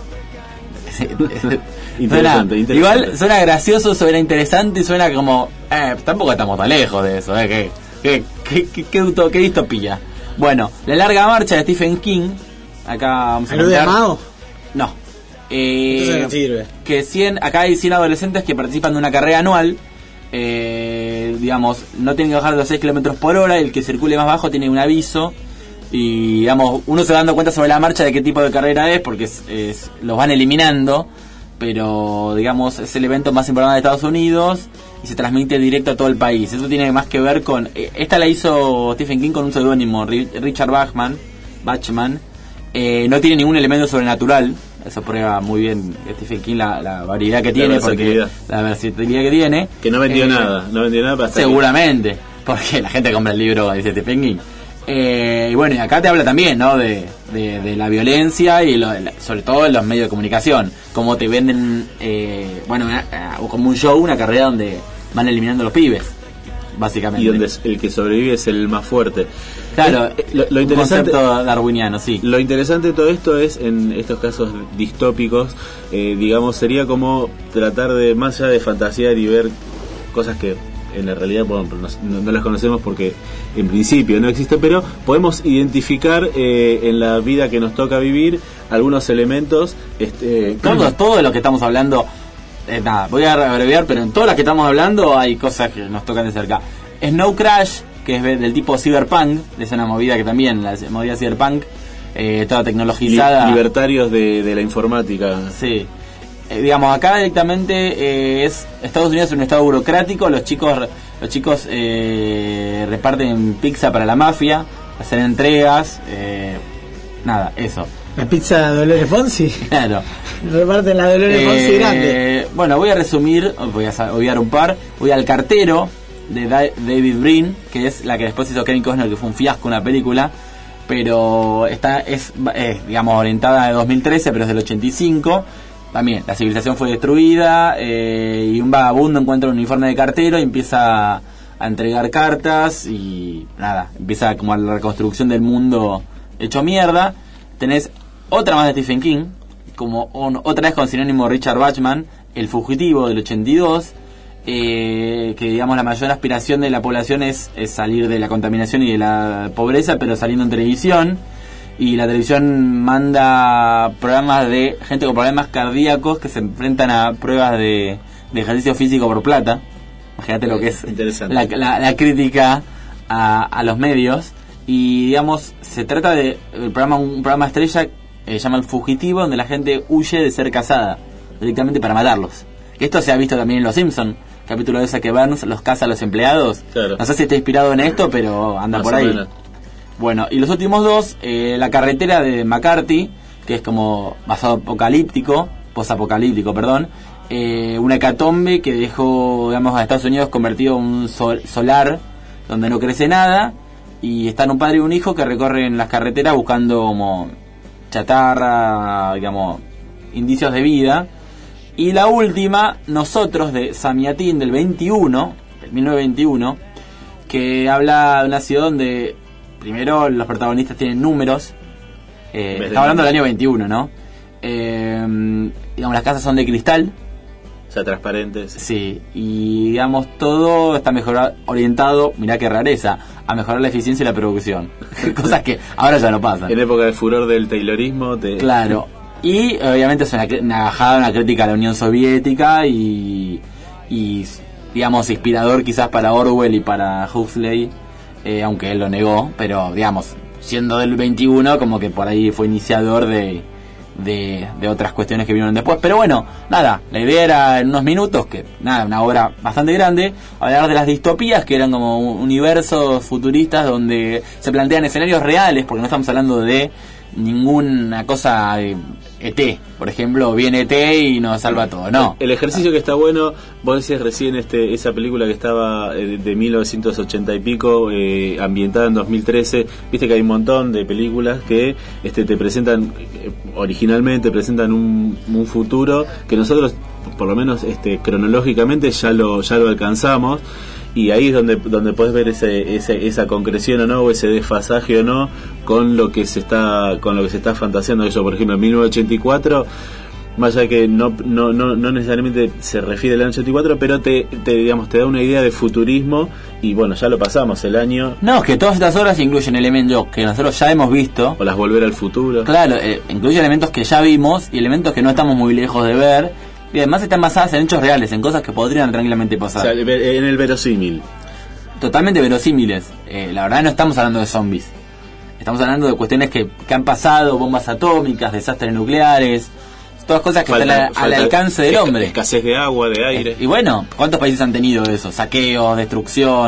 [SPEAKER 6] Interesante,
[SPEAKER 4] Suena-
[SPEAKER 6] interesante.
[SPEAKER 4] Igual suena gracioso, suena interesante y suena como, eh, tampoco estamos tan lejos de eso, eh, que, que, que, que, que, uto- que distopía. Bueno, La larga marcha de Stephen King, acá vamos a
[SPEAKER 3] ¿Alude a
[SPEAKER 4] contar-
[SPEAKER 3] Mao?
[SPEAKER 4] No. Eh,
[SPEAKER 3] Entonces no sirve.
[SPEAKER 4] que cien, acá hay cien adolescentes que participan de una carrera anual. Eh, digamos, no tienen que bajar de los seis kilómetros por hora. El que circule más bajo tiene un aviso. Y digamos, uno se va dando cuenta sobre la marcha de qué tipo de carrera es, porque es, es- los van eliminando. Pero digamos, es el evento más importante de Estados Unidos y se transmite directo a todo el país. Eso tiene más que ver con, eh, esta la hizo Stephen King con un seudónimo, Ri- Richard Bachman, Bachman eh, no tiene ningún elemento sobrenatural. Eso prueba muy bien Stephen King la, la variedad que
[SPEAKER 6] La
[SPEAKER 4] tiene,
[SPEAKER 6] versatilidad.
[SPEAKER 4] porque la versatilidad que tiene.
[SPEAKER 6] Que no vendió
[SPEAKER 4] Eh,
[SPEAKER 6] nada, no vendió nada para
[SPEAKER 4] Seguramente, porque la gente compra el libro, dice Stephen King. Eh, y bueno, y acá te habla también, ¿no? De, de, de la violencia y lo, sobre todo en los medios de comunicación. Cómo te venden, eh, bueno, una- uh, como un show, una carrera donde van eliminando a los pibes, básicamente.
[SPEAKER 6] Y donde es- el que sobrevive es el más fuerte.
[SPEAKER 4] Claro,
[SPEAKER 6] Eh, lo, lo
[SPEAKER 4] un
[SPEAKER 6] interesante,
[SPEAKER 4] concepto darwiniano, sí.
[SPEAKER 6] Lo interesante de todo esto es, en estos casos distópicos, eh, digamos, sería como tratar de, más allá de fantasear y ver cosas que en la realidad bueno, no, no las conocemos porque en principio no existen, pero podemos identificar eh, en la vida que nos toca vivir algunos elementos. Este,
[SPEAKER 4] Todo, todo de lo que estamos hablando, eh, nada, voy a abreviar, pero en todas las que estamos hablando hay cosas que nos tocan de cerca. Snow Crash, que es del tipo cyberpunk, es una movida que también, la movida cyberpunk, eh, toda tecnologizada.
[SPEAKER 6] li- libertarios de, de la informática.
[SPEAKER 4] Sí. Eh, digamos, acá directamente eh, es Estados Unidos es un estado burocrático, los chicos los chicos eh, reparten pizza para la mafia, hacen entregas, eh, nada, eso.
[SPEAKER 3] La pizza de Dolores Fonsi.
[SPEAKER 4] Claro.
[SPEAKER 3] Reparten la Dolores Fonsi
[SPEAKER 4] Eh,
[SPEAKER 3] grande.
[SPEAKER 4] Bueno, voy a resumir, voy a sa- obviar un par. Voy al Cartero de Da- David Brin, que es la que después hizo Kevin Costner, que fue un fiasco una película, pero esta es, es digamos orientada de dos mil trece, pero es del ochenta y cinco. También la civilización fue destruida eh, y un vagabundo encuentra un uniforme de cartero y empieza a entregar cartas y nada, empieza como la reconstrucción del mundo hecho mierda. Tenés otra más de Stephen King, como un- otra vez con sinónimo Richard Bachman, El Fugitivo del ochenta y dos, eh, que digamos la mayor aspiración de la población es, es salir de la contaminación y de la pobreza, pero saliendo en televisión, y la televisión manda programas de gente con problemas cardíacos que se enfrentan a pruebas de, de ejercicio físico por plata. Imagínate lo que es
[SPEAKER 6] Interesante.
[SPEAKER 4] la, la, la crítica a, a los medios. Y digamos, se trata de el programa, un programa estrella eh, se llama El Fugitivo, donde la gente huye de ser cazada directamente para matarlos. Esto se ha visto también en Los Simpson, capítulo de ese que Burns los caza a los empleados.
[SPEAKER 6] Claro.
[SPEAKER 4] No sé si está inspirado en esto, pero anda
[SPEAKER 6] Más
[SPEAKER 4] por
[SPEAKER 6] o
[SPEAKER 4] ahí.
[SPEAKER 6] menos.
[SPEAKER 4] Bueno, y los últimos dos, eh, La Carretera de McCarthy, que es como basado apocalíptico, posapocalíptico, perdón, eh, una hecatombe que dejó, digamos, a Estados Unidos convertido en un sol- solar donde no crece nada, y están un padre y un hijo que recorren las carreteras buscando como chatarra, digamos, indicios de vida. Y la última, Nosotros, de Samiatín, del veintiuno, del mil novecientos veintiuno, que habla de una ciudad donde primero los protagonistas tienen números. Eh,
[SPEAKER 6] Desde
[SPEAKER 4] estaba hablando
[SPEAKER 6] el-
[SPEAKER 4] del año veintiuno, ¿no? Eh, digamos, las casas son de cristal.
[SPEAKER 6] O sea, transparentes.
[SPEAKER 4] Sí, y digamos, todo está mejor orientado, mirá qué rareza, a mejorar la eficiencia y la producción. Cosas que ahora ya no pasan.
[SPEAKER 6] En época de furor del taylorismo, te...
[SPEAKER 4] Claro. Y obviamente es una, cri- una bajada, una crítica a la Unión Soviética y, y digamos, inspirador quizás para Orwell y para Huxley, eh, aunque él lo negó, pero digamos, siendo del veintiuno, como que por ahí fue iniciador de, de, de otras cuestiones que vinieron después. Pero bueno, nada, la idea era en unos minutos, que nada, una obra bastante grande, hablar de las distopías, que eran como universos futuristas donde se plantean escenarios reales, porque no estamos hablando de ninguna cosa de E T, por ejemplo, viene E T y nos salva todo, no.
[SPEAKER 6] El ejercicio que está bueno, vos decías recién este, esa película que estaba eh, de mil novecientos ochenta y pico, eh, ambientada en dos mil trece, viste que hay un montón de películas que este, te presentan, eh, originalmente presentan un, un futuro que nosotros, por lo menos este, cronológicamente, ya lo, ya lo alcanzamos. Y ahí es donde donde puedes ver ese, ese esa concreción o no, o ese desfasaje o no con lo que se está con lo que se está fantaseando. Eso, por ejemplo, en mil novecientos ochenta y cuatro, más allá que no no no, no necesariamente se refiere al año ochenta y cuatro, pero te, te digamos te da una idea de futurismo. Y bueno, ya lo pasamos el año.
[SPEAKER 4] No, es que todas estas obras incluyen elementos que nosotros ya hemos visto.
[SPEAKER 6] O las Volver al Futuro.
[SPEAKER 4] Claro, eh, incluye elementos que ya vimos y elementos que no estamos muy lejos de ver. Y además están basadas en hechos reales, en cosas que podrían tranquilamente pasar.
[SPEAKER 6] O sea, en el verosímil.
[SPEAKER 4] Totalmente verosímiles. Eh, la verdad no estamos hablando de zombies. Estamos hablando de cuestiones que, que han pasado, bombas atómicas, desastres nucleares, todas cosas que
[SPEAKER 6] Falta-
[SPEAKER 4] están al, al
[SPEAKER 6] falta
[SPEAKER 4] alcance del
[SPEAKER 6] esca-
[SPEAKER 4] hombre.
[SPEAKER 6] Escasez de agua, de aire.
[SPEAKER 4] Y bueno, ¿cuántos países han tenido eso? Saqueos, destrucción.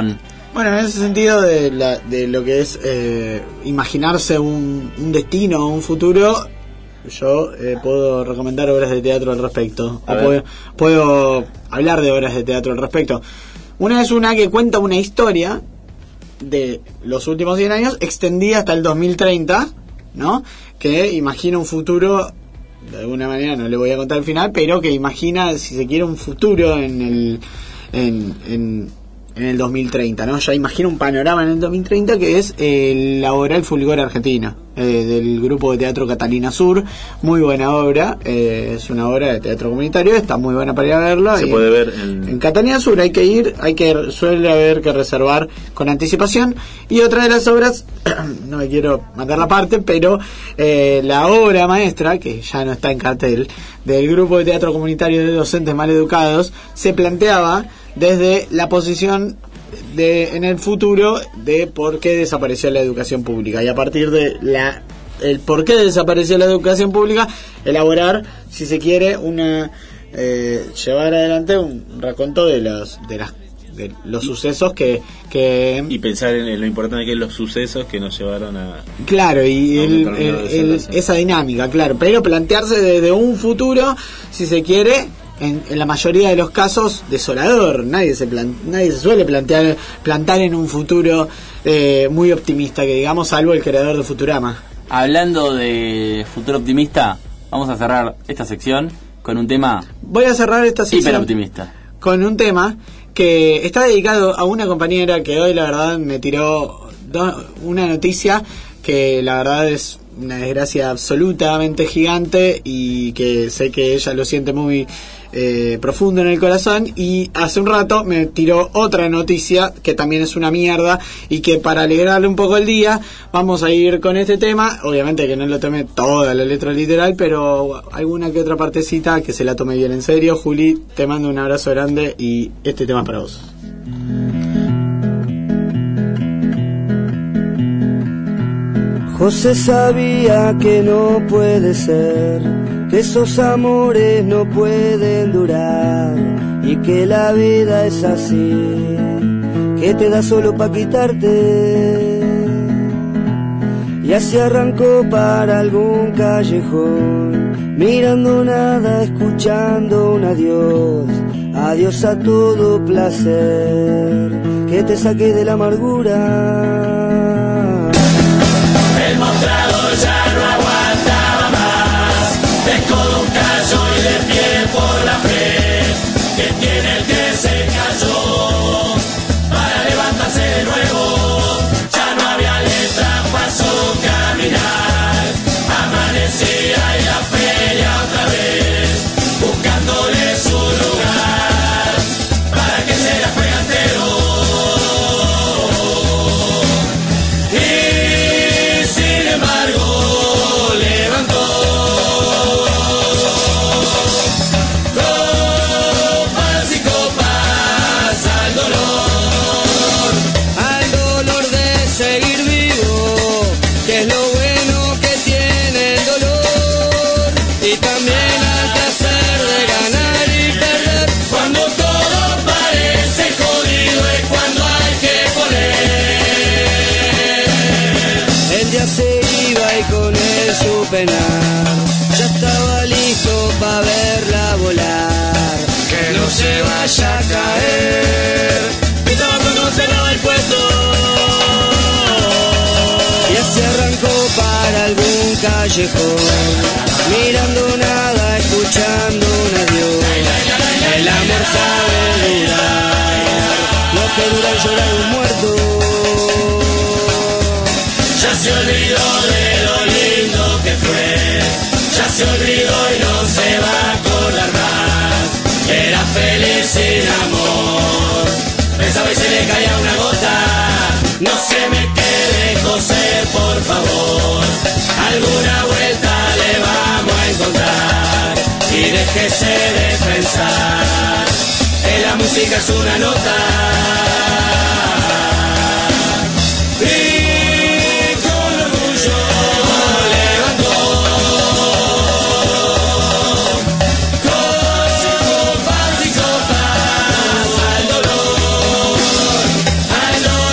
[SPEAKER 3] Bueno, en ese sentido de, la, de lo que es eh, imaginarse un, un destino, un futuro, yo eh, puedo recomendar obras de teatro al respecto. O puedo, puedo hablar de obras de teatro al respecto. Una es una que cuenta una historia de los últimos cien años extendida hasta el dos mil treinta, ¿no? Que imagina un futuro, de alguna manera no le voy a contar el final, pero que imagina, si se quiere, un futuro en el en, en, en el dos mil treinta, ¿no? Ya imagina un panorama en el dos mil treinta que es el Laboral Fulgor Argentina, eh, del grupo de teatro Catalina Sur. Muy buena obra, eh, es una obra de teatro comunitario, está muy buena para ir a verla.
[SPEAKER 6] Se
[SPEAKER 3] y
[SPEAKER 6] puede ver en...
[SPEAKER 3] en Catalina Sur hay que ir, hay que suele haber que reservar con anticipación. Y otra de las obras, no me quiero matar la parte, pero eh, la obra maestra, que ya no está en cartel, del grupo de teatro comunitario de docentes maleducados, se planteaba desde la posición de en el futuro de por qué desapareció la educación pública, y a partir de la el por qué desapareció la educación pública, elaborar, si se quiere, una eh, llevar adelante un raconto de los de las de los sucesos que, que
[SPEAKER 6] y pensar en, en lo importante que es los sucesos que nos llevaron a
[SPEAKER 3] claro y
[SPEAKER 6] a
[SPEAKER 3] el, el, el, esa dinámica, claro, pero plantearse desde un futuro, si se quiere, en, en la mayoría de los casos desolador. Nadie se plan, nadie se suele plantear plantar en un futuro eh, muy optimista, que digamos, salvo el creador de Futurama.
[SPEAKER 4] Hablando de futuro optimista, vamos a cerrar esta sección con un tema
[SPEAKER 3] voy a cerrar esta sección
[SPEAKER 4] hiper optimista
[SPEAKER 3] con un tema que está dedicado a una compañera que hoy la verdad me tiró do, una noticia que la verdad es una desgracia absolutamente gigante y que sé que ella lo siente muy eh, profundo en el corazón, y hace un rato me tiró otra noticia que también es una mierda y que para alegrarle un poco el día vamos a ir con este tema. Obviamente que no lo tome toda la letra literal, pero alguna que otra partecita que se la tome bien en serio. Juli, te mando un abrazo grande y este tema es para vos.
[SPEAKER 17] José sabía que no puede ser, que esos amores no pueden durar y que la vida es así, que te da solo pa' quitarte. Y así arrancó para algún callejón, mirando nada, escuchando un adiós, adiós a todo placer, que te saque de la amargura.
[SPEAKER 7] El mostrador ya no aguantaba más, de codo un callo y de pie por la fe, que tiene el que se cayó para levantarse de nuevo. Ya no había letra, pasó caminar, amanecía y la feria otra vez, buscándole su lugar para que se la juegue entero.
[SPEAKER 17] Ya estaba listo para verla volar,
[SPEAKER 7] que no se vaya a caer, estaba cuando se lava el puesto.
[SPEAKER 17] Y así arrancó para algún callejón, mirando nada, escuchando un adiós. El amor sabe durar, lo que dura llorar un muerto.
[SPEAKER 7] Ya se olvidó de lo lindo que fue, ya se olvidó y no se va a acordar más. Era feliz sin amor, pensaba y se le caía una gota. No se me quede, José, por favor, alguna vuelta le vamos a encontrar. Y déjese de pensar que la música es una nota. I know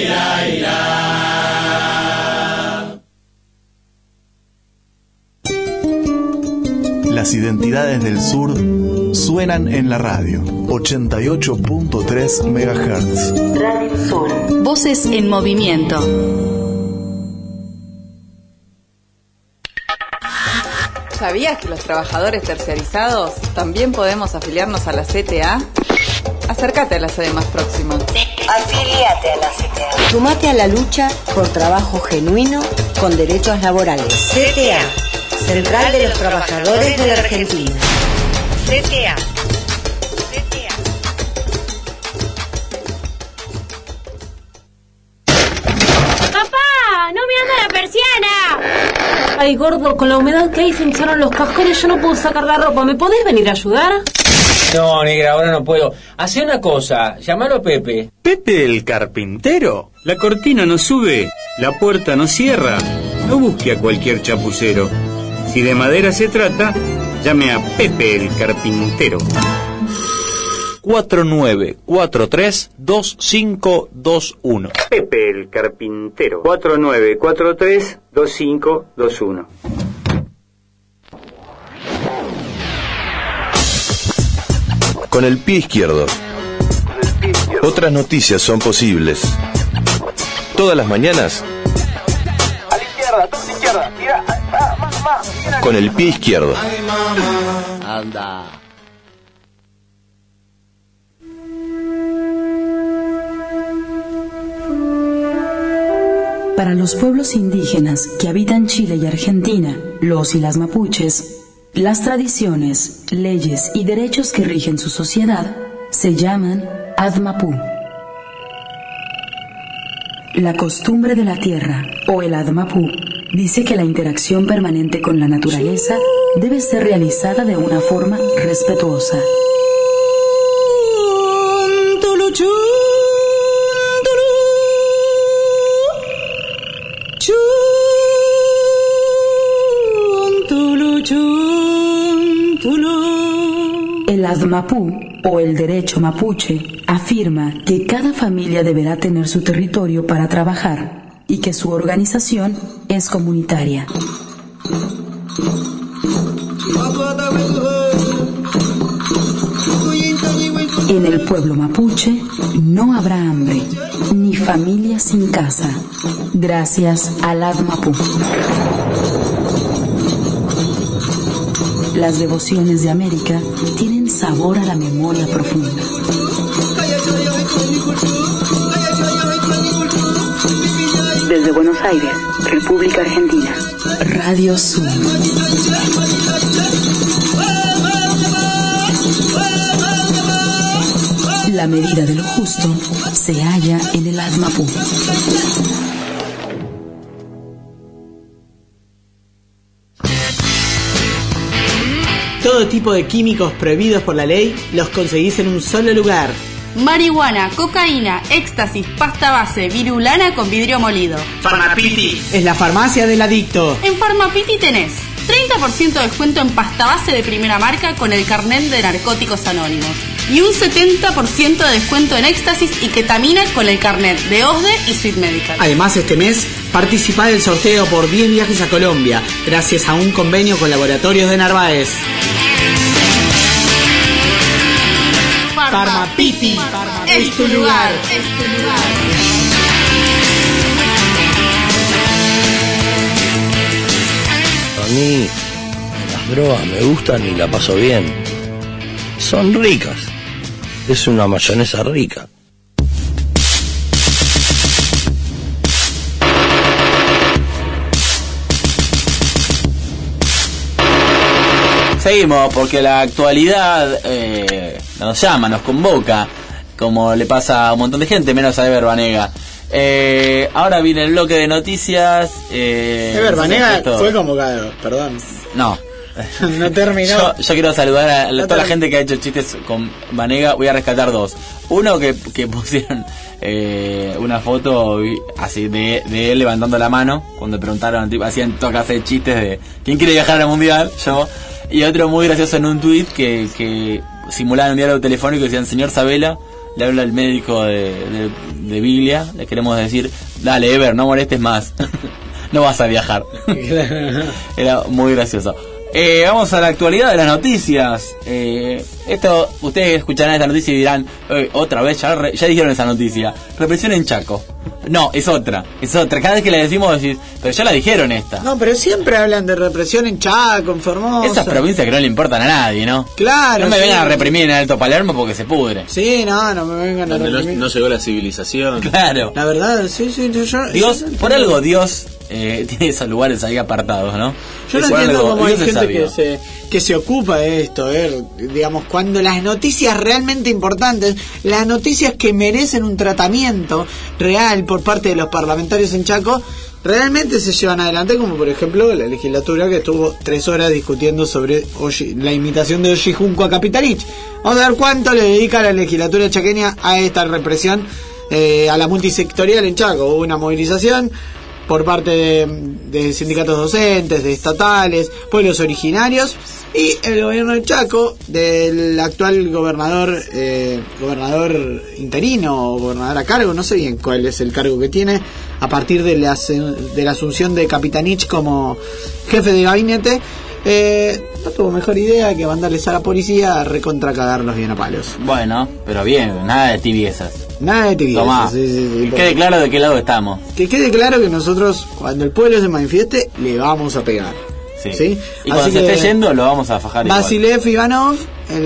[SPEAKER 7] ira, ira.
[SPEAKER 1] Las identidades del sur suenan en la radio. ochenta y ocho punto tres megahertz.
[SPEAKER 2] Radio Sur. Voces en movimiento.
[SPEAKER 18] ¿Sabías que los trabajadores terciarizados también podemos afiliarnos a la C T A? Acércate a la sede más próxima.
[SPEAKER 19] Afíliate a la C T A. Sumate a la lucha por trabajo genuino con derechos laborales. C T A, Central de los Trabajadores de la Argentina. C T A.
[SPEAKER 20] ¡Papá! ¡No me anda la persiana! Ay, gordo, con la humedad que hay se hincharon los cascones, yo no puedo sacar la ropa. ¿Me podés venir a ayudar?
[SPEAKER 21] No, negra, ahora no puedo. Hacé una cosa, llamalo a Pepe.
[SPEAKER 22] ¿Pepe el carpintero? La cortina no sube, la puerta no cierra. No busque a cualquier chapucero. Si de madera se trata, llame a Pepe el carpintero.
[SPEAKER 23] cuatro nueve cuatro tres dos cinco dos uno.
[SPEAKER 22] Pepe el carpintero. cuatro nueve cuatro tres dos cinco dos uno.
[SPEAKER 24] Con el pie izquierdo. Otras noticias son posibles. Todas las mañanas.
[SPEAKER 25] A la izquierda, toda la izquierda. Mira, ah, más, más. Mira.
[SPEAKER 24] Con el pie izquierdo.
[SPEAKER 23] Anda.
[SPEAKER 26] Para los pueblos indígenas que habitan Chile y Argentina, los y las mapuches, las tradiciones, leyes y derechos que rigen su sociedad se llaman Admapú. La costumbre de la tierra, o el Admapú, dice que la interacción permanente con la naturaleza debe ser realizada de una forma respetuosa. El Admapú, o el derecho mapuche, afirma que cada familia deberá tener su territorio para trabajar y que su organización es comunitaria. En el pueblo mapuche no habrá hambre, ni familia sin casa, gracias al Admapú. Las devociones de América tienen sabor a la memoria profunda. Desde Buenos Aires, República Argentina. Radio Sur. La medida de lo justo se halla en el Admapú.
[SPEAKER 3] Todo tipo de químicos prohibidos por la ley los conseguís en un solo lugar.
[SPEAKER 15] Marihuana, cocaína, éxtasis, pasta base, virulana con vidrio molido.
[SPEAKER 3] Farmapiti es la farmacia del adicto.
[SPEAKER 15] En Farmapiti tenés treinta por ciento de descuento en pasta base de primera marca con el carnet de Narcóticos Anónimos y un setenta por ciento de descuento en éxtasis y ketamina con el carnet de O S D E y Sweet Medical.
[SPEAKER 3] Además, este mes participá del sorteo por diez viajes a Colombia gracias a un convenio con Laboratorios de Narváez. Farmapiti es tu lugar.
[SPEAKER 7] Es tu lugar.
[SPEAKER 27] A mí las drogas me gustan y la paso bien. Son ricas. Es una mayonesa rica.
[SPEAKER 4] Seguimos porque la actualidad eh, nos llama, nos convoca, como le pasa a un montón de gente, menos a Ever Banega. Eh, ahora viene el bloque de noticias. Eh,
[SPEAKER 3] Ever Banega fue convocado, perdón.
[SPEAKER 4] No.
[SPEAKER 3] No terminó.
[SPEAKER 4] Yo, yo quiero saludar a no toda la gente que ha hecho chistes con Banega. Voy a rescatar dos. Uno que, que pusieron eh, una foto así de, de él levantando la mano cuando preguntaron, tipo, hacían toda clase de chistes de ¿quién quiere viajar al mundial? Yo. Y otro muy gracioso en un tuit que, que simulaban un diálogo telefónico y decían: señor Sabela, le habla el médico de, de, de Biglia, le queremos decir, dale Ever, no molestes más, no vas a viajar. Era muy gracioso. Eh, vamos a la actualidad de las noticias. Eh, esto, ustedes escucharán esta noticia y dirán, eh, otra vez, ya, re, ya dijeron esa noticia. Represión en Chaco. No, es otra, es otra. Cada vez que la decimos decís, pero ya la dijeron esta.
[SPEAKER 3] No, pero siempre hablan de represión en Chaco, en Formosa.
[SPEAKER 4] Esas provincias que no le importan a nadie, ¿no?
[SPEAKER 3] Claro.
[SPEAKER 4] No me
[SPEAKER 3] sí.
[SPEAKER 4] vengan a reprimir en Alto Palermo porque se pudre.
[SPEAKER 3] Sí, no, no me vengan a
[SPEAKER 6] Donde
[SPEAKER 3] reprimir.
[SPEAKER 6] no, no llegó la civilización.
[SPEAKER 4] Claro.
[SPEAKER 3] La verdad, sí, sí, yo... yo
[SPEAKER 4] Dios,
[SPEAKER 3] yo,
[SPEAKER 4] por algo Dios eh, tiene esos lugares ahí apartados, ¿no?
[SPEAKER 3] Yo no
[SPEAKER 4] por
[SPEAKER 3] entiendo
[SPEAKER 4] algo,
[SPEAKER 3] cómo hay
[SPEAKER 4] Dios es
[SPEAKER 3] gente que
[SPEAKER 4] sabio.
[SPEAKER 3] se, que se ocupa de esto, eh, digamos, cuando las noticias realmente importantes, las noticias que merecen un tratamiento real por parte de los parlamentarios en Chaco, realmente se llevan adelante, como por ejemplo la legislatura que estuvo tres horas discutiendo sobre Oji, la imitación de Oji Junco a Capitanich. Vamos a ver cuánto le dedica la legislatura chaqueña a esta represión, eh, a la multisectorial en Chaco. Hubo una movilización por parte de, de sindicatos docentes, de estatales, pueblos originarios y el gobierno de Chaco, del actual gobernador eh, gobernador interino o gobernador a cargo, no sé bien cuál es el cargo que tiene, a partir de la, de la asunción de Capitanich como jefe de gabinete, eh, no tuvo mejor idea que mandarles a la policía a recontracagarlos bien a palos.
[SPEAKER 4] Bueno, pero bien, nada de tibiezas.
[SPEAKER 3] Nada de tibiezas.
[SPEAKER 4] Tomá,
[SPEAKER 3] sí, sí, sí,
[SPEAKER 4] que quede claro de qué lado estamos.
[SPEAKER 3] Que quede claro que nosotros, cuando el pueblo se manifieste, le vamos a pegar.
[SPEAKER 4] Sí.
[SPEAKER 3] ¿Sí?
[SPEAKER 4] Y cuando
[SPEAKER 3] Así
[SPEAKER 4] se
[SPEAKER 3] que
[SPEAKER 4] esté yendo, lo vamos a fajar igual.
[SPEAKER 3] Vasilev Ivanov,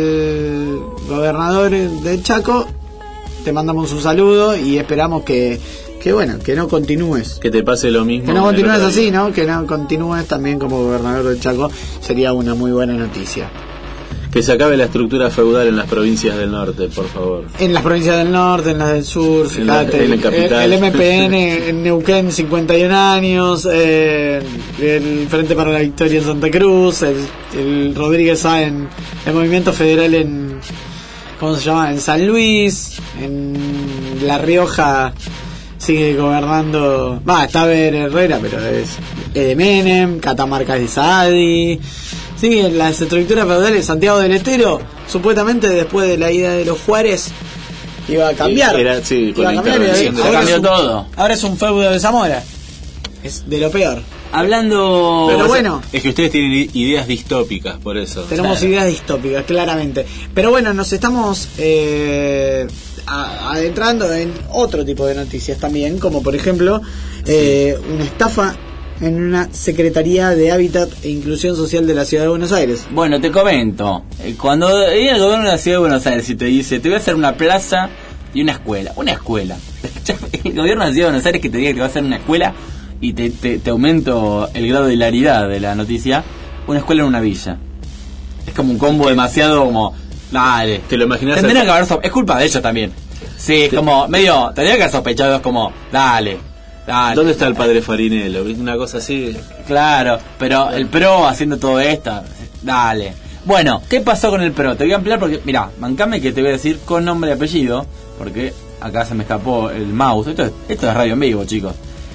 [SPEAKER 3] el gobernador de Chaco, te mandamos un saludo y esperamos que, que bueno, que no continúes.
[SPEAKER 6] Que te pase lo mismo.
[SPEAKER 3] Que no
[SPEAKER 6] en el
[SPEAKER 3] continúes
[SPEAKER 6] otro
[SPEAKER 3] así,
[SPEAKER 6] día.
[SPEAKER 3] ¿no? Que no continúes también como gobernador de Chaco, sería una muy buena noticia.
[SPEAKER 6] Que se acabe la estructura feudal en las provincias del norte, por favor.
[SPEAKER 3] En las provincias del norte, en las del sur,
[SPEAKER 6] En la-
[SPEAKER 3] fíjate,
[SPEAKER 6] en la
[SPEAKER 3] el,
[SPEAKER 6] capital.
[SPEAKER 3] el M P N en Neuquén, cincuenta y un años, eh, el Frente para la Victoria en Santa Cruz, el, el Rodríguez A en el Movimiento Federal en, ¿cómo se llama? En San Luis, en La Rioja sigue gobernando, va, está Ver Herrera, pero es de Menem, Catamarca es de Saadi. Sí, en las estructuras feudales, Santiago del Estero, supuestamente después de la ida de los Juárez, iba a cambiar.
[SPEAKER 6] Era, sí, con
[SPEAKER 3] Iba a
[SPEAKER 6] la
[SPEAKER 3] cambiar,
[SPEAKER 6] intervención de
[SPEAKER 3] ahora
[SPEAKER 6] la-
[SPEAKER 3] es
[SPEAKER 4] cambió
[SPEAKER 3] un-
[SPEAKER 4] todo.
[SPEAKER 3] Ahora es un feudo de Zamora. Es de lo peor.
[SPEAKER 4] Hablando...
[SPEAKER 3] Pero
[SPEAKER 6] Pero
[SPEAKER 3] bueno.
[SPEAKER 6] Es que ustedes tienen i- ideas distópicas, por eso.
[SPEAKER 3] Tenemos
[SPEAKER 4] Claro.
[SPEAKER 3] ideas distópicas, claramente. Pero bueno, nos estamos eh, a- adentrando en otro tipo de noticias también, como por ejemplo eh, una estafa en una Secretaría de Hábitat e Inclusión Social de la Ciudad de Buenos Aires.
[SPEAKER 4] Bueno, te comento. Eh, Cuando viene el gobierno de la Ciudad de Buenos Aires y te dice, te voy a hacer una plaza y una escuela. Una escuela. El gobierno de la Ciudad de Buenos Aires que te diga que te va a hacer una escuela y te, te, te aumento el grado de hilaridad de la noticia. Una escuela en una villa. Es como un combo demasiado como... Dale.
[SPEAKER 6] ¿Te lo imaginas?
[SPEAKER 4] Tendrían que haber so- es culpa de ellos también. Sí, es como medio... Tendría que haber sospechado, es como... Dale. Dale.
[SPEAKER 6] ¿Dónde está el padre Farinello? ¿Viste? Una cosa así.
[SPEAKER 4] Claro, pero el PRO haciendo todo esto, dale. Bueno, ¿qué pasó con el PRO? Te voy a ampliar porque, mira, mancame que te voy a decir con nombre y apellido, porque acá se me escapó el mouse. Esto es, esto es radio en vivo, chicos.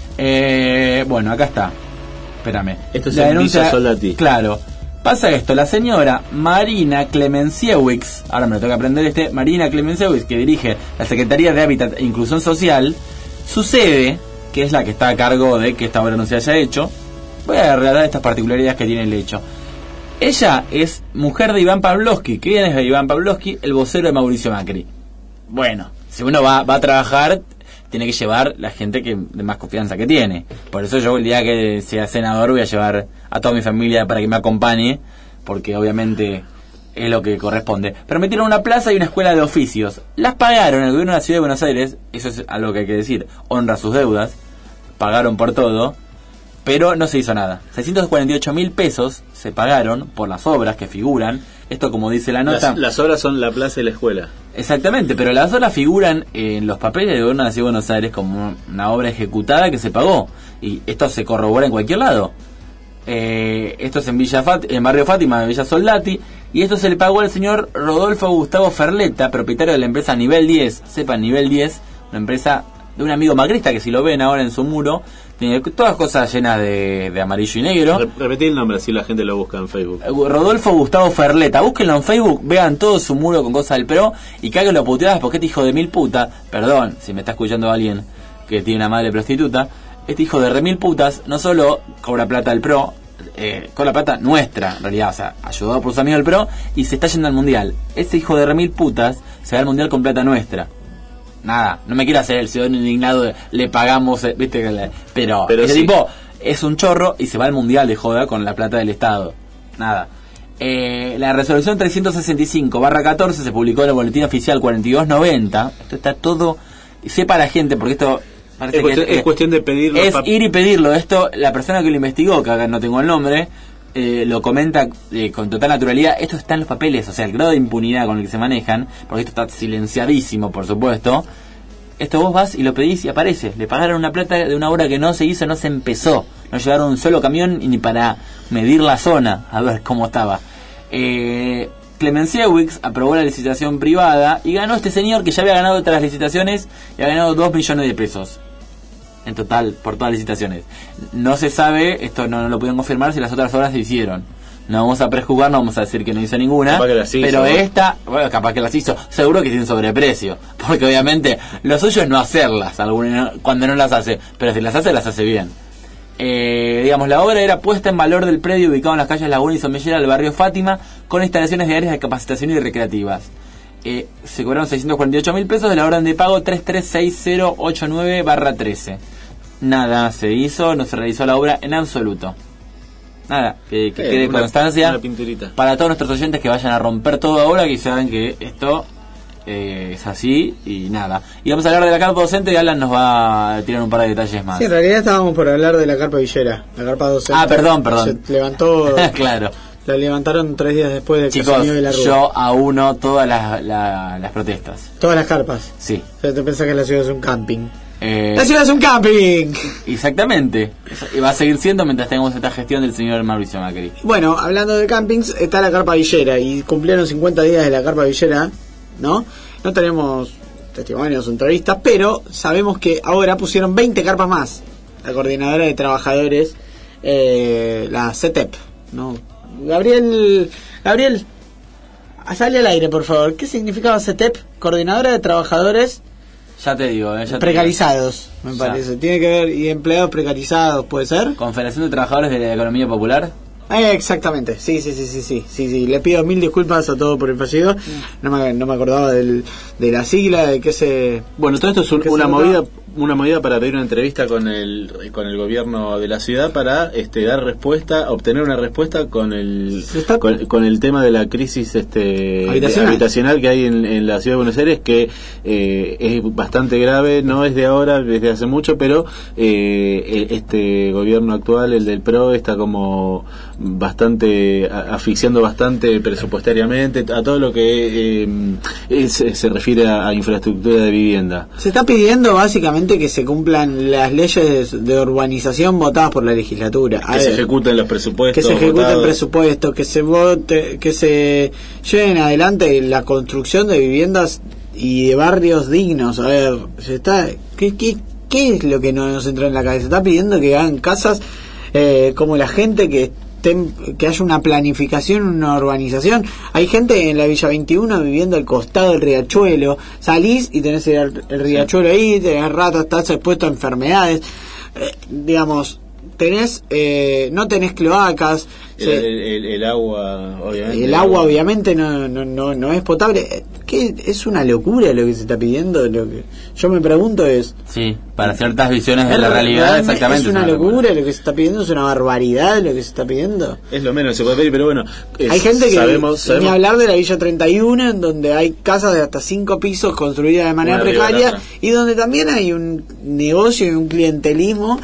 [SPEAKER 4] Eh, bueno, acá está. Espérame.
[SPEAKER 6] Esto es en Villa Soldati.
[SPEAKER 4] Claro. Pasa esto, la señora Marina Clemenciewicz, ahora me lo tengo que aprender este, Marina Clemenciewicz, que dirige la Secretaría de Hábitat e Inclusión Social, sucede que es la que está a cargo de que esta obra no se haya hecho. Voy a relatar estas particularidades que tiene el hecho. Ella es mujer de Iván Pavlovsky. ¿Quién es Iván Pavlovsky? El vocero de Mauricio Macri. Bueno, si uno va, va a trabajar, tiene que llevar la gente que de más confianza que tiene. Por eso yo el día que sea senador voy a llevar a toda mi familia para que me acompañe, porque obviamente es lo que corresponde. Pero metieron una plaza y una escuela de oficios. Las pagaron el gobierno de la Ciudad de Buenos Aires, eso es algo que hay que decir, honra sus deudas, pagaron por todo, pero no se hizo nada. seiscientos cuarenta y ocho mil pesos se pagaron por las obras que figuran. Esto, como dice la nota...
[SPEAKER 6] Las, las obras son la plaza y la escuela.
[SPEAKER 4] Exactamente, pero las obras figuran en los papeles del gobierno de la Ciudad de Buenos Aires como una obra ejecutada que se pagó. Y esto se corrobora en cualquier lado. Eh, esto es en Villa Fat- en Barrio Fátima de Villa Soldati, y esto se le pagó al señor Rodolfo Gustavo Ferleta, propietario de la empresa Nivel diez. Sepan, Nivel diez, una empresa de un amigo macrista que si lo ven ahora en su muro, tiene todas cosas llenas de, de amarillo y negro.
[SPEAKER 6] Re- repetí el nombre, así la gente lo busca en Facebook.
[SPEAKER 4] Rodolfo Gustavo Ferleta, búsquenlo en Facebook, vean todo su muro con cosas del Pro y cáguenlo puteadas porque este hijo de mil puta, perdón si me está escuchando alguien que tiene una madre prostituta, este hijo de remil putas no solo cobra plata del Pro, eh, cobra plata nuestra en realidad, o sea, ayudado por sus amigos del Pro y se está yendo al mundial. Ese hijo de remil putas se va al mundial con plata nuestra. Nada, no me quiero hacer el ciudadano indignado de, le pagamos, eh, viste que le, pero,
[SPEAKER 6] pero
[SPEAKER 4] ese
[SPEAKER 6] sí.
[SPEAKER 4] tipo es un chorro y se va al mundial de joda con la plata del Estado. Nada. Eh, la resolución trescientos sesenta y cinco barra catorce se publicó en el boletín oficial cuarenta y dos noventa. Esto está todo, sepa la gente porque esto parece
[SPEAKER 6] es,
[SPEAKER 4] que
[SPEAKER 6] cuestión,
[SPEAKER 4] es,
[SPEAKER 6] es cuestión de pedirlo.
[SPEAKER 4] es
[SPEAKER 6] pa-
[SPEAKER 4] ir y pedirlo. Esto, la persona que lo investigó, que acá no tengo el nombre, eh, lo comenta eh, con total naturalidad. Esto está en los papeles, o sea, el grado de impunidad con el que se manejan, porque esto está silenciadísimo, por supuesto. Esto vos vas y lo pedís y aparece. Le pagaron una plata de una obra que no se hizo, no se empezó. No llevaron un solo camión y ni para medir la zona, a ver cómo estaba. Eh, Clemenciewicz aprobó la licitación privada y ganó este señor que ya había ganado otras licitaciones y ha ganado dos millones de pesos. En total, por todas las licitaciones. No se sabe, esto no, no lo pueden confirmar, si las otras obras se hicieron. No vamos a prejuzgar, no vamos a decir que no hizo ninguna.
[SPEAKER 6] Capaz que las hizo,
[SPEAKER 4] pero
[SPEAKER 6] ¿no?
[SPEAKER 4] esta, bueno, capaz que las hizo. Seguro que tiene sobreprecio. Porque obviamente lo suyo es no hacerlas alguna, cuando no las hace. Pero si las hace, las hace bien. Eh, digamos, la obra era puesta en valor del predio ubicado en las calles Laguna y Somellera del barrio Fátima, con instalaciones de áreas de capacitación y recreativas. Eh, se cobraron seiscientos cuarenta y ocho mil pesos de la orden de pago tres tres seis cero ocho nueve barra trece. Nada se hizo, no se realizó la obra en absoluto. Nada, que, que
[SPEAKER 6] Eh,
[SPEAKER 4] quede
[SPEAKER 6] una-
[SPEAKER 4] constancia
[SPEAKER 6] una pinturita.
[SPEAKER 4] para todos nuestros oyentes que vayan a romper todo ahora, que saben que esto eh, es así y nada. Y vamos a hablar de la carpa docente y Alan nos va a tirar un par de detalles más.
[SPEAKER 3] Sí, en realidad estábamos por hablar de la carpa villera, la carpa docente.
[SPEAKER 4] Ah, perdón, perdón.
[SPEAKER 3] Se levantó,
[SPEAKER 4] Claro.
[SPEAKER 3] la levantaron tres días después del
[SPEAKER 4] Chicos,
[SPEAKER 3] caserío de la Rúa.
[SPEAKER 4] yo aúno todas las, la- las protestas.
[SPEAKER 3] Todas las carpas.
[SPEAKER 4] Sí.
[SPEAKER 3] O sea, te pensás que la ciudad es un camping.
[SPEAKER 4] Eh,
[SPEAKER 3] ¡La ciudad es un camping!
[SPEAKER 4] Exactamente. Y va a seguir siendo mientras tengamos esta gestión del señor Mauricio Macri.
[SPEAKER 3] Bueno, hablando de campings, está la carpa villera y cumplieron cincuenta días de la carpa villera, ¿no? No tenemos testimonios o entrevistas, pero sabemos que ahora pusieron veinte carpas más. La coordinadora de trabajadores, eh, la C E T E P, ¿no? Gabriel, Gabriel, sale al aire, por favor. ¿Qué significaba C E T E P? Coordinadora de trabajadores
[SPEAKER 4] Ya te digo, eh, ya te
[SPEAKER 3] precarizados, me
[SPEAKER 4] Ya.
[SPEAKER 3] parece. Tiene que ver, y empleados precarizados, ¿puede ser?
[SPEAKER 4] digo. Confederación de Trabajadores de la Economía Popular.
[SPEAKER 3] Eh, exactamente, sí, sí, sí, sí, sí, sí, sí. Le pido mil disculpas a todos por el fallido. No me, no me acordaba del, de la sigla, de que se...
[SPEAKER 6] Bueno, todo esto es un-
[SPEAKER 3] ¿Qué
[SPEAKER 6] una
[SPEAKER 3] se
[SPEAKER 6] movida
[SPEAKER 3] nota?
[SPEAKER 6] una movida para pedir una entrevista con el con el gobierno de la ciudad para este dar respuesta, obtener una respuesta con el con, con el tema de la crisis este
[SPEAKER 3] Habitacional.
[SPEAKER 6] de- habitacional que hay en, en la ciudad de Buenos Aires, que eh, es bastante grave, no es de ahora, desde hace mucho, pero eh, este gobierno actual, el del P R O, está como bastante a- asfixiando bastante presupuestariamente a todo lo que eh, es- se refiere a, a infraestructura de vivienda.
[SPEAKER 3] Se está pidiendo básicamente que se cumplan las leyes de urbanización votadas por la legislatura. A
[SPEAKER 6] Que se
[SPEAKER 3] ver,
[SPEAKER 6] ejecuten los presupuestos.
[SPEAKER 3] que se ejecuten
[SPEAKER 6] votados.
[SPEAKER 3] presupuestos, que se vote, que se lleven adelante la construcción de viviendas y de barrios dignos. A ver, se está, ¿qué, qué, qué es lo que no nos entra en la cabeza? Se está pidiendo que hagan casas eh, como la gente que estén, que haya una planificación, una urbanización. Hay gente en la Villa veintiuno viviendo al costado del riachuelo. Salís y tenés el, el riachuelo ahí, tenés ratas, estás expuesto a enfermedades. Eh, digamos, tenés eh, no tenés cloacas.
[SPEAKER 6] El,
[SPEAKER 3] se-
[SPEAKER 6] el- el- el agua, obviamente.
[SPEAKER 3] el agua obviamente no, no, no, no es potable. ¿Qué? Es una locura lo que se está pidiendo. Lo que yo me pregunto es...
[SPEAKER 4] Sí, para ciertas visiones de
[SPEAKER 3] ¿es
[SPEAKER 4] la
[SPEAKER 3] re-
[SPEAKER 4] realidad,
[SPEAKER 3] realmente
[SPEAKER 4] exactamente.
[SPEAKER 3] ¿Es una locura lo que se está pidiendo? ¿Es una barbaridad lo que se está pidiendo?
[SPEAKER 6] Es lo menos que se puede pedir, pero bueno. es-
[SPEAKER 3] Hay gente que,
[SPEAKER 6] sabemos,
[SPEAKER 3] ni
[SPEAKER 6] sabemos-
[SPEAKER 3] hablar de la Villa treinta y uno, en donde hay casas de hasta cinco pisos construidas de manera
[SPEAKER 6] Una arriba de la
[SPEAKER 3] precaria,
[SPEAKER 6] otra.
[SPEAKER 3] y donde también hay un negocio y un clientelismo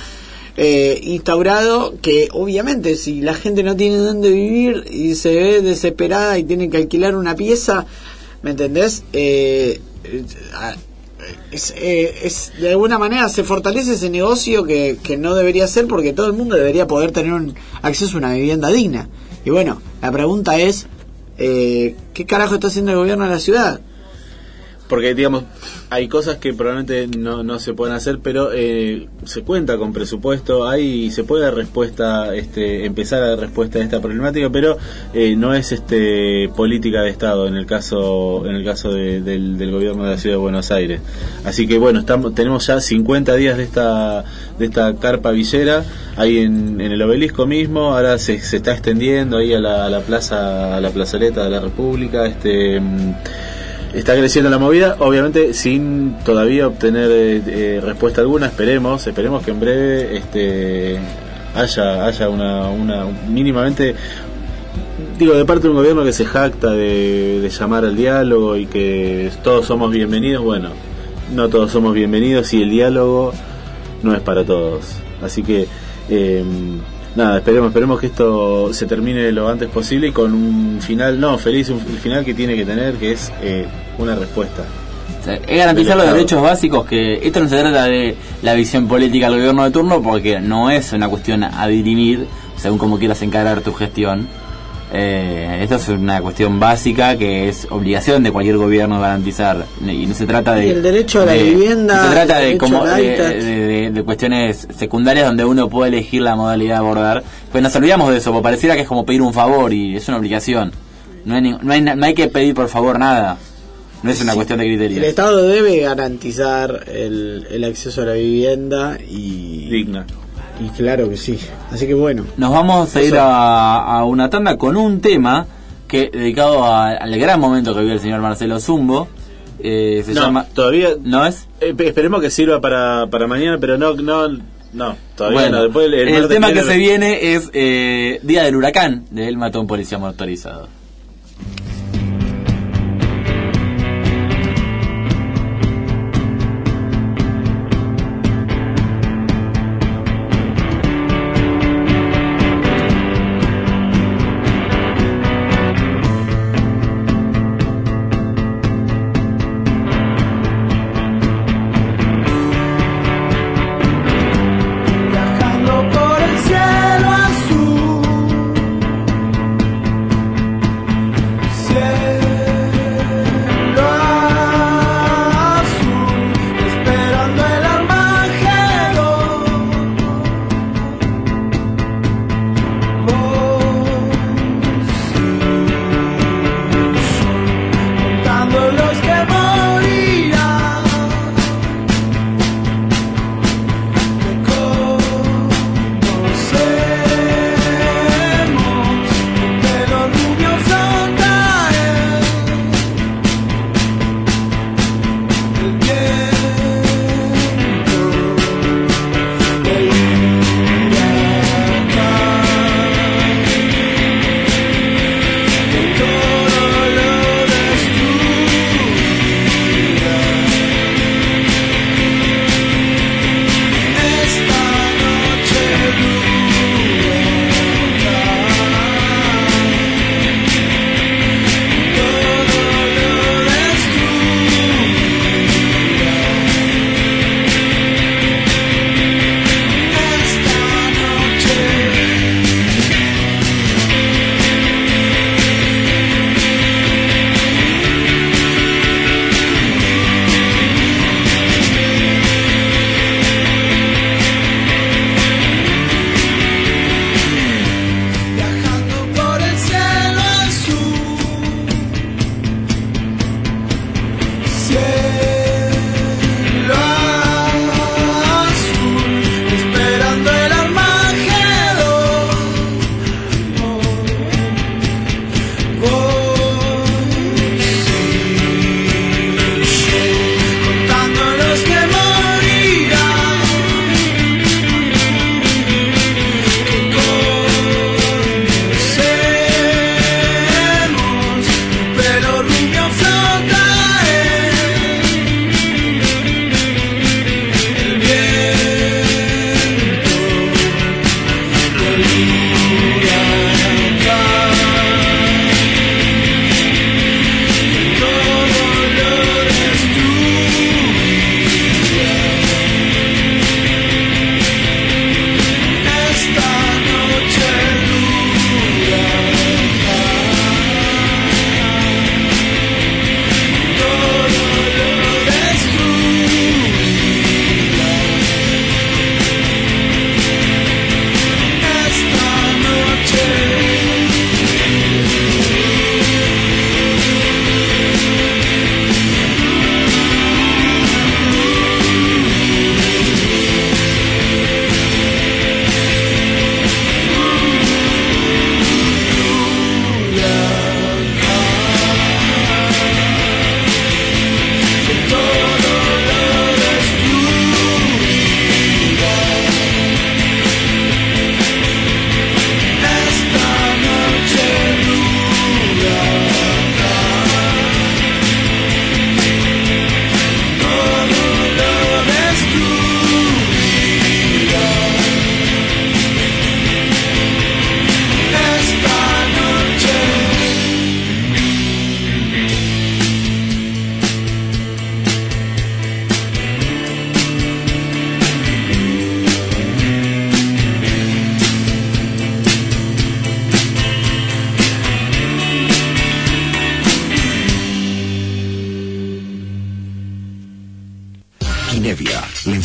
[SPEAKER 3] eh, instaurado, que obviamente si la gente no tiene dónde vivir y se ve desesperada y tiene que alquilar una pieza, ¿me entendés? Eh, eh, ah, es, eh, es de alguna manera se fortalece ese negocio que, que no debería ser, porque todo el mundo debería poder tener un acceso a una vivienda digna. Y bueno, la pregunta es, eh, ¿qué carajo está haciendo el gobierno de la ciudad?
[SPEAKER 6] porque digamos hay cosas que probablemente no, no se pueden hacer, pero eh, se cuenta con presupuesto, hay se puede dar respuesta, este, empezar a dar respuesta a esta problemática, pero eh, no es este política de Estado en el caso en el caso de, del, del gobierno de la Ciudad de Buenos Aires. Así que bueno, estamos tenemos ya cincuenta días de esta de esta carpa villera ahí en, en el Obelisco mismo. Ahora se, se está extendiendo ahí a la, a la plaza a la plazoleta de la República. Este Está creciendo la movida, obviamente sin todavía obtener eh, eh, respuesta alguna. Esperemos, esperemos que en breve este haya haya una, una mínimamente, digo, de parte de un gobierno que se jacta de, de llamar al diálogo y que todos somos bienvenidos. Bueno, no todos somos bienvenidos y el diálogo no es para todos. Así que eh, nada, esperemos, esperemos que esto se termine lo antes posible y con un final, no, feliz, un, el final que tiene que tener, que es eh, una respuesta.
[SPEAKER 4] O sea, es garantizar los derechos básicos, que esto no se trata de la visión política del gobierno de turno, porque no es una cuestión a dirimir según como quieras encarar tu gestión. Eh, esto es una cuestión básica que es obligación de cualquier gobierno garantizar, y no se trata de...
[SPEAKER 3] Y el derecho a la
[SPEAKER 4] de,
[SPEAKER 3] vivienda...
[SPEAKER 4] No se trata de,
[SPEAKER 3] derecho
[SPEAKER 4] como,
[SPEAKER 3] al
[SPEAKER 4] de,
[SPEAKER 3] hábitat.
[SPEAKER 4] de, de, de cuestiones secundarias donde uno puede elegir la modalidad de abordar. Pues nos olvidamos de eso, porque pareciera que es como pedir un favor y es una obligación. No hay, ni- no hay, na- no hay que pedir por favor nada. No es una
[SPEAKER 3] Sí.
[SPEAKER 4] cuestión de criterios.
[SPEAKER 3] El Estado debe garantizar el, el acceso a la vivienda y...
[SPEAKER 6] digna.
[SPEAKER 3] Y claro que sí. Así que bueno.
[SPEAKER 4] Nos vamos a ir
[SPEAKER 3] Eso.
[SPEAKER 4] a, a una tanda con un tema que dedicado a- al gran momento que vivió el señor Marcelo Zumbo. Eh, se
[SPEAKER 6] No,
[SPEAKER 4] llama...
[SPEAKER 6] todavía
[SPEAKER 4] ¿No es?
[SPEAKER 6] Eh, esperemos que sirva para, para mañana, pero no, no, no, todavía
[SPEAKER 4] Bueno,
[SPEAKER 6] no. Después el,
[SPEAKER 4] el,
[SPEAKER 6] martes
[SPEAKER 4] tema que
[SPEAKER 6] viene-
[SPEAKER 4] se viene es eh, Día del Huracán, de él mató a un policía motorizado.
[SPEAKER 5] Viajando por el cielo azul,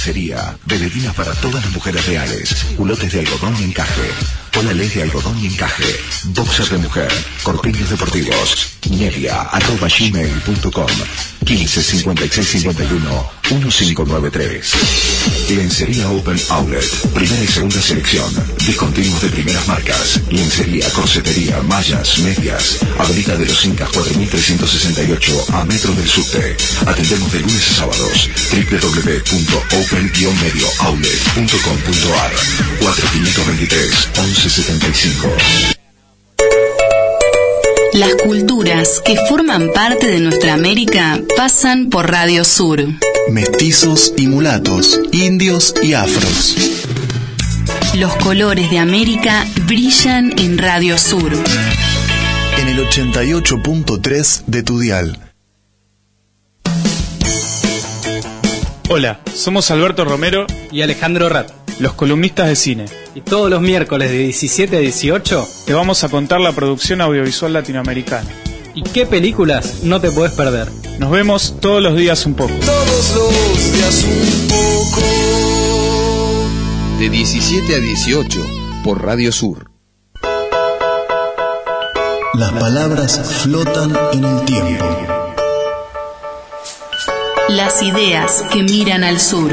[SPEAKER 14] Lencería, veledinas para todas las mujeres reales, culotes de algodón y encaje, polales de algodón y encaje, boxer de mujer, corpiños deportivos, Nevia, arroba gmail punto com, quince cincuenta y seis cincuenta y uno, quince noventa y tres. Lencería Open Outlet, primera y segunda selección, discontinuos de primeras marcas, lencería, corsetería, mallas, medias, Avenida de los Incas cuatro mil trescientos sesenta y ocho, a metros del subte. Atendemos de lunes a sábados. w w w punto open medio outlet punto com punto a r, cuatro cinco dos tres, once setenta y cinco.
[SPEAKER 2] Las culturas que forman parte de nuestra América pasan por Radio Sur.
[SPEAKER 1] Mestizos y mulatos, indios y afros.
[SPEAKER 2] Los colores de América brillan en Radio Sur.
[SPEAKER 1] En el ochenta y ocho punto tres de tu dial.
[SPEAKER 5] Hola, somos Alberto Romero y Alejandro Rat, los columnistas de cine.
[SPEAKER 8] Y todos los miércoles de diecisiete a dieciocho
[SPEAKER 5] te vamos a contar la producción audiovisual latinoamericana.
[SPEAKER 8] ¿Y qué películas no te podés perder?
[SPEAKER 5] Nos vemos todos los días un poco.
[SPEAKER 9] Todos los días un poco.
[SPEAKER 10] De diecisiete a dieciocho por Radio Sur.
[SPEAKER 1] Las palabras flotan en el tiempo.
[SPEAKER 2] Las ideas que miran al sur.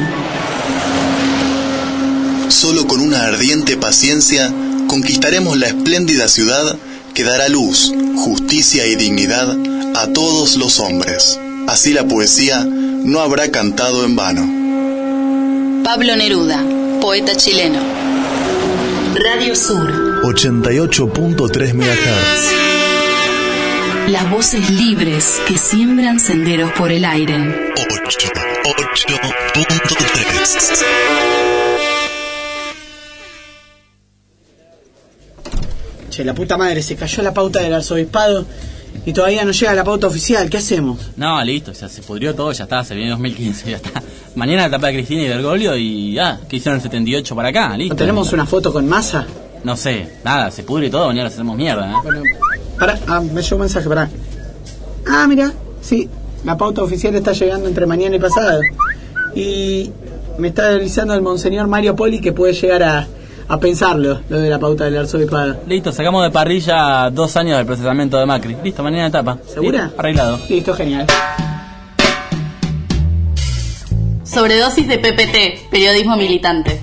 [SPEAKER 1] Solo con una ardiente paciencia conquistaremos la espléndida ciudad que dará luz, justicia y dignidad a todos los hombres. Así la poesía no habrá cantado en vano.
[SPEAKER 2] Pablo Neruda, poeta chileno. Radio Sur.
[SPEAKER 1] ochenta y ocho punto tres megahertz.
[SPEAKER 2] Las voces libres que siembran senderos por el aire.
[SPEAKER 1] ocho punto tres.
[SPEAKER 3] Che, la puta madre, se cayó la pauta del arzobispado y todavía no llega la pauta oficial. ¿Qué hacemos?
[SPEAKER 4] No, listo, ya se pudrió todo, ya está, se viene dos mil quince, ya está. Mañana la etapa de Cristina y Bergoglio y ya, ¿qué hicieron el setenta y ocho para acá? Listo.
[SPEAKER 3] ¿No tenemos una foto con Massa?
[SPEAKER 4] No sé, nada, se pudre todo, mañana hacemos mierda, ¿eh?
[SPEAKER 3] Bueno, pará, ah, me llegó un mensaje, pará. Ah, mira, sí, la pauta oficial está llegando entre mañana y pasado. Y me está avisando el monseñor Mario Poli que puede llegar a, a pensarlo, lo de la pauta del arzobispado.
[SPEAKER 4] Listo, sacamos de parrilla dos años del procesamiento de Macri. Listo, mañana etapa.
[SPEAKER 3] ¿Segura?
[SPEAKER 4] Listo, arreglado.
[SPEAKER 3] Listo, genial.
[SPEAKER 15] Sobredosis de P P T, periodismo militante.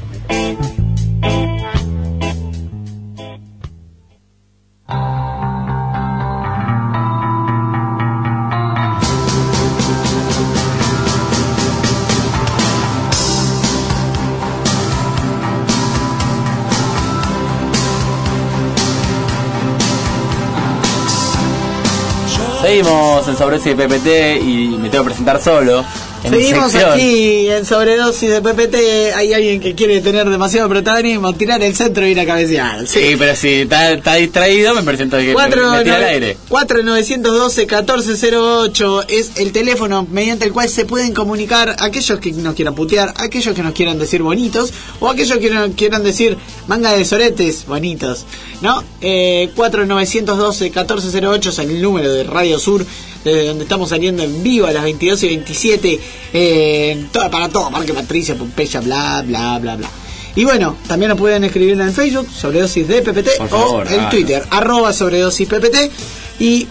[SPEAKER 4] Seguimos en Sobredosis de P P T y me tengo que presentar solo. En
[SPEAKER 3] Seguimos
[SPEAKER 4] sección.
[SPEAKER 3] aquí en Sobredosis de P P T. Hay alguien que quiere tener demasiado protagonismo, tirar el centro y ir a cabecear.
[SPEAKER 4] Sí, sí, pero si está, está distraído, me presento que
[SPEAKER 3] cuatro,
[SPEAKER 4] me, me tira al aire.
[SPEAKER 3] cuatro nueve uno dos, uno cuatro cero ocho es el teléfono mediante el cual se pueden comunicar aquellos que nos quieran putear, aquellos que nos quieran decir bonitos o aquellos que nos quieran decir manga de soretes bonitos, ¿no? Eh, cuatro nueve uno dos, uno cuatro cero ocho es el número de Radio Sur, desde donde estamos saliendo en vivo a las veintidós y veintisiete, eh, toda, para todo, Parque Patricia, Pompeya, bla, bla, bla, bla. Y bueno, también nos pueden escribir en Facebook, Sobredosis de P P T,
[SPEAKER 4] por favor,
[SPEAKER 3] o en
[SPEAKER 4] ah,
[SPEAKER 3] Twitter, no. arroba Sobredosis P P T. Y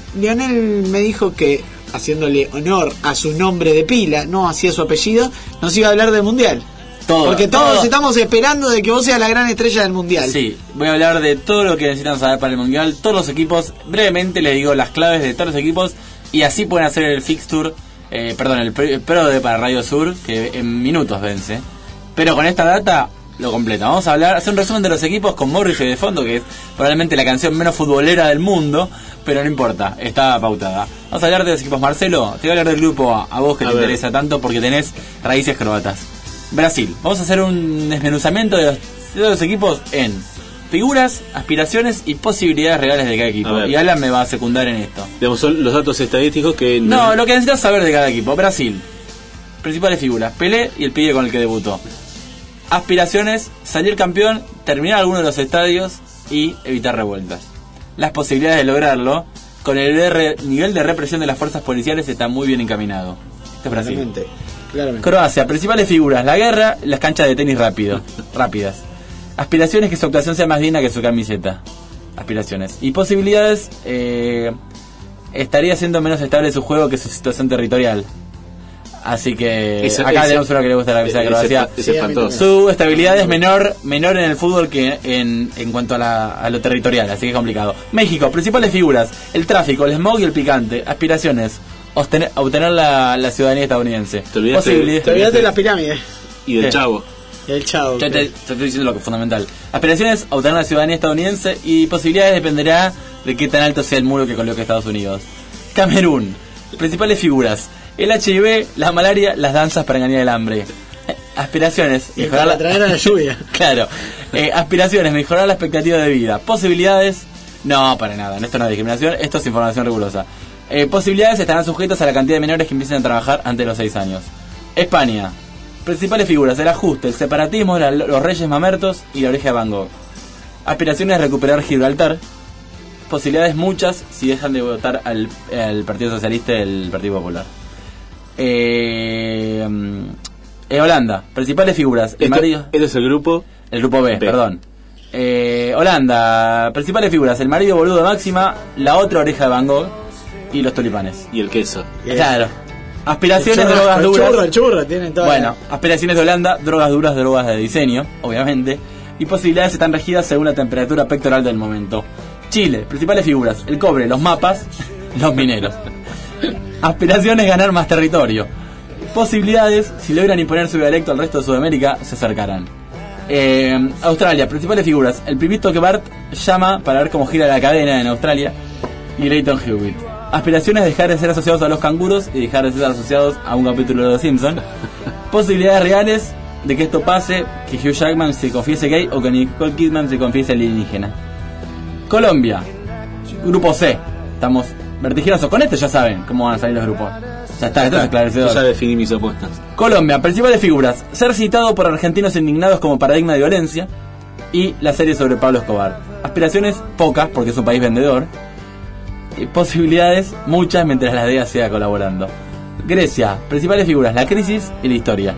[SPEAKER 3] Lionel me dijo que, haciéndole honor a su nombre de pila, no hacía su apellido, nos iba a hablar del Mundial. Todo, Porque todos todo. estamos esperando de que vos seas la gran estrella del Mundial.
[SPEAKER 4] Sí, voy a hablar de todo lo que necesitan saber para el Mundial, todos los equipos. Brevemente les digo las claves de todos los equipos y así pueden hacer el fixture, eh, perdón, el pro de para Radio Sur, que en minutos vence. Pero con esta data lo completa. Vamos a hablar, hacer un resumen de los equipos con Morrissey de fondo, que es probablemente la canción menos futbolera del mundo, pero no importa, está pautada. Vamos a hablar de los equipos. Marcelo, te voy a hablar del grupo A, a vos que a te ver. interesa tanto porque tenés raíces croatas. Brasil, vamos a hacer un desmenuzamiento de los, de los equipos en figuras, aspiraciones y posibilidades reales de cada equipo. Y Alan me va a secundar en esto.
[SPEAKER 6] Digamos, son los datos estadísticos que...
[SPEAKER 4] No, no, lo que necesitas saber de cada equipo. Brasil, principales figuras, Pelé y el pibe con el que debutó. Aspiraciones, salir campeón, terminar alguno de los estadios y evitar revueltas. Las posibilidades de lograrlo, con el R, nivel de represión de las fuerzas policiales, está muy bien encaminado. Este es Brasil.
[SPEAKER 3] Claramente.
[SPEAKER 4] Croacia, principales figuras, la guerra, las canchas de tenis rápido, rápidas. Aspiraciones, que su actuación sea más digna que su camiseta. Aspiraciones. Y posibilidades, eh, estaría siendo menos estable su juego que su situación territorial. Así que
[SPEAKER 6] Ese-
[SPEAKER 4] acá
[SPEAKER 6] ese-
[SPEAKER 4] tenemos uno que le gusta la camiseta de
[SPEAKER 6] ese-
[SPEAKER 4] Croacia.
[SPEAKER 6] ese espantoso.
[SPEAKER 4] Su estabilidad es menor menor en el fútbol que en, en cuanto a, la, a lo territorial, así que es complicado. México, principales figuras, el tráfico, el smog y el picante. Aspiraciones, obtener, obtener la, la ciudadanía estadounidense.
[SPEAKER 6] Te olvidaste-
[SPEAKER 4] Posibilidades-
[SPEAKER 3] Te olvidaste de las pirámides.
[SPEAKER 6] Y del
[SPEAKER 4] ¿Qué?
[SPEAKER 6] Chavo.
[SPEAKER 3] El Chavo.
[SPEAKER 4] Yo te, te estoy diciendo lo que es fundamental. Aspiraciones, obtener la ciudadanía estadounidense, y posibilidades dependerá de qué tan alto sea el muro que coloque Estados Unidos. Camerún, principales figuras, el H I V, la malaria, las danzas para engañar el hambre. Eh, Aspiraciones,
[SPEAKER 3] Y
[SPEAKER 4] mejorar
[SPEAKER 3] para
[SPEAKER 4] la...
[SPEAKER 3] traer a la lluvia.
[SPEAKER 4] Claro. Eh, aspiraciones, mejorar la expectativa de vida. Posibilidades, no, para nada. Esto no es discriminación, esto es información rigurosa. Eh, posibilidades estarán sujetas a la cantidad de menores que empiecen a trabajar antes de los seis años. España, principales figuras, el ajuste, el separatismo, la- los reyes mamertos y la oreja de Van Gogh. Aspiraciones, recuperar Gibraltar. Posibilidades muchas si dejan de votar al, al Partido Socialista y el Partido Popular. Eh, mm, eh, Holanda, principales figuras, el
[SPEAKER 6] Esto-
[SPEAKER 4] marido...
[SPEAKER 6] Este es el grupo.
[SPEAKER 4] El grupo B,
[SPEAKER 6] B.
[SPEAKER 4] perdón. Eh, Holanda, principales figuras, el marido boludo de Máxima, la otra oreja de Van Gogh y los tulipanes.
[SPEAKER 6] Y el queso.
[SPEAKER 4] Claro. Aspiraciones,
[SPEAKER 3] El churro,
[SPEAKER 4] drogas
[SPEAKER 3] el
[SPEAKER 4] duras.
[SPEAKER 3] churro, el churro, tienen toda
[SPEAKER 4] Bueno, aspiraciones de Holanda, drogas duras, drogas de diseño, obviamente. Y posibilidades están regidas según la temperatura pectoral del momento. Chile, principales figuras, el cobre, los mapas, los mineros. Aspiraciones, ganar más territorio. Posibilidades, si logran imponer su dialecto al resto de Sudamérica, se acercarán. Eh, Australia, principales figuras, el primito que Bart llama para ver cómo gira la cadena en Australia, y Leighton Hewitt. Aspiraciones, dejar de ser asociados a los canguros y dejar de ser asociados a un capítulo de Los Simpsons. Posibilidades reales de que esto pase, que Hugh Jackman se confiese gay o que Nicole Kidman se confiese alienígena. Colombia, grupo C, estamos vertiginosos. Con este ya saben cómo van a salir los grupos. Ya está, esto es esclarecedor.
[SPEAKER 6] Yo ya definí mis apuestas.
[SPEAKER 4] Colombia, principales figuras, ser citado por argentinos indignados como paradigma de violencia, y la serie sobre Pablo Escobar. Aspiraciones pocas porque es un país vendedor, y posibilidades muchas mientras la D E A siga colaborando. Grecia, principales figuras, la crisis y la historia.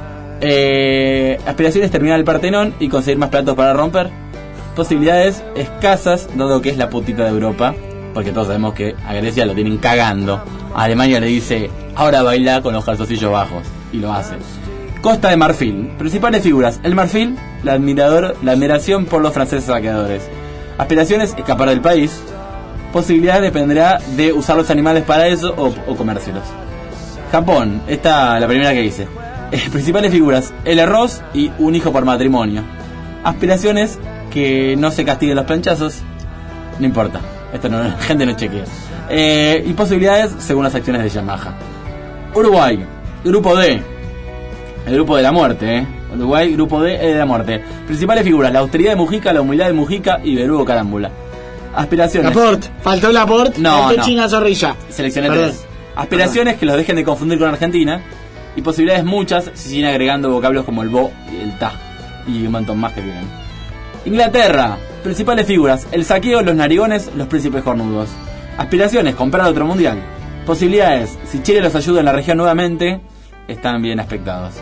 [SPEAKER 4] Eh, aspiraciones, terminar el Partenón y conseguir más platos para romper. Posibilidades escasas, dado que es la putita de Europa, porque todos sabemos que a Grecia lo tienen cagando. A Alemania le dice, ahora baila con los calzoncillos bajos, y lo hace. Costa de Marfil, principales figuras, el marfil, la, admirador, la admiración por los franceses saqueadores. Aspiraciones, escapar del país. Posibilidades dependerá de usar los animales para eso o, o comérselos. Japón, esta la primera que hice. Eh, principales figuras, el arroz y un hijo por matrimonio. Aspiraciones, que no se castiguen los planchazos. No importa, esto no, la gente no chequea. Eh, y posibilidades según las acciones de Yamaha. Uruguay, grupo D, el grupo de la muerte, ¿eh? Uruguay, grupo D, el de la muerte. Principales figuras, la austeridad de Mujica, la humildad de Mujica y Berugo Carámbula. Aspiraciones.
[SPEAKER 3] Laporte, faltó Laporte,
[SPEAKER 4] No,
[SPEAKER 3] faltó
[SPEAKER 4] no.
[SPEAKER 3] China Zorrilla.
[SPEAKER 4] Seleccioné
[SPEAKER 3] Perdón.
[SPEAKER 4] tres. Aspiraciones, que los dejen de confundir con Argentina. Y posibilidades muchas, si siguen agregando vocablos como el bo y el ta. Y un montón más que tienen. Inglaterra, principales figuras, el saqueo, los narigones, los príncipes cornudos. Aspiraciones, comprar otro mundial. Posibilidades, si Chile los ayuda en la región nuevamente, están bien aspectados.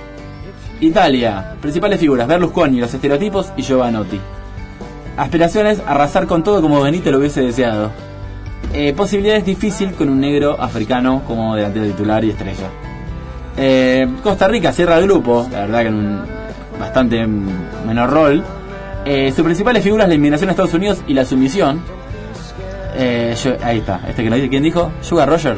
[SPEAKER 4] Italia, principales figuras, Berlusconi, los estereotipos y Giovanotti. Aspiraciones, arrasar con todo como Benito lo hubiese deseado. Eh, posibilidades, difícil con un negro africano como delantero titular y estrella. Eh, Costa Rica cierra el grupo, la verdad que en un bastante menor rol. Eh, sus principales figuras, la inmigración a Estados Unidos y la sumisión. Eh, yo, ahí está, este que nos dice, ¿quién dijo? Sugar Roger.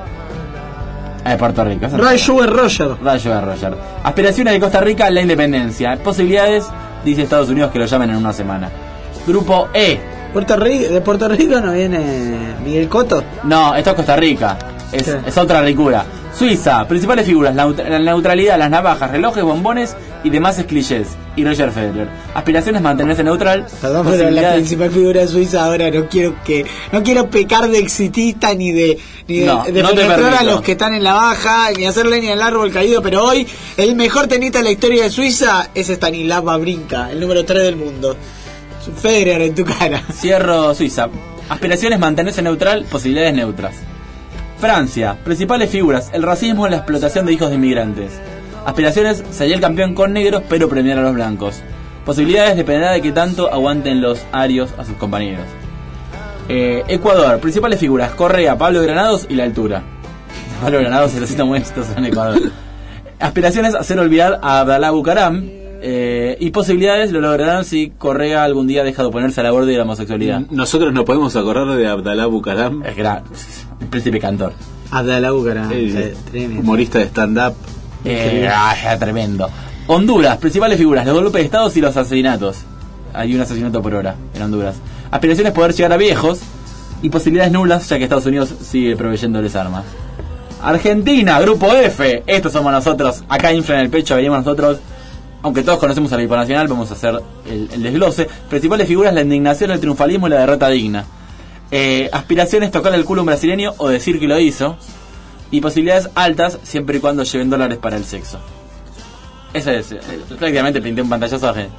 [SPEAKER 4] Ah, de Puerto Rico. esa no
[SPEAKER 3] Ray
[SPEAKER 4] sé.
[SPEAKER 3] Sugar Roger.
[SPEAKER 4] Ray Sugar Roger. Aspiraciones de Costa Rica, la independencia. Posibilidades, dice Estados Unidos que lo llamen en una semana. Grupo E.
[SPEAKER 3] Puerto Rico, de Puerto Rico no viene Miguel Cotto.
[SPEAKER 4] No, esto es Costa Rica. Es,
[SPEAKER 3] Sí.
[SPEAKER 4] es otra ricura. Suiza, principales figuras, la, neut- la neutralidad, las navajas, relojes, bombones y demás clichés. Y Roger Federer. Aspiraciones, mantenerse neutral.
[SPEAKER 3] Perdón, pero la
[SPEAKER 4] Posibilidades-
[SPEAKER 3] principal figura de Suiza ahora no quiero que no quiero pecar de exitista ni de ni de,
[SPEAKER 4] No,
[SPEAKER 3] de
[SPEAKER 4] no te
[SPEAKER 3] penetrar a
[SPEAKER 4] permito.
[SPEAKER 3] los que están en la baja ni hacerle ni al árbol caído, pero hoy el mejor tenista de la historia de Suiza es Stanislav Wawrinka, el número tres del mundo. Es un Federer en tu cara.
[SPEAKER 4] Cierro Suiza. Aspiraciones, mantenerse neutral, posibilidades neutras. Francia, principales figuras, el racismo y la explotación de hijos de inmigrantes. Aspiraciones, sería el campeón con negros, pero premiar a los blancos. Posibilidades, dependerá de qué tanto aguanten los arios a sus compañeros. Eh, Ecuador, principales figuras, Correa, Pablo Granados y la altura. Pablo Granados se necesita muy exitoso en Ecuador. Aspiraciones, hacer olvidar a Abdalá Bucaram. Eh, y posibilidades lo lograrán si Correa algún día deja de oponerse al aborto y la homosexualidad.
[SPEAKER 6] Nosotros no podemos acordar de Abdalá Bucaram.
[SPEAKER 4] Es gran, príncipe cantor.
[SPEAKER 3] Abdalá Bucaram,
[SPEAKER 6] eh, eh, humorista de stand-up.
[SPEAKER 4] Eh, ah, tremendo. Honduras, principales figuras, los golpes de Estado y los asesinatos. Hay un asesinato por hora en Honduras. Aspiraciones, poder llegar a viejos. Y posibilidades nulas, ya que Estados Unidos sigue proveyéndoles armas. Argentina, grupo F. Estos somos nosotros. Acá infla en el pecho, venimos nosotros. Aunque todos conocemos al equipo nacional, vamos a hacer el, el desglose. Principales figuras, la indignación, el triunfalismo y la derrota digna. Eh, aspiraciones, tocar el culo a un brasileño o decir que lo hizo. Y posibilidades altas, siempre y cuando lleven dólares para el sexo. Eso es, eh, prácticamente pinté un pantallazo. Eh,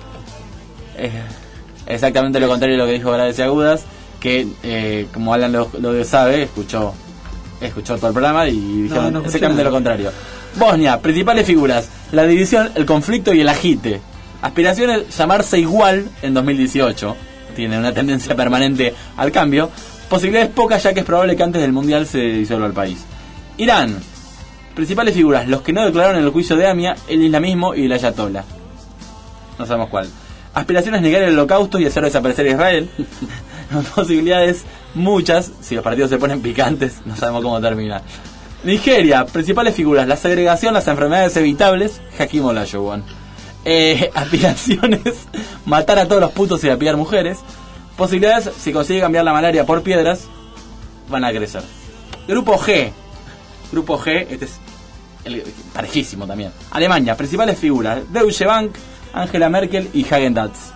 [SPEAKER 4] exactamente lo contrario de lo que dijo Graves y Agudas, que eh, como Alan lo, lo sabe, escuchó escuchó todo el programa y dijeron no, no exactamente lo contrario. Bosnia, principales figuras, la división, el conflicto y el agite. Aspiraciones, llamarse igual en dos mil dieciocho. Tiene una tendencia permanente al cambio. Posibilidades pocas, ya que es probable que antes del mundial se disuelva el país. Irán, principales figuras, los que no declararon en el juicio de Amia, el islamismo y el ayatollah. No sabemos cuál. Aspiraciones, negar el holocausto y hacer desaparecer a Israel. Posibilidades muchas, si los partidos se ponen picantes, no sabemos cómo terminar. Nigeria, principales figuras, la segregación, las enfermedades evitables, Hakim Olajuwon. Eh, aspiraciones, matar a todos los putos y lapidar mujeres. Posibilidades, si consigue cambiar la malaria por piedras, van a crecer. Grupo G. Grupo G, este es el, parejísimo también. Alemania, principales figuras, Deutsche Bank, Angela Merkel y Häagen-Dazs.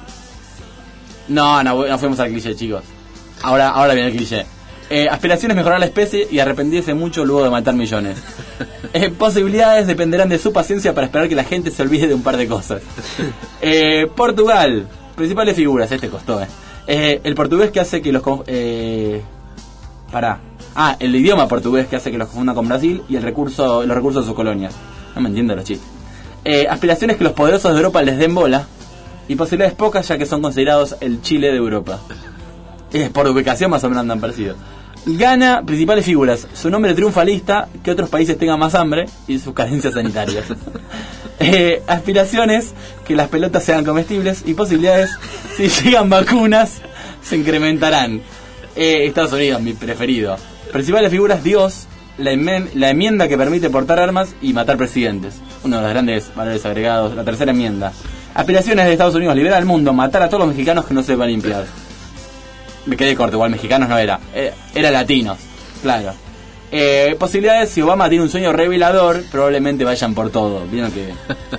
[SPEAKER 4] No, no, no fuimos al cliché, chicos. Ahora, ahora viene el cliché. Eh, aspiraciones, mejorar la especie y arrepentirse mucho luego de matar millones. Eh, posibilidades dependerán de su paciencia para esperar que la gente se olvide de un par de cosas. Eh, Portugal, principales figuras, este costó, eh. Eh, el portugués que hace que los... Eh, pará. Ah, el idioma portugués que hace que los confunda con Brasil y el recurso, los recursos de sus colonias. No me entiendo los chistes. Eh, aspiraciones que los poderosos de Europa les den bola. Y posibilidades pocas, ya que son considerados el Chile de Europa. Eh, por ubicación más o menos andan parecidos. Ghana, principales figuras, su nombre triunfalista, que otros países tengan más hambre y sus carencias sanitarias. eh, aspiraciones, que las pelotas sean comestibles y posibilidades, si llegan vacunas, se incrementarán. Eh, Estados Unidos, mi preferido. Principales figuras, Dios, la, enmen- la enmienda que permite portar armas y matar presidentes. Uno de los grandes valores agregados, la tercera enmienda. Aspiraciones de Estados Unidos, liberar al mundo, matar a todos los mexicanos que no sepan limpiar. Me quedé corto, igual mexicanos no era, era, era latinos, claro. Eh, posibilidades, si Obama tiene un sueño revelador, probablemente vayan por todo. Vieron que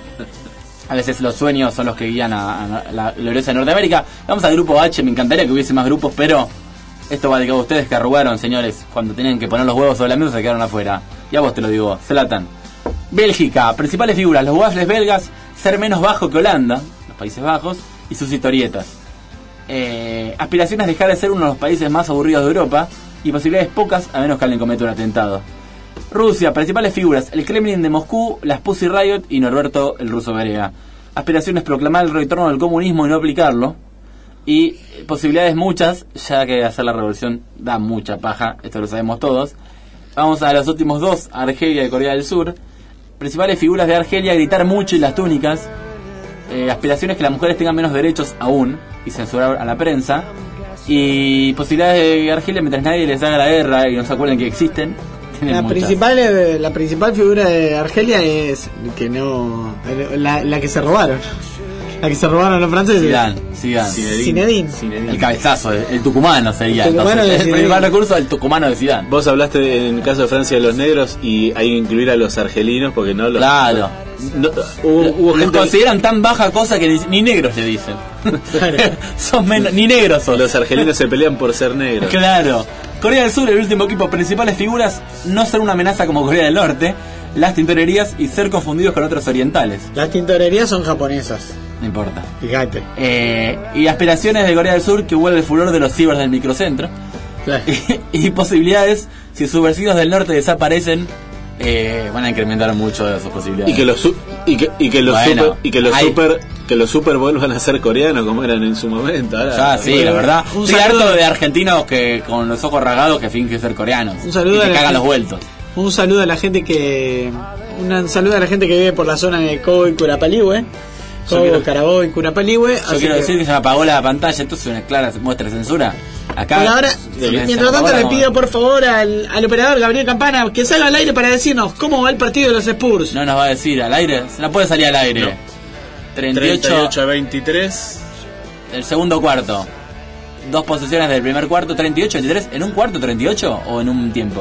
[SPEAKER 4] a veces los sueños son los que guían a, a la gloriosa Norteamérica. Vamos al grupo H, me encantaría que hubiese más grupos, pero esto va dedicado a ustedes que arrugaron, señores, cuando tenían que poner los huevos sobre la mesa se quedaron afuera. Y a vos te lo digo, Zlatan. Bélgica, principales figuras, los waffles belgas, ser menos bajo que Holanda, los Países Bajos, y sus historietas. Eh, aspiraciones, dejar de ser uno de los países más aburridos de Europa y posibilidades pocas a menos que alguien cometa un atentado. Rusia, principales figuras, el Kremlin de Moscú, las Pussy Riot y Norberto el ruso Berea. Aspiraciones, proclamar el retorno del comunismo y no aplicarlo. Y posibilidades muchas, ya que hacer la revolución da mucha paja, esto lo sabemos todos. Vamos a los últimos dos, Argelia y Corea del Sur. Principales figuras de Argelia, gritar mucho y las túnicas. Eh, aspiraciones, que las mujeres tengan menos derechos aún y censurar a la prensa. Y posibilidades de Argelia, mientras nadie les haga la guerra y no se acuerden que existen.
[SPEAKER 3] La principal, la principal figura de Argelia es que no la, la que se robaron. La que se robaron los franceses.
[SPEAKER 4] Zidane, Zidane.
[SPEAKER 3] Zinedine.
[SPEAKER 4] Zinedine. El cabezazo, el, el tucumano sería.
[SPEAKER 3] El, tucumano
[SPEAKER 4] entonces,
[SPEAKER 3] de
[SPEAKER 4] el principal recurso del tucumano de Zidane.
[SPEAKER 6] Vos hablaste de, en el caso de Francia de los negros y hay que incluir a los argelinos porque no los...
[SPEAKER 4] Claro.
[SPEAKER 6] No, hubo, hubo
[SPEAKER 4] los
[SPEAKER 6] gente...
[SPEAKER 4] consideran tan baja cosa que ni, ni negros le dicen. Son menos, ni negros son.
[SPEAKER 6] Los argelinos se pelean por ser negros.
[SPEAKER 4] Claro. Corea del Sur, el último equipo, principales figuras, no ser una amenaza como Corea del Norte, las tintorerías y ser confundidos con otros orientales.
[SPEAKER 3] Las tintorerías son japonesas.
[SPEAKER 4] No importa.
[SPEAKER 3] Fíjate.
[SPEAKER 4] Eh, y aspiraciones de Corea del Sur, que vuelve el furor de los cibers del microcentro.
[SPEAKER 3] Claro.
[SPEAKER 4] Y, y posibilidades, si subversivos del norte desaparecen, eh, van a incrementar mucho sus posibilidades.
[SPEAKER 6] Y que los su- y que, y que los
[SPEAKER 4] Bueno,
[SPEAKER 6] super y que los
[SPEAKER 4] hay-
[SPEAKER 6] super que los Super Bowl van a ser coreanos como eran en su momento. Ahora,
[SPEAKER 4] Ya, sí,
[SPEAKER 6] bueno,
[SPEAKER 4] la verdad.
[SPEAKER 3] un
[SPEAKER 4] Estoy
[SPEAKER 3] saludo-
[SPEAKER 4] harto de argentinos que con los ojos rasgados que fingen ser coreanos.
[SPEAKER 3] Un saludo
[SPEAKER 4] y
[SPEAKER 3] a
[SPEAKER 4] que
[SPEAKER 3] la
[SPEAKER 4] cagan
[SPEAKER 3] gente-
[SPEAKER 4] los vueltos.
[SPEAKER 3] Un saludo a la gente que. Un saludo a la gente que vive por la zona de Cobo y Curapaligüe.
[SPEAKER 4] Yo
[SPEAKER 3] Cobo,
[SPEAKER 4] quiero-
[SPEAKER 3] Carabobo y Curapaligüe.
[SPEAKER 4] Yo
[SPEAKER 3] así
[SPEAKER 4] quiero
[SPEAKER 3] que-
[SPEAKER 4] decir que se me apagó la pantalla, esto es una clara muestra de censura. Acá.
[SPEAKER 3] Bueno, ahora,
[SPEAKER 4] se me- se
[SPEAKER 3] mientras
[SPEAKER 4] me apagó
[SPEAKER 3] tanto,
[SPEAKER 4] la-
[SPEAKER 3] le pido por favor al, al operador Gabriel Campana que salga al aire para decirnos cómo va el partido de los Spurs.
[SPEAKER 4] No nos va a decir al aire, se no puede salir al aire.
[SPEAKER 6] No.
[SPEAKER 4] treinta y ocho,
[SPEAKER 6] treinta y ocho a veintitrés.
[SPEAKER 4] el segundo cuarto. Dos posesiones del primer cuarto, treinta y ocho a veintitrés. ¿En un cuarto treinta y ocho o en un tiempo?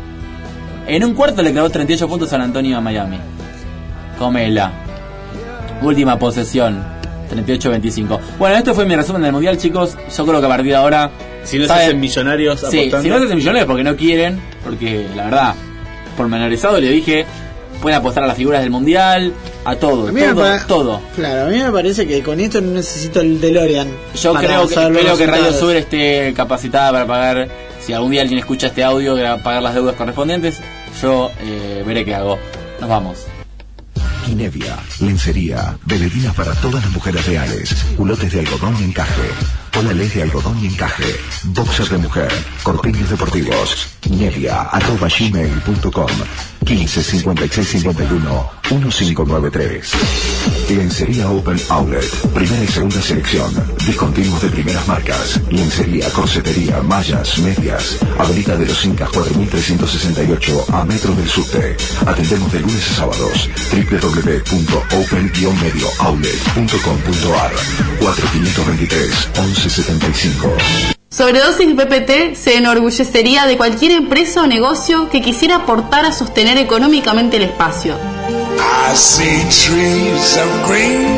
[SPEAKER 4] En un cuarto le clavó treinta y ocho puntos a San Antonio a Miami. Comela. Última posesión, treinta y ocho a veinticinco. Bueno, esto fue mi resumen del mundial, chicos. Yo creo que a partir de ahora,
[SPEAKER 6] Si no se
[SPEAKER 4] ¿saben?
[SPEAKER 6] hacen millonarios
[SPEAKER 4] Sí,
[SPEAKER 6] apostando.
[SPEAKER 4] si no se hacen millonarios porque no quieren, porque la verdad, por menorizado le dije, pueden apostar a las figuras del mundial, a todo,
[SPEAKER 3] A mí me
[SPEAKER 4] todo,
[SPEAKER 3] pa-
[SPEAKER 4] todo.
[SPEAKER 3] Claro, a mí me parece que con esto no necesito el DeLorean.
[SPEAKER 4] Yo
[SPEAKER 3] para
[SPEAKER 4] creo que,
[SPEAKER 3] saber los
[SPEAKER 4] espero que Radio
[SPEAKER 3] resultados.
[SPEAKER 4] Sur esté capacitada para pagar, si algún día alguien escucha este audio, que va a pagar las deudas correspondientes. Yo eh, veré qué hago. Nos vamos.
[SPEAKER 14] Inevia, lencería, veledinas para todas las mujeres reales, culotes de algodón y encaje, polales de algodón y encaje, boxers de mujer, corpiños deportivos. Nevia arroba gmail punto com quince cincuenta y seis cincuenta y uno quince noventa y tres. Lencería Open Outlet, primera y segunda selección, discontinuos de primeras marcas, lencería, corsetería, mallas, medias, Avenida de los Incas cuatro mil trescientos sesenta y ocho a metro del subte. Atendemos de lunes a sábados. w w w punto open medio outlet punto com punto a r cuatro cinco dos tres once setenta y cinco.
[SPEAKER 15] Sobredosis B P T se enorgullecería de cualquier empresa o negocio que quisiera aportar a sostener económicamente el espacio,
[SPEAKER 9] I see trees of green.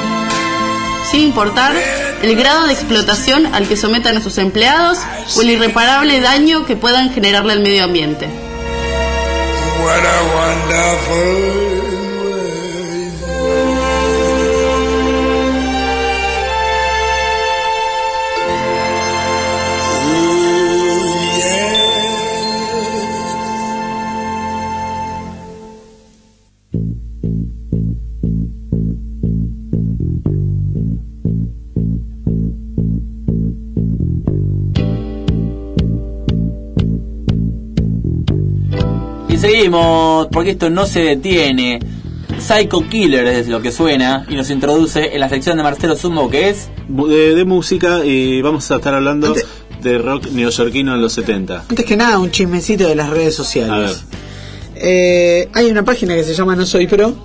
[SPEAKER 15] sin importar el grado de explotación al que sometan a sus empleados o el irreparable daño que puedan generarle al medio ambiente.
[SPEAKER 9] What a wonderful
[SPEAKER 4] Y seguimos, porque esto no se detiene. Psycho Killer es lo que suena y nos introduce en la sección de Marcelo Zumbo, que es
[SPEAKER 6] de, de música, y vamos a estar hablando Antes, de rock neoyorquino en los setenta.
[SPEAKER 3] Antes que nada, un chismecito de las redes sociales.
[SPEAKER 6] A ver.
[SPEAKER 3] Eh, hay una página que se llama No Soy Pro,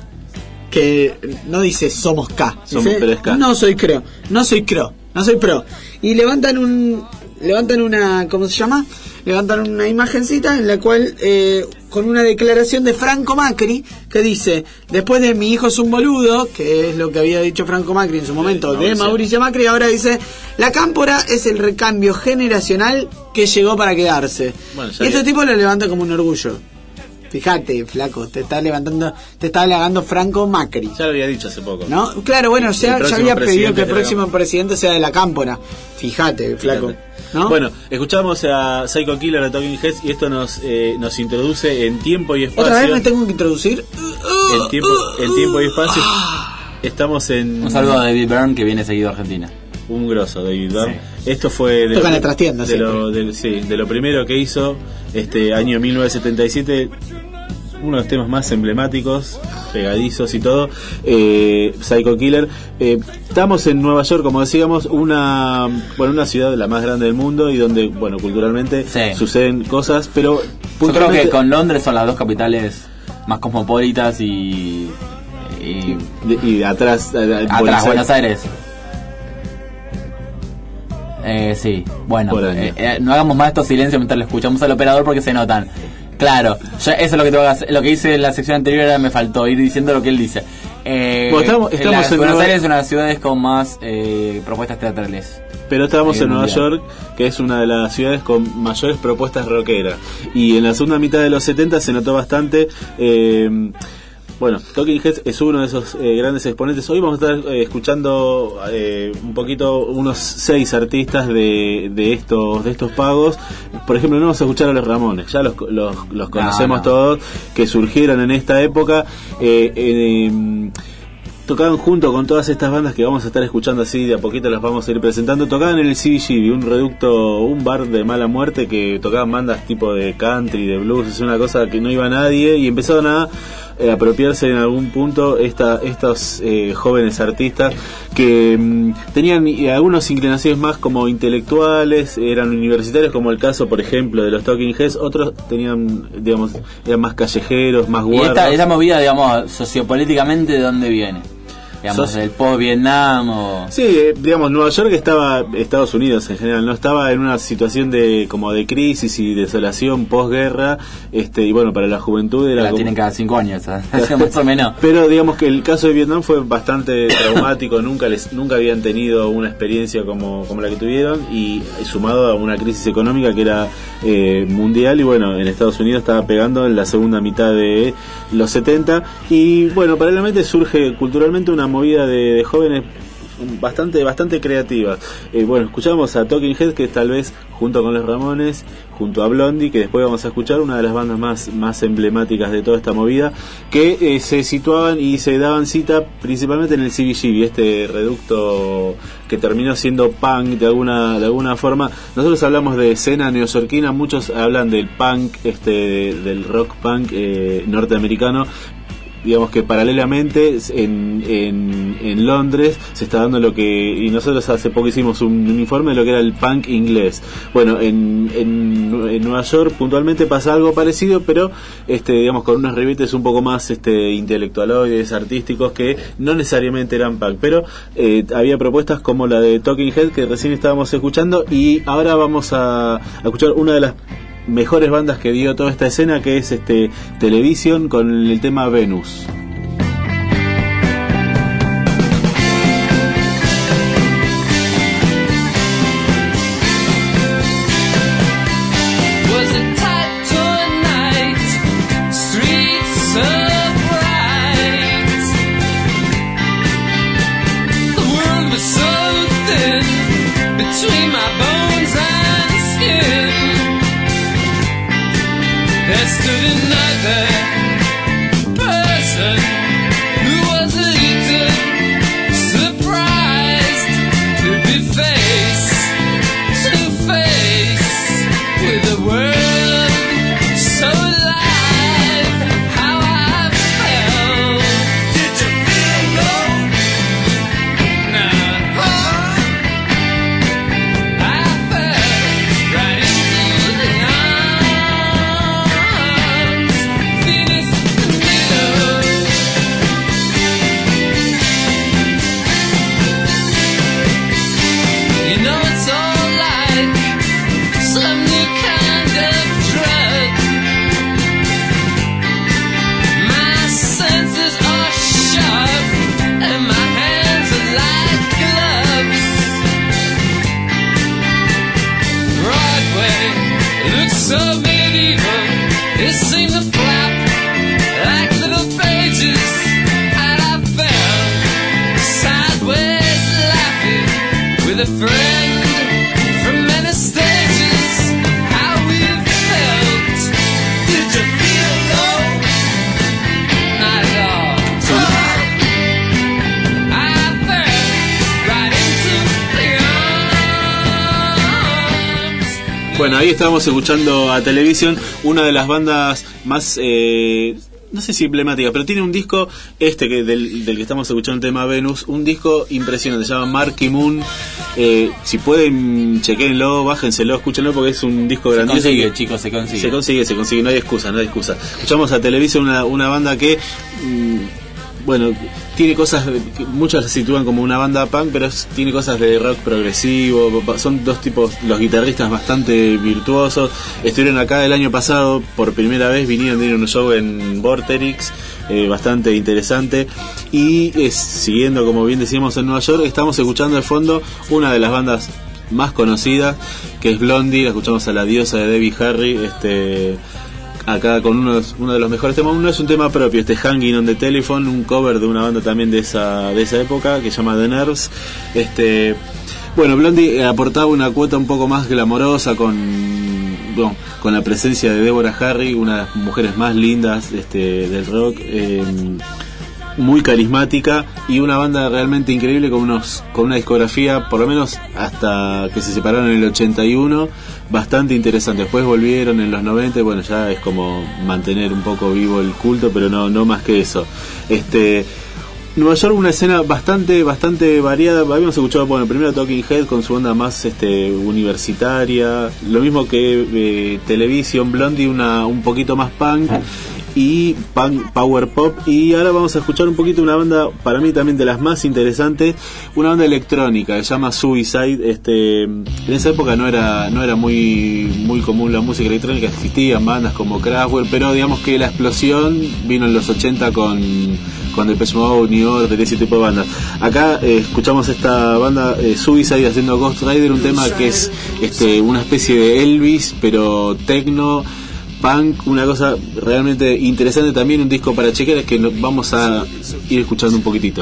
[SPEAKER 3] que no dice Somos K,
[SPEAKER 6] Somos
[SPEAKER 3] dice,
[SPEAKER 6] Pro es K.
[SPEAKER 3] No soy Cro, no soy Cro, no soy Pro. Y levantan un levantan una, ¿cómo se llama? Levantan una imagencita en la cual, eh, con una declaración de Franco Macri, que dice, después de mi hijo es un boludo, que es lo que había dicho Franco Macri en su momento de Mauricio Macri, ahora dice, la cámpora es el recambio generacional que llegó para quedarse.
[SPEAKER 6] Bueno,
[SPEAKER 3] y este tipo lo levanta como un orgullo. Fíjate, flaco, te está levantando, te está halagando Franco Macri.
[SPEAKER 6] Ya lo había dicho hace poco.
[SPEAKER 3] ¿No? Claro, bueno, ya, ya había pedido que el próximo
[SPEAKER 6] creo.
[SPEAKER 3] presidente sea de la cámpora. Fíjate, flaco.
[SPEAKER 6] Fíjate.
[SPEAKER 3] ¿No?
[SPEAKER 6] Bueno, escuchamos a Psycho Killer de Talking Heads y esto nos eh, nos introduce en tiempo y espacio.
[SPEAKER 3] ¿Otra vez me tengo que introducir?
[SPEAKER 6] En tiempo, en tiempo y espacio. Estamos en...
[SPEAKER 4] un saludo a David Byrne, que viene seguido a Argentina.
[SPEAKER 6] Un grosso, David Byrne.
[SPEAKER 4] Sí.
[SPEAKER 6] Esto fue de
[SPEAKER 3] Tocan
[SPEAKER 6] lo,
[SPEAKER 3] la trastienda,
[SPEAKER 6] de, lo, de, sí, de lo primero que hizo, este año mil novecientos setenta y siete, uno de los temas más emblemáticos, pegadizos y todo, eh, Psycho Killer. Eh, estamos en Nueva York, como decíamos, una bueno una ciudad la más grande del mundo y donde, bueno, culturalmente
[SPEAKER 4] sí.
[SPEAKER 6] suceden cosas, pero
[SPEAKER 4] yo creo que con Londres son las dos capitales más cosmopolitas y y,
[SPEAKER 6] de, y de atrás, de,
[SPEAKER 4] atrás Buenos, Buenos Aires. Eh, sí, bueno, eh, eh, no hagamos más estos silencios mientras le escuchamos al operador porque se notan. Claro, yo, eso es lo que tengo que hacer. Lo que hice en la sección anterior era me faltó ir diciendo lo que él dice. Eh,
[SPEAKER 6] bueno, estamos, estamos
[SPEAKER 4] la,
[SPEAKER 6] en
[SPEAKER 4] Buenos
[SPEAKER 6] Nueva...
[SPEAKER 4] Aires es una de las ciudades con más eh, propuestas teatrales.
[SPEAKER 6] Pero estábamos en Nueva
[SPEAKER 4] mundial.
[SPEAKER 6] York, que es una de las ciudades con mayores propuestas rockeras. Y en la segunda mitad de los setenta se notó bastante. Eh, Bueno, Talking Heads es uno de esos eh, grandes exponentes. Hoy vamos a estar eh, escuchando eh, un poquito unos seis artistas de, de estos de estos pagos. Por ejemplo, no vamos a escuchar a los Ramones, ya los, los, los conocemos no, no. todos, que surgieron en esta época. Eh, eh, tocaban junto con todas estas bandas que vamos a estar escuchando así, de a poquito las vamos a ir presentando. Tocaban en el C B G B, un reducto, un bar de mala muerte, que tocaban bandas tipo de country, de blues, es una cosa que no iba nadie, y empezaron a eh, apropiarse en algún punto esta, estos eh, jóvenes artistas que mmm, tenían y, algunos inclinaciones más como intelectuales, eran universitarios, como el caso, por ejemplo, de los Talking Heads. Otros tenían, digamos, eran más callejeros, más guardas.
[SPEAKER 4] Y esta, esta movida, digamos, sociopolíticamente, ¿de dónde viene? Digamos, el post-Vietnam o...
[SPEAKER 6] Sí, eh, digamos, Nueva York estaba, Estados Unidos en general, no estaba en una situación de como de crisis y desolación posguerra, este, y bueno, para la juventud era
[SPEAKER 4] la
[SPEAKER 6] como...
[SPEAKER 4] tienen cada cinco años, más o menos.
[SPEAKER 6] Pero digamos que el caso de Vietnam fue bastante traumático, nunca les nunca habían tenido una experiencia como, como la que tuvieron, y, y sumado a una crisis económica que era eh, mundial, y bueno, en Estados Unidos estaba pegando en la segunda mitad de los setenta, y bueno, paralelamente surge culturalmente una movida de, de jóvenes bastante bastante creativas. Eh, bueno, escuchamos a Talking Heads, que tal vez junto con los Ramones, junto a Blondie, que después vamos a escuchar, una de las bandas más, más emblemáticas de toda esta movida, que eh, se situaban y se daban cita principalmente en el C B G B, este reducto que terminó siendo punk de alguna de alguna forma. Nosotros hablamos de escena neoyorquina, muchos hablan del punk, este del rock punk eh, norteamericano. Digamos que paralelamente en, en, en Londres se está dando lo que, y nosotros hace poco hicimos un, un informe de lo que era el punk inglés. Bueno, en, en, en Nueva York puntualmente pasa algo parecido, pero este digamos con unos ribetes un poco más este intelectualoides, artísticos, que no necesariamente eran punk, pero eh, había propuestas como la de Talking Head, que recién estábamos escuchando, y ahora vamos a, a escuchar una de las mejores bandas que dio toda esta escena, que es este Television, con el tema Venus. Bueno, ahí estábamos escuchando a Television, una de las bandas más, eh, no sé si emblemáticas, pero tiene un disco, este que del, del que estamos escuchando el tema Venus, un disco impresionante, se llama Marquee Moon. Eh, si pueden, chequenlo, bájenselo, escúchenlo, porque es un disco grandioso.
[SPEAKER 4] Se consigue, chicos, se consigue.
[SPEAKER 6] Se consigue, se consigue, no hay excusa, no hay excusa. Escuchamos a Television, una, una banda que... Mmm, bueno, tiene cosas, muchos la sitúan como una banda punk, pero es, tiene cosas de rock progresivo. Son dos tipos, los guitarristas bastante virtuosos. Estuvieron acá el año pasado por primera vez, vinieron de un show en Vorterix, eh, bastante interesante. Y es, siguiendo, como bien decíamos, en Nueva York, estamos escuchando de fondo una de las bandas más conocidas, que es Blondie. La escuchamos a la diosa de Debbie Harry, este... acá con unos, uno de los mejores temas. Uno es un tema propio, este Hanging on the Telephone, un cover de una banda también de esa de esa época que se llama The Nerves. Este, bueno, Blondie aportaba una cuota un poco más glamorosa con, bueno, con la presencia de Deborah Harry, una de las mujeres más lindas este, del rock. Eh, muy carismática y una banda realmente increíble con unos con una discografía, por lo menos hasta que se separaron en el ochenta y uno, bastante interesante. Después volvieron en los noventa y bueno, ya es como mantener un poco vivo el culto, pero no no más que eso. Este Nueva York, una escena bastante bastante variada. Habíamos escuchado, bueno, primero Talking Head con su onda más este universitaria, lo mismo que eh, Television, Blondie, una un poquito más punk y punk, power pop, y ahora vamos a escuchar un poquito una banda para mí también de las más interesantes, una banda electrónica que se llama Suicide. Este, en esa época no era no era muy muy común la música electrónica, existían bandas como Kraftwerk, pero digamos que la explosión vino en los ochenta con con Depeche Mode, New Order, ese tipo de bandas. Acá eh, escuchamos esta banda eh, Suicide haciendo Ghost Rider, un tema que es este una especie de Elvis pero techno, punk, una cosa realmente interesante, también un disco para chequear que nos vamos a ir escuchando un poquitito.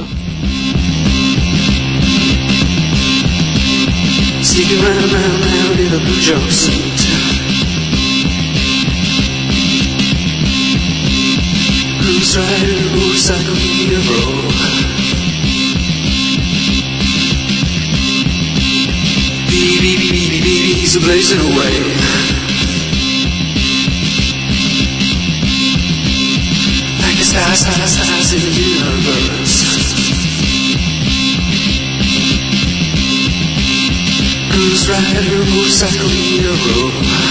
[SPEAKER 11] Stars, stars, stars in the universe. Cruise rider, motorcycle hero.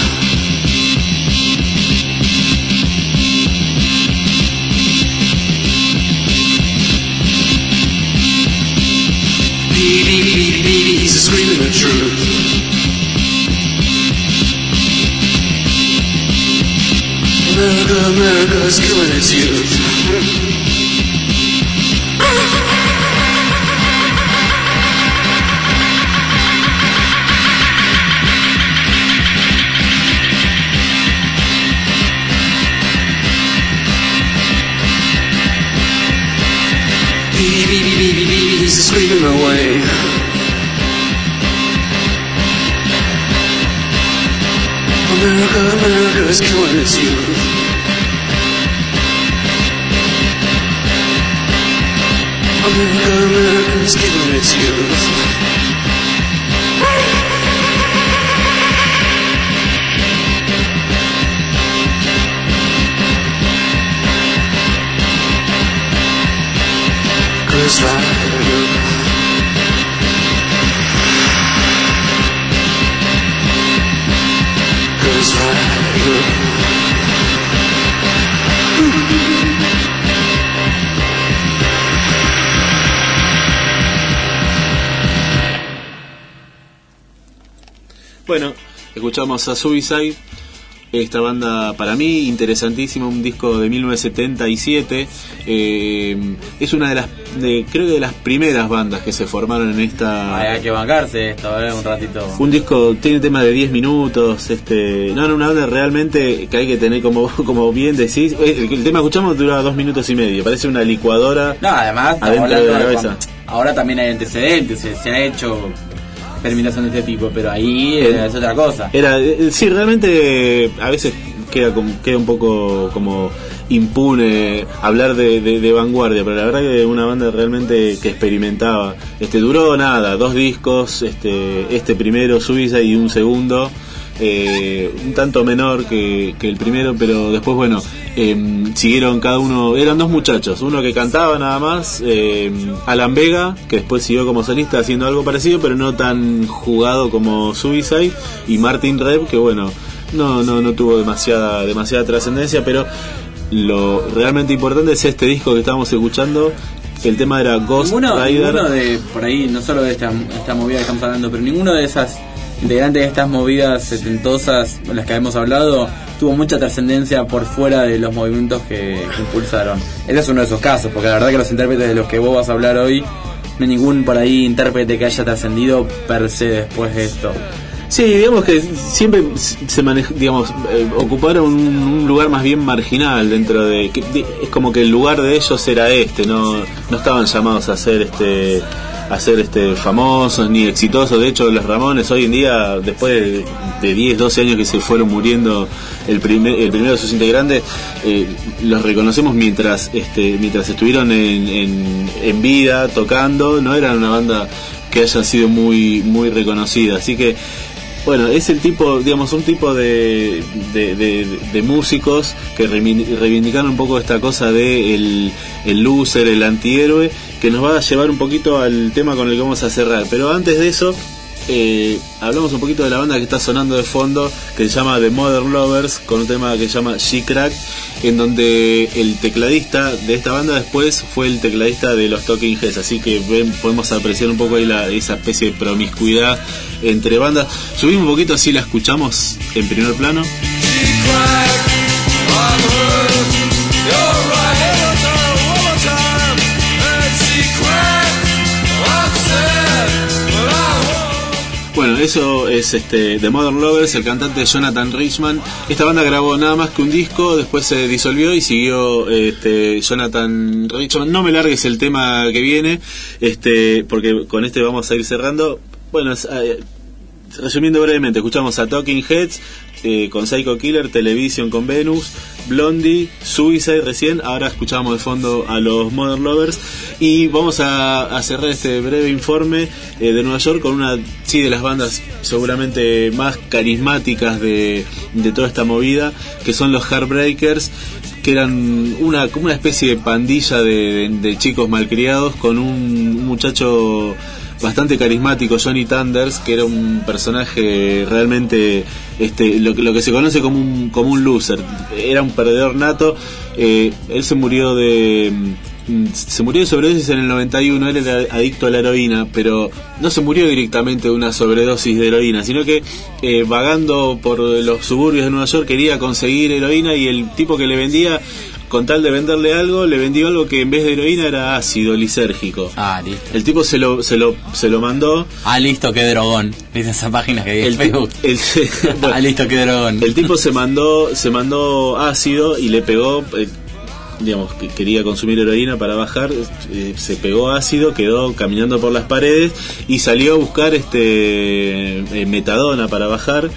[SPEAKER 11] Baby, baby, baby, he's screaming the truth. America, America's killing its youth. Baby, baby, baby, baby, he's screaming away. America, America is killing its youth. America, America is killing its youth. Ghost Rider. Ghost Rider.
[SPEAKER 6] Bueno, escuchamos a Suicide, esta banda para mí interesantísima, un disco de mil novecientos setenta y siete. Eh, es una de las, de, creo que de las primeras bandas que se formaron en esta.
[SPEAKER 4] Hay que bancarse esto, ¿eh? Un ratito.
[SPEAKER 6] Un disco, tiene tema de diez minutos, este, no, no, una banda realmente que hay que tener, como como bien decís, el, el tema que escuchamos dura dos minutos y medio, parece una licuadora.
[SPEAKER 4] No, además,
[SPEAKER 6] adentro de la cabeza.
[SPEAKER 4] Ahora también hay antecedentes, se, se ha hecho terminación de este tipo, pero ahí eh, es otra cosa.
[SPEAKER 6] Era, eh, sí, realmente a veces queda como, queda un poco como impune hablar de, de, de vanguardia, pero la verdad que una banda realmente que experimentaba. Este duró nada, dos discos, este este primero Suiza y un segundo. Eh, un tanto menor que, que el primero, pero después bueno eh, siguieron cada uno, eran dos muchachos, uno que cantaba nada más, eh, Alan Vega, que después siguió como solista haciendo algo parecido pero no tan jugado como Suicide, y Martin Reb, que bueno no no no tuvo demasiada demasiada trascendencia, pero lo realmente importante es este disco que estamos escuchando. El tema era Ghost
[SPEAKER 4] ninguno,
[SPEAKER 6] Rider.
[SPEAKER 4] Ninguno de, por ahí, no solo de esta, esta movida que estamos hablando, pero ninguno de esas integrantes de estas movidas setentosas en las que hemos hablado tuvo mucha trascendencia por fuera de los movimientos que, que impulsaron. Este es uno de esos casos, porque la verdad que los intérpretes de los que vos vas a hablar hoy, no hay ningún por ahí intérprete que haya trascendido per se después de esto.
[SPEAKER 6] Sí, digamos que siempre se maneja, digamos, eh, ocuparon un, un lugar más bien marginal dentro de, que, de, es como que el lugar de ellos era este, no, no estaban llamados a ser este, a ser este famosos ni exitosos. De hecho, los Ramones hoy en día, después de, de diez, doce años que se fueron muriendo el primer, el primero de sus integrantes, eh, los reconocemos mientras, este, mientras estuvieron en, en, en vida tocando, no eran una banda que haya sido muy, muy reconocida, así que bueno, es el tipo, digamos, un tipo de, de, de, de músicos que reivindicaron un poco esta cosa de el, el loser, el antihéroe, que nos va a llevar un poquito al tema con el que vamos a cerrar. Pero antes de eso, eh, hablamos un poquito de la banda que está sonando de fondo, que se llama The Modern Lovers, con un tema que se llama She Crack, en donde el tecladista de esta banda después fue el tecladista de los Talking Heads, así que ven, podemos apreciar un poco ahí la, esa especie de promiscuidad entre bandas. Subimos un poquito, así la escuchamos en primer plano. Bueno, eso es este The Modern Lovers, el cantante Jonathan Richman. Esta banda grabó nada más que un disco, después se disolvió y siguió este Jonathan Richman. No me largues el tema que viene, este porque con este vamos a ir cerrando. Bueno, eh, resumiendo brevemente, escuchamos a Talking Heads eh, con Psycho Killer, Television con Venus, Blondie, Suicide recién, ahora escuchamos de fondo a los Modern Lovers y vamos a, a cerrar este breve informe eh, de Nueva York con una, sí, de las bandas seguramente más carismáticas de, de toda esta movida, que son los Heartbreakers, que eran una, como una especie de pandilla de, de, de chicos malcriados con un muchacho bastante carismático, Johnny Thunders, que era un personaje realmente este lo, lo que se conoce como un como un loser, era un perdedor nato. Eh, él se murió de se murió de sobredosis en el noventa y uno. Él era adicto a la heroína, pero no se murió directamente de una sobredosis de heroína, sino que eh, vagando por los suburbios de Nueva York quería conseguir heroína, y el tipo que le vendía, con tal de venderle algo, le vendió algo que en vez de heroína era ácido lisérgico.
[SPEAKER 4] Ah, listo.
[SPEAKER 6] El tipo se lo se lo se lo mandó.
[SPEAKER 4] Ah, listo, qué drogón. ¿Viste esa página que hay en
[SPEAKER 6] el,
[SPEAKER 4] Facebook?
[SPEAKER 6] El, bueno,
[SPEAKER 4] ah, listo, qué drogón.
[SPEAKER 6] El tipo se mandó se mandó ácido y le pegó, eh, digamos, que quería consumir heroína para bajar, eh, se pegó ácido, quedó caminando por las paredes y salió a buscar este eh, metadona para bajar,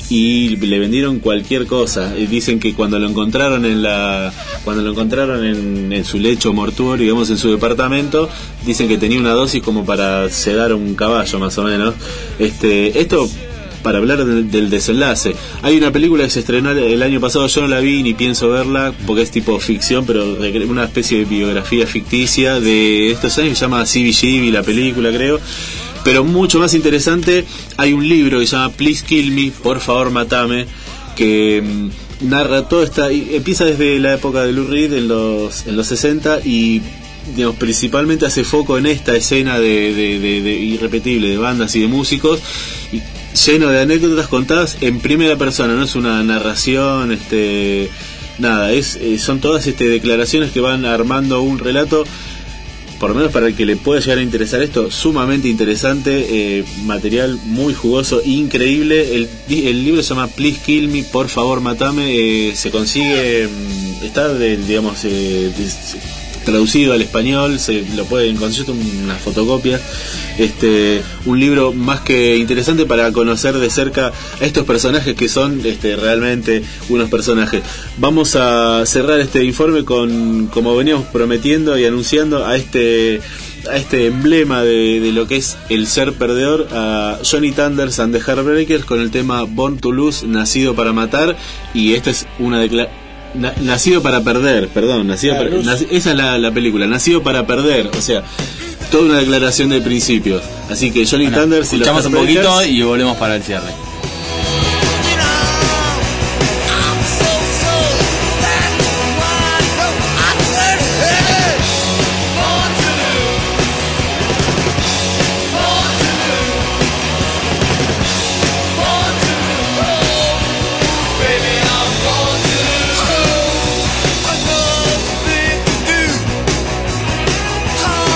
[SPEAKER 6] y le vendieron cualquier cosa. Y dicen que cuando lo encontraron en la cuando lo encontraron en, en su lecho mortuorio, digamos, en su departamento, dicen que tenía una dosis como para sedar un caballo, más o menos. Este esto para hablar del, del desenlace. Hay una película que se estrenó el año pasado, yo no la vi ni pienso verla porque es tipo ficción, pero una especie de biografía ficticia de estos años, que se llama C B G B, la película, creo. Pero mucho más interesante, hay un libro que se llama Please Kill Me, por favor matame, que mmm, narra todo esta, empieza desde la época de Lou Reed en los en los sesenta, y digamos principalmente hace foco en esta escena de, de, de, de irrepetible de bandas y de músicos, y lleno de anécdotas contadas en primera persona, no es una narración, este nada, es eh, son todas este declaraciones que van armando un relato, por lo menos para el que le pueda llegar a interesar esto, sumamente interesante, eh, material muy jugoso, increíble. El, el libro se llama Please Kill Me, por favor matame, eh, se consigue, está de, digamos eh, de, traducido al español, se lo pueden conseguir una fotocopia. Este, un libro más que interesante para conocer de cerca a estos personajes que son este, realmente unos personajes. Vamos a cerrar este informe con, como veníamos prometiendo y anunciando, a este a este emblema de, de lo que es el ser perdedor, a Johnny Thunders and the Heartbreakers, con el tema Born to Lose, nacido para matar. Y esta es una declaración. Na, nacido para perder, perdón, nacido para, nac, esa es la, la película, Nacido para perder, o sea, toda una declaración de principios. Así que Johnny bueno, Thunders y los
[SPEAKER 4] escuchamos un poquito y volvemos para el cierre.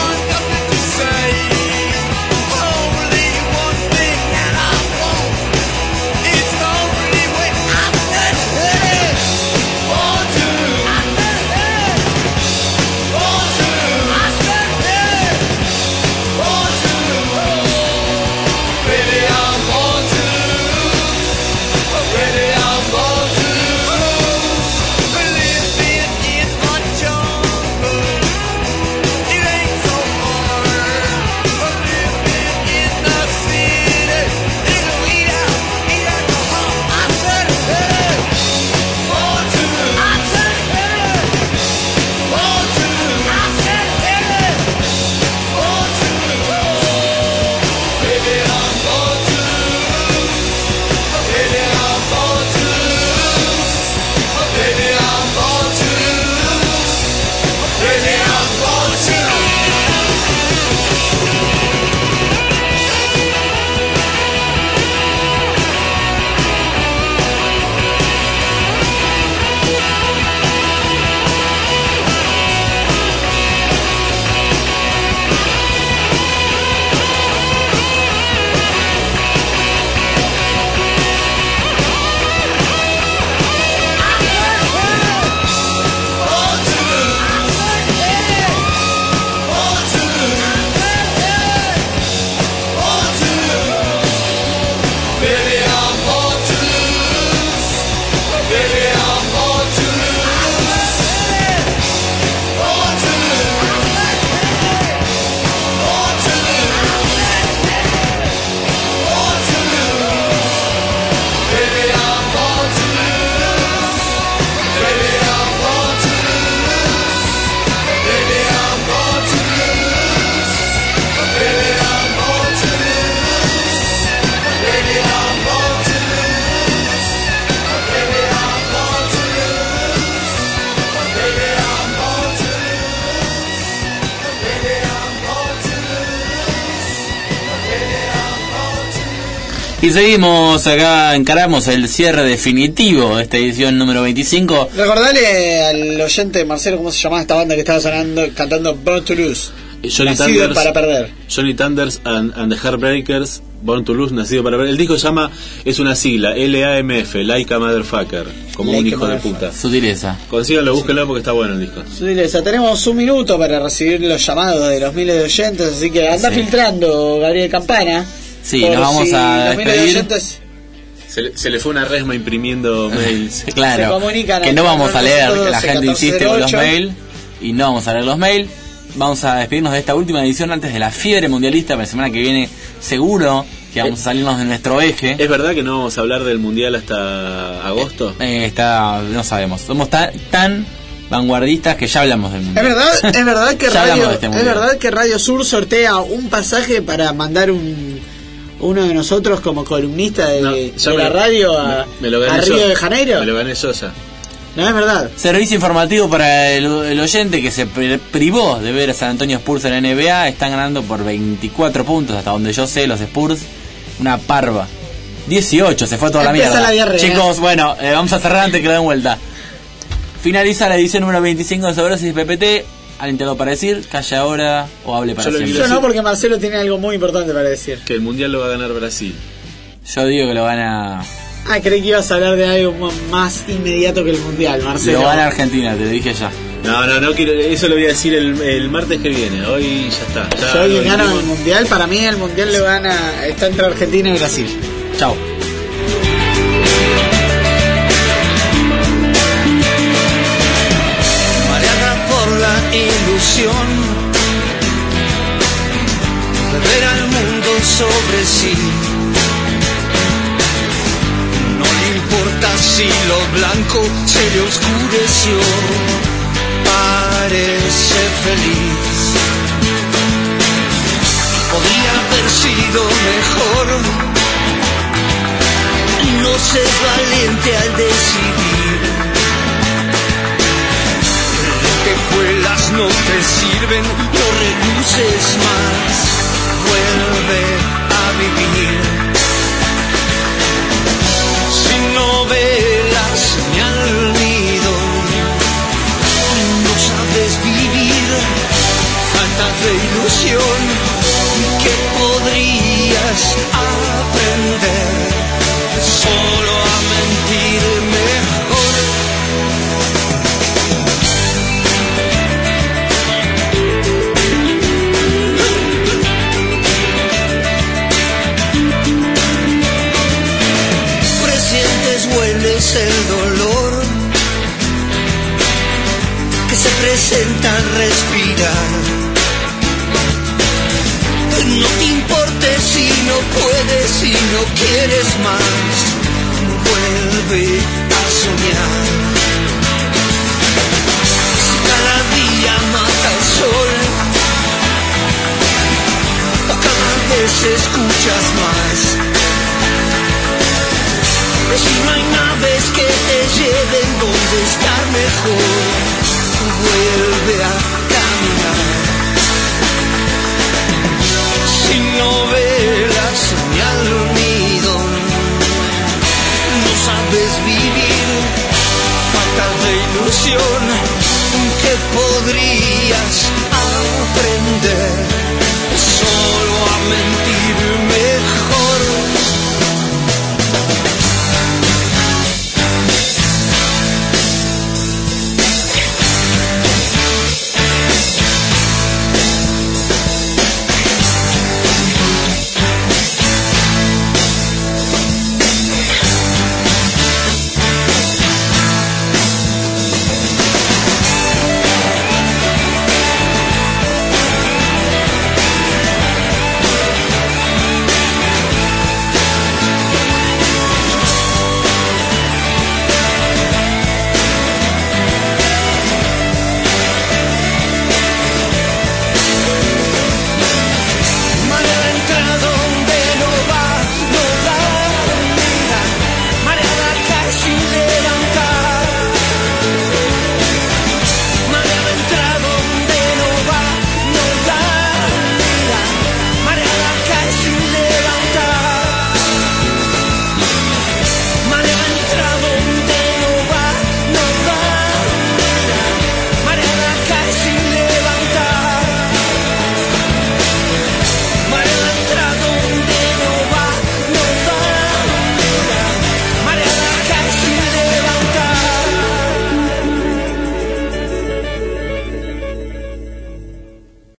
[SPEAKER 7] Say, only one thing, and I won't
[SPEAKER 4] Y seguimos acá, encaramos el cierre definitivo de esta edición número veinticinco.
[SPEAKER 3] Recordale al oyente Marcelo cómo se llamaba esta banda que estaba sonando, cantando Born to Lose.
[SPEAKER 6] Johnny
[SPEAKER 3] Nacido
[SPEAKER 6] Thunders,
[SPEAKER 3] para perder.
[SPEAKER 6] Johnny Thunders and, and the Heartbreakers, Born to Lose, Nacido para perder. El disco se llama, es una sigla, L A M F, Like a Motherfucker, como
[SPEAKER 3] Like
[SPEAKER 6] un hijo
[SPEAKER 3] a
[SPEAKER 6] de puta.
[SPEAKER 4] Sutileza.
[SPEAKER 6] Consíganlo, búsquenlo porque está bueno el disco.
[SPEAKER 3] Sutileza. Tenemos un minuto para recibir los llamados de los miles de oyentes, así que anda
[SPEAKER 4] Sí.
[SPEAKER 3] filtrando, Gabriel Campana.
[SPEAKER 4] Sí,
[SPEAKER 3] por
[SPEAKER 4] nos vamos
[SPEAKER 3] si
[SPEAKER 4] a
[SPEAKER 3] los miles de
[SPEAKER 4] despedir.
[SPEAKER 3] oyentes
[SPEAKER 6] Se le, se le fue una resma imprimiendo mails.
[SPEAKER 4] Claro,
[SPEAKER 3] se comunican
[SPEAKER 4] que
[SPEAKER 3] al
[SPEAKER 4] no vamos a leer, que la
[SPEAKER 3] doce,
[SPEAKER 4] gente insiste con los
[SPEAKER 3] catorce cero ocho.
[SPEAKER 4] mails y no vamos a leer los mails. Vamos a despedirnos de esta última edición antes de la fiebre mundialista. Para la semana que viene seguro que vamos a salirnos de nuestro eje.
[SPEAKER 6] ¿Es verdad que no vamos a hablar del mundial hasta agosto?
[SPEAKER 4] Eh, está, no sabemos. Somos tan, tan vanguardistas que ya hablamos del
[SPEAKER 3] Es
[SPEAKER 4] mundial.
[SPEAKER 3] verdad, es verdad que
[SPEAKER 4] Ya hablamos
[SPEAKER 3] Radio,
[SPEAKER 4] de este
[SPEAKER 3] es
[SPEAKER 4] mundial.
[SPEAKER 3] verdad que Radio Sur sortea un pasaje para mandar un uno de nosotros como columnista de,
[SPEAKER 6] No,
[SPEAKER 3] de
[SPEAKER 6] ya
[SPEAKER 3] la
[SPEAKER 6] me-
[SPEAKER 3] radio a,
[SPEAKER 6] me, me lo gané
[SPEAKER 3] a
[SPEAKER 6] yo.
[SPEAKER 3] Río de Janeiro.
[SPEAKER 6] Me lo gané yo ya.
[SPEAKER 3] No es verdad.
[SPEAKER 4] Servicio informativo para el, el oyente que se pri- privó de ver a San Antonio Spurs en la N B A. Están ganando por veinticuatro puntos, hasta donde yo sé, los Spurs. Una parva. dieciocho, se fue toda la
[SPEAKER 3] Empieza
[SPEAKER 4] mierda.
[SPEAKER 3] la diarrea.
[SPEAKER 4] Chicos, bueno, eh, vamos a cerrar antes que lo den vuelta. Finaliza la edición número veinticinco de Sobredosis P P T. ¿Alguien tengo para decir? Calle ahora o hable para
[SPEAKER 6] Yo lo
[SPEAKER 4] siempre.
[SPEAKER 6] quiero
[SPEAKER 3] Yo no, porque Marcelo tiene algo muy importante para decir.
[SPEAKER 6] Que el mundial lo va a ganar Brasil.
[SPEAKER 4] Yo digo que lo gana.
[SPEAKER 3] Ah, creí que ibas a hablar de algo mo- más inmediato que el mundial, Marcelo.
[SPEAKER 4] Lo gana Argentina, te lo dije ya.
[SPEAKER 6] No, no, no quiero, eso lo voy a decir el, el martes que viene. Hoy ya está. Ya
[SPEAKER 3] Yo
[SPEAKER 6] lo
[SPEAKER 3] que gana
[SPEAKER 6] dijimos.
[SPEAKER 3] el mundial, para mí el mundial le gana, está entre Argentina y Brasil.
[SPEAKER 4] Chao.
[SPEAKER 7] Mareada por la ilusión de ver al mundo sobre sí. No le importa si lo blanco se le oscureció, parece feliz. Podría haber sido mejor, no seas valiente al decidir. Lentejuelas no te sirven, no reduces más, vuelve a vivir. Si no ve la señal nido, no sabes vivir, falta de ilusión que podrías aprender solo a mentir mejor. Presientes, hueles el dolor que se presenta al respirar. No te importe si no puedes, si no quieres más, vuelve a soñar. Si cada día mata el sol, cada vez escuchas más. Si no hay naves que te lleven donde estar mejor, vuelve a caminar. Si no ve la señal unido, no sabes vivir, falta de ilusión que podrías aprender solo a mentir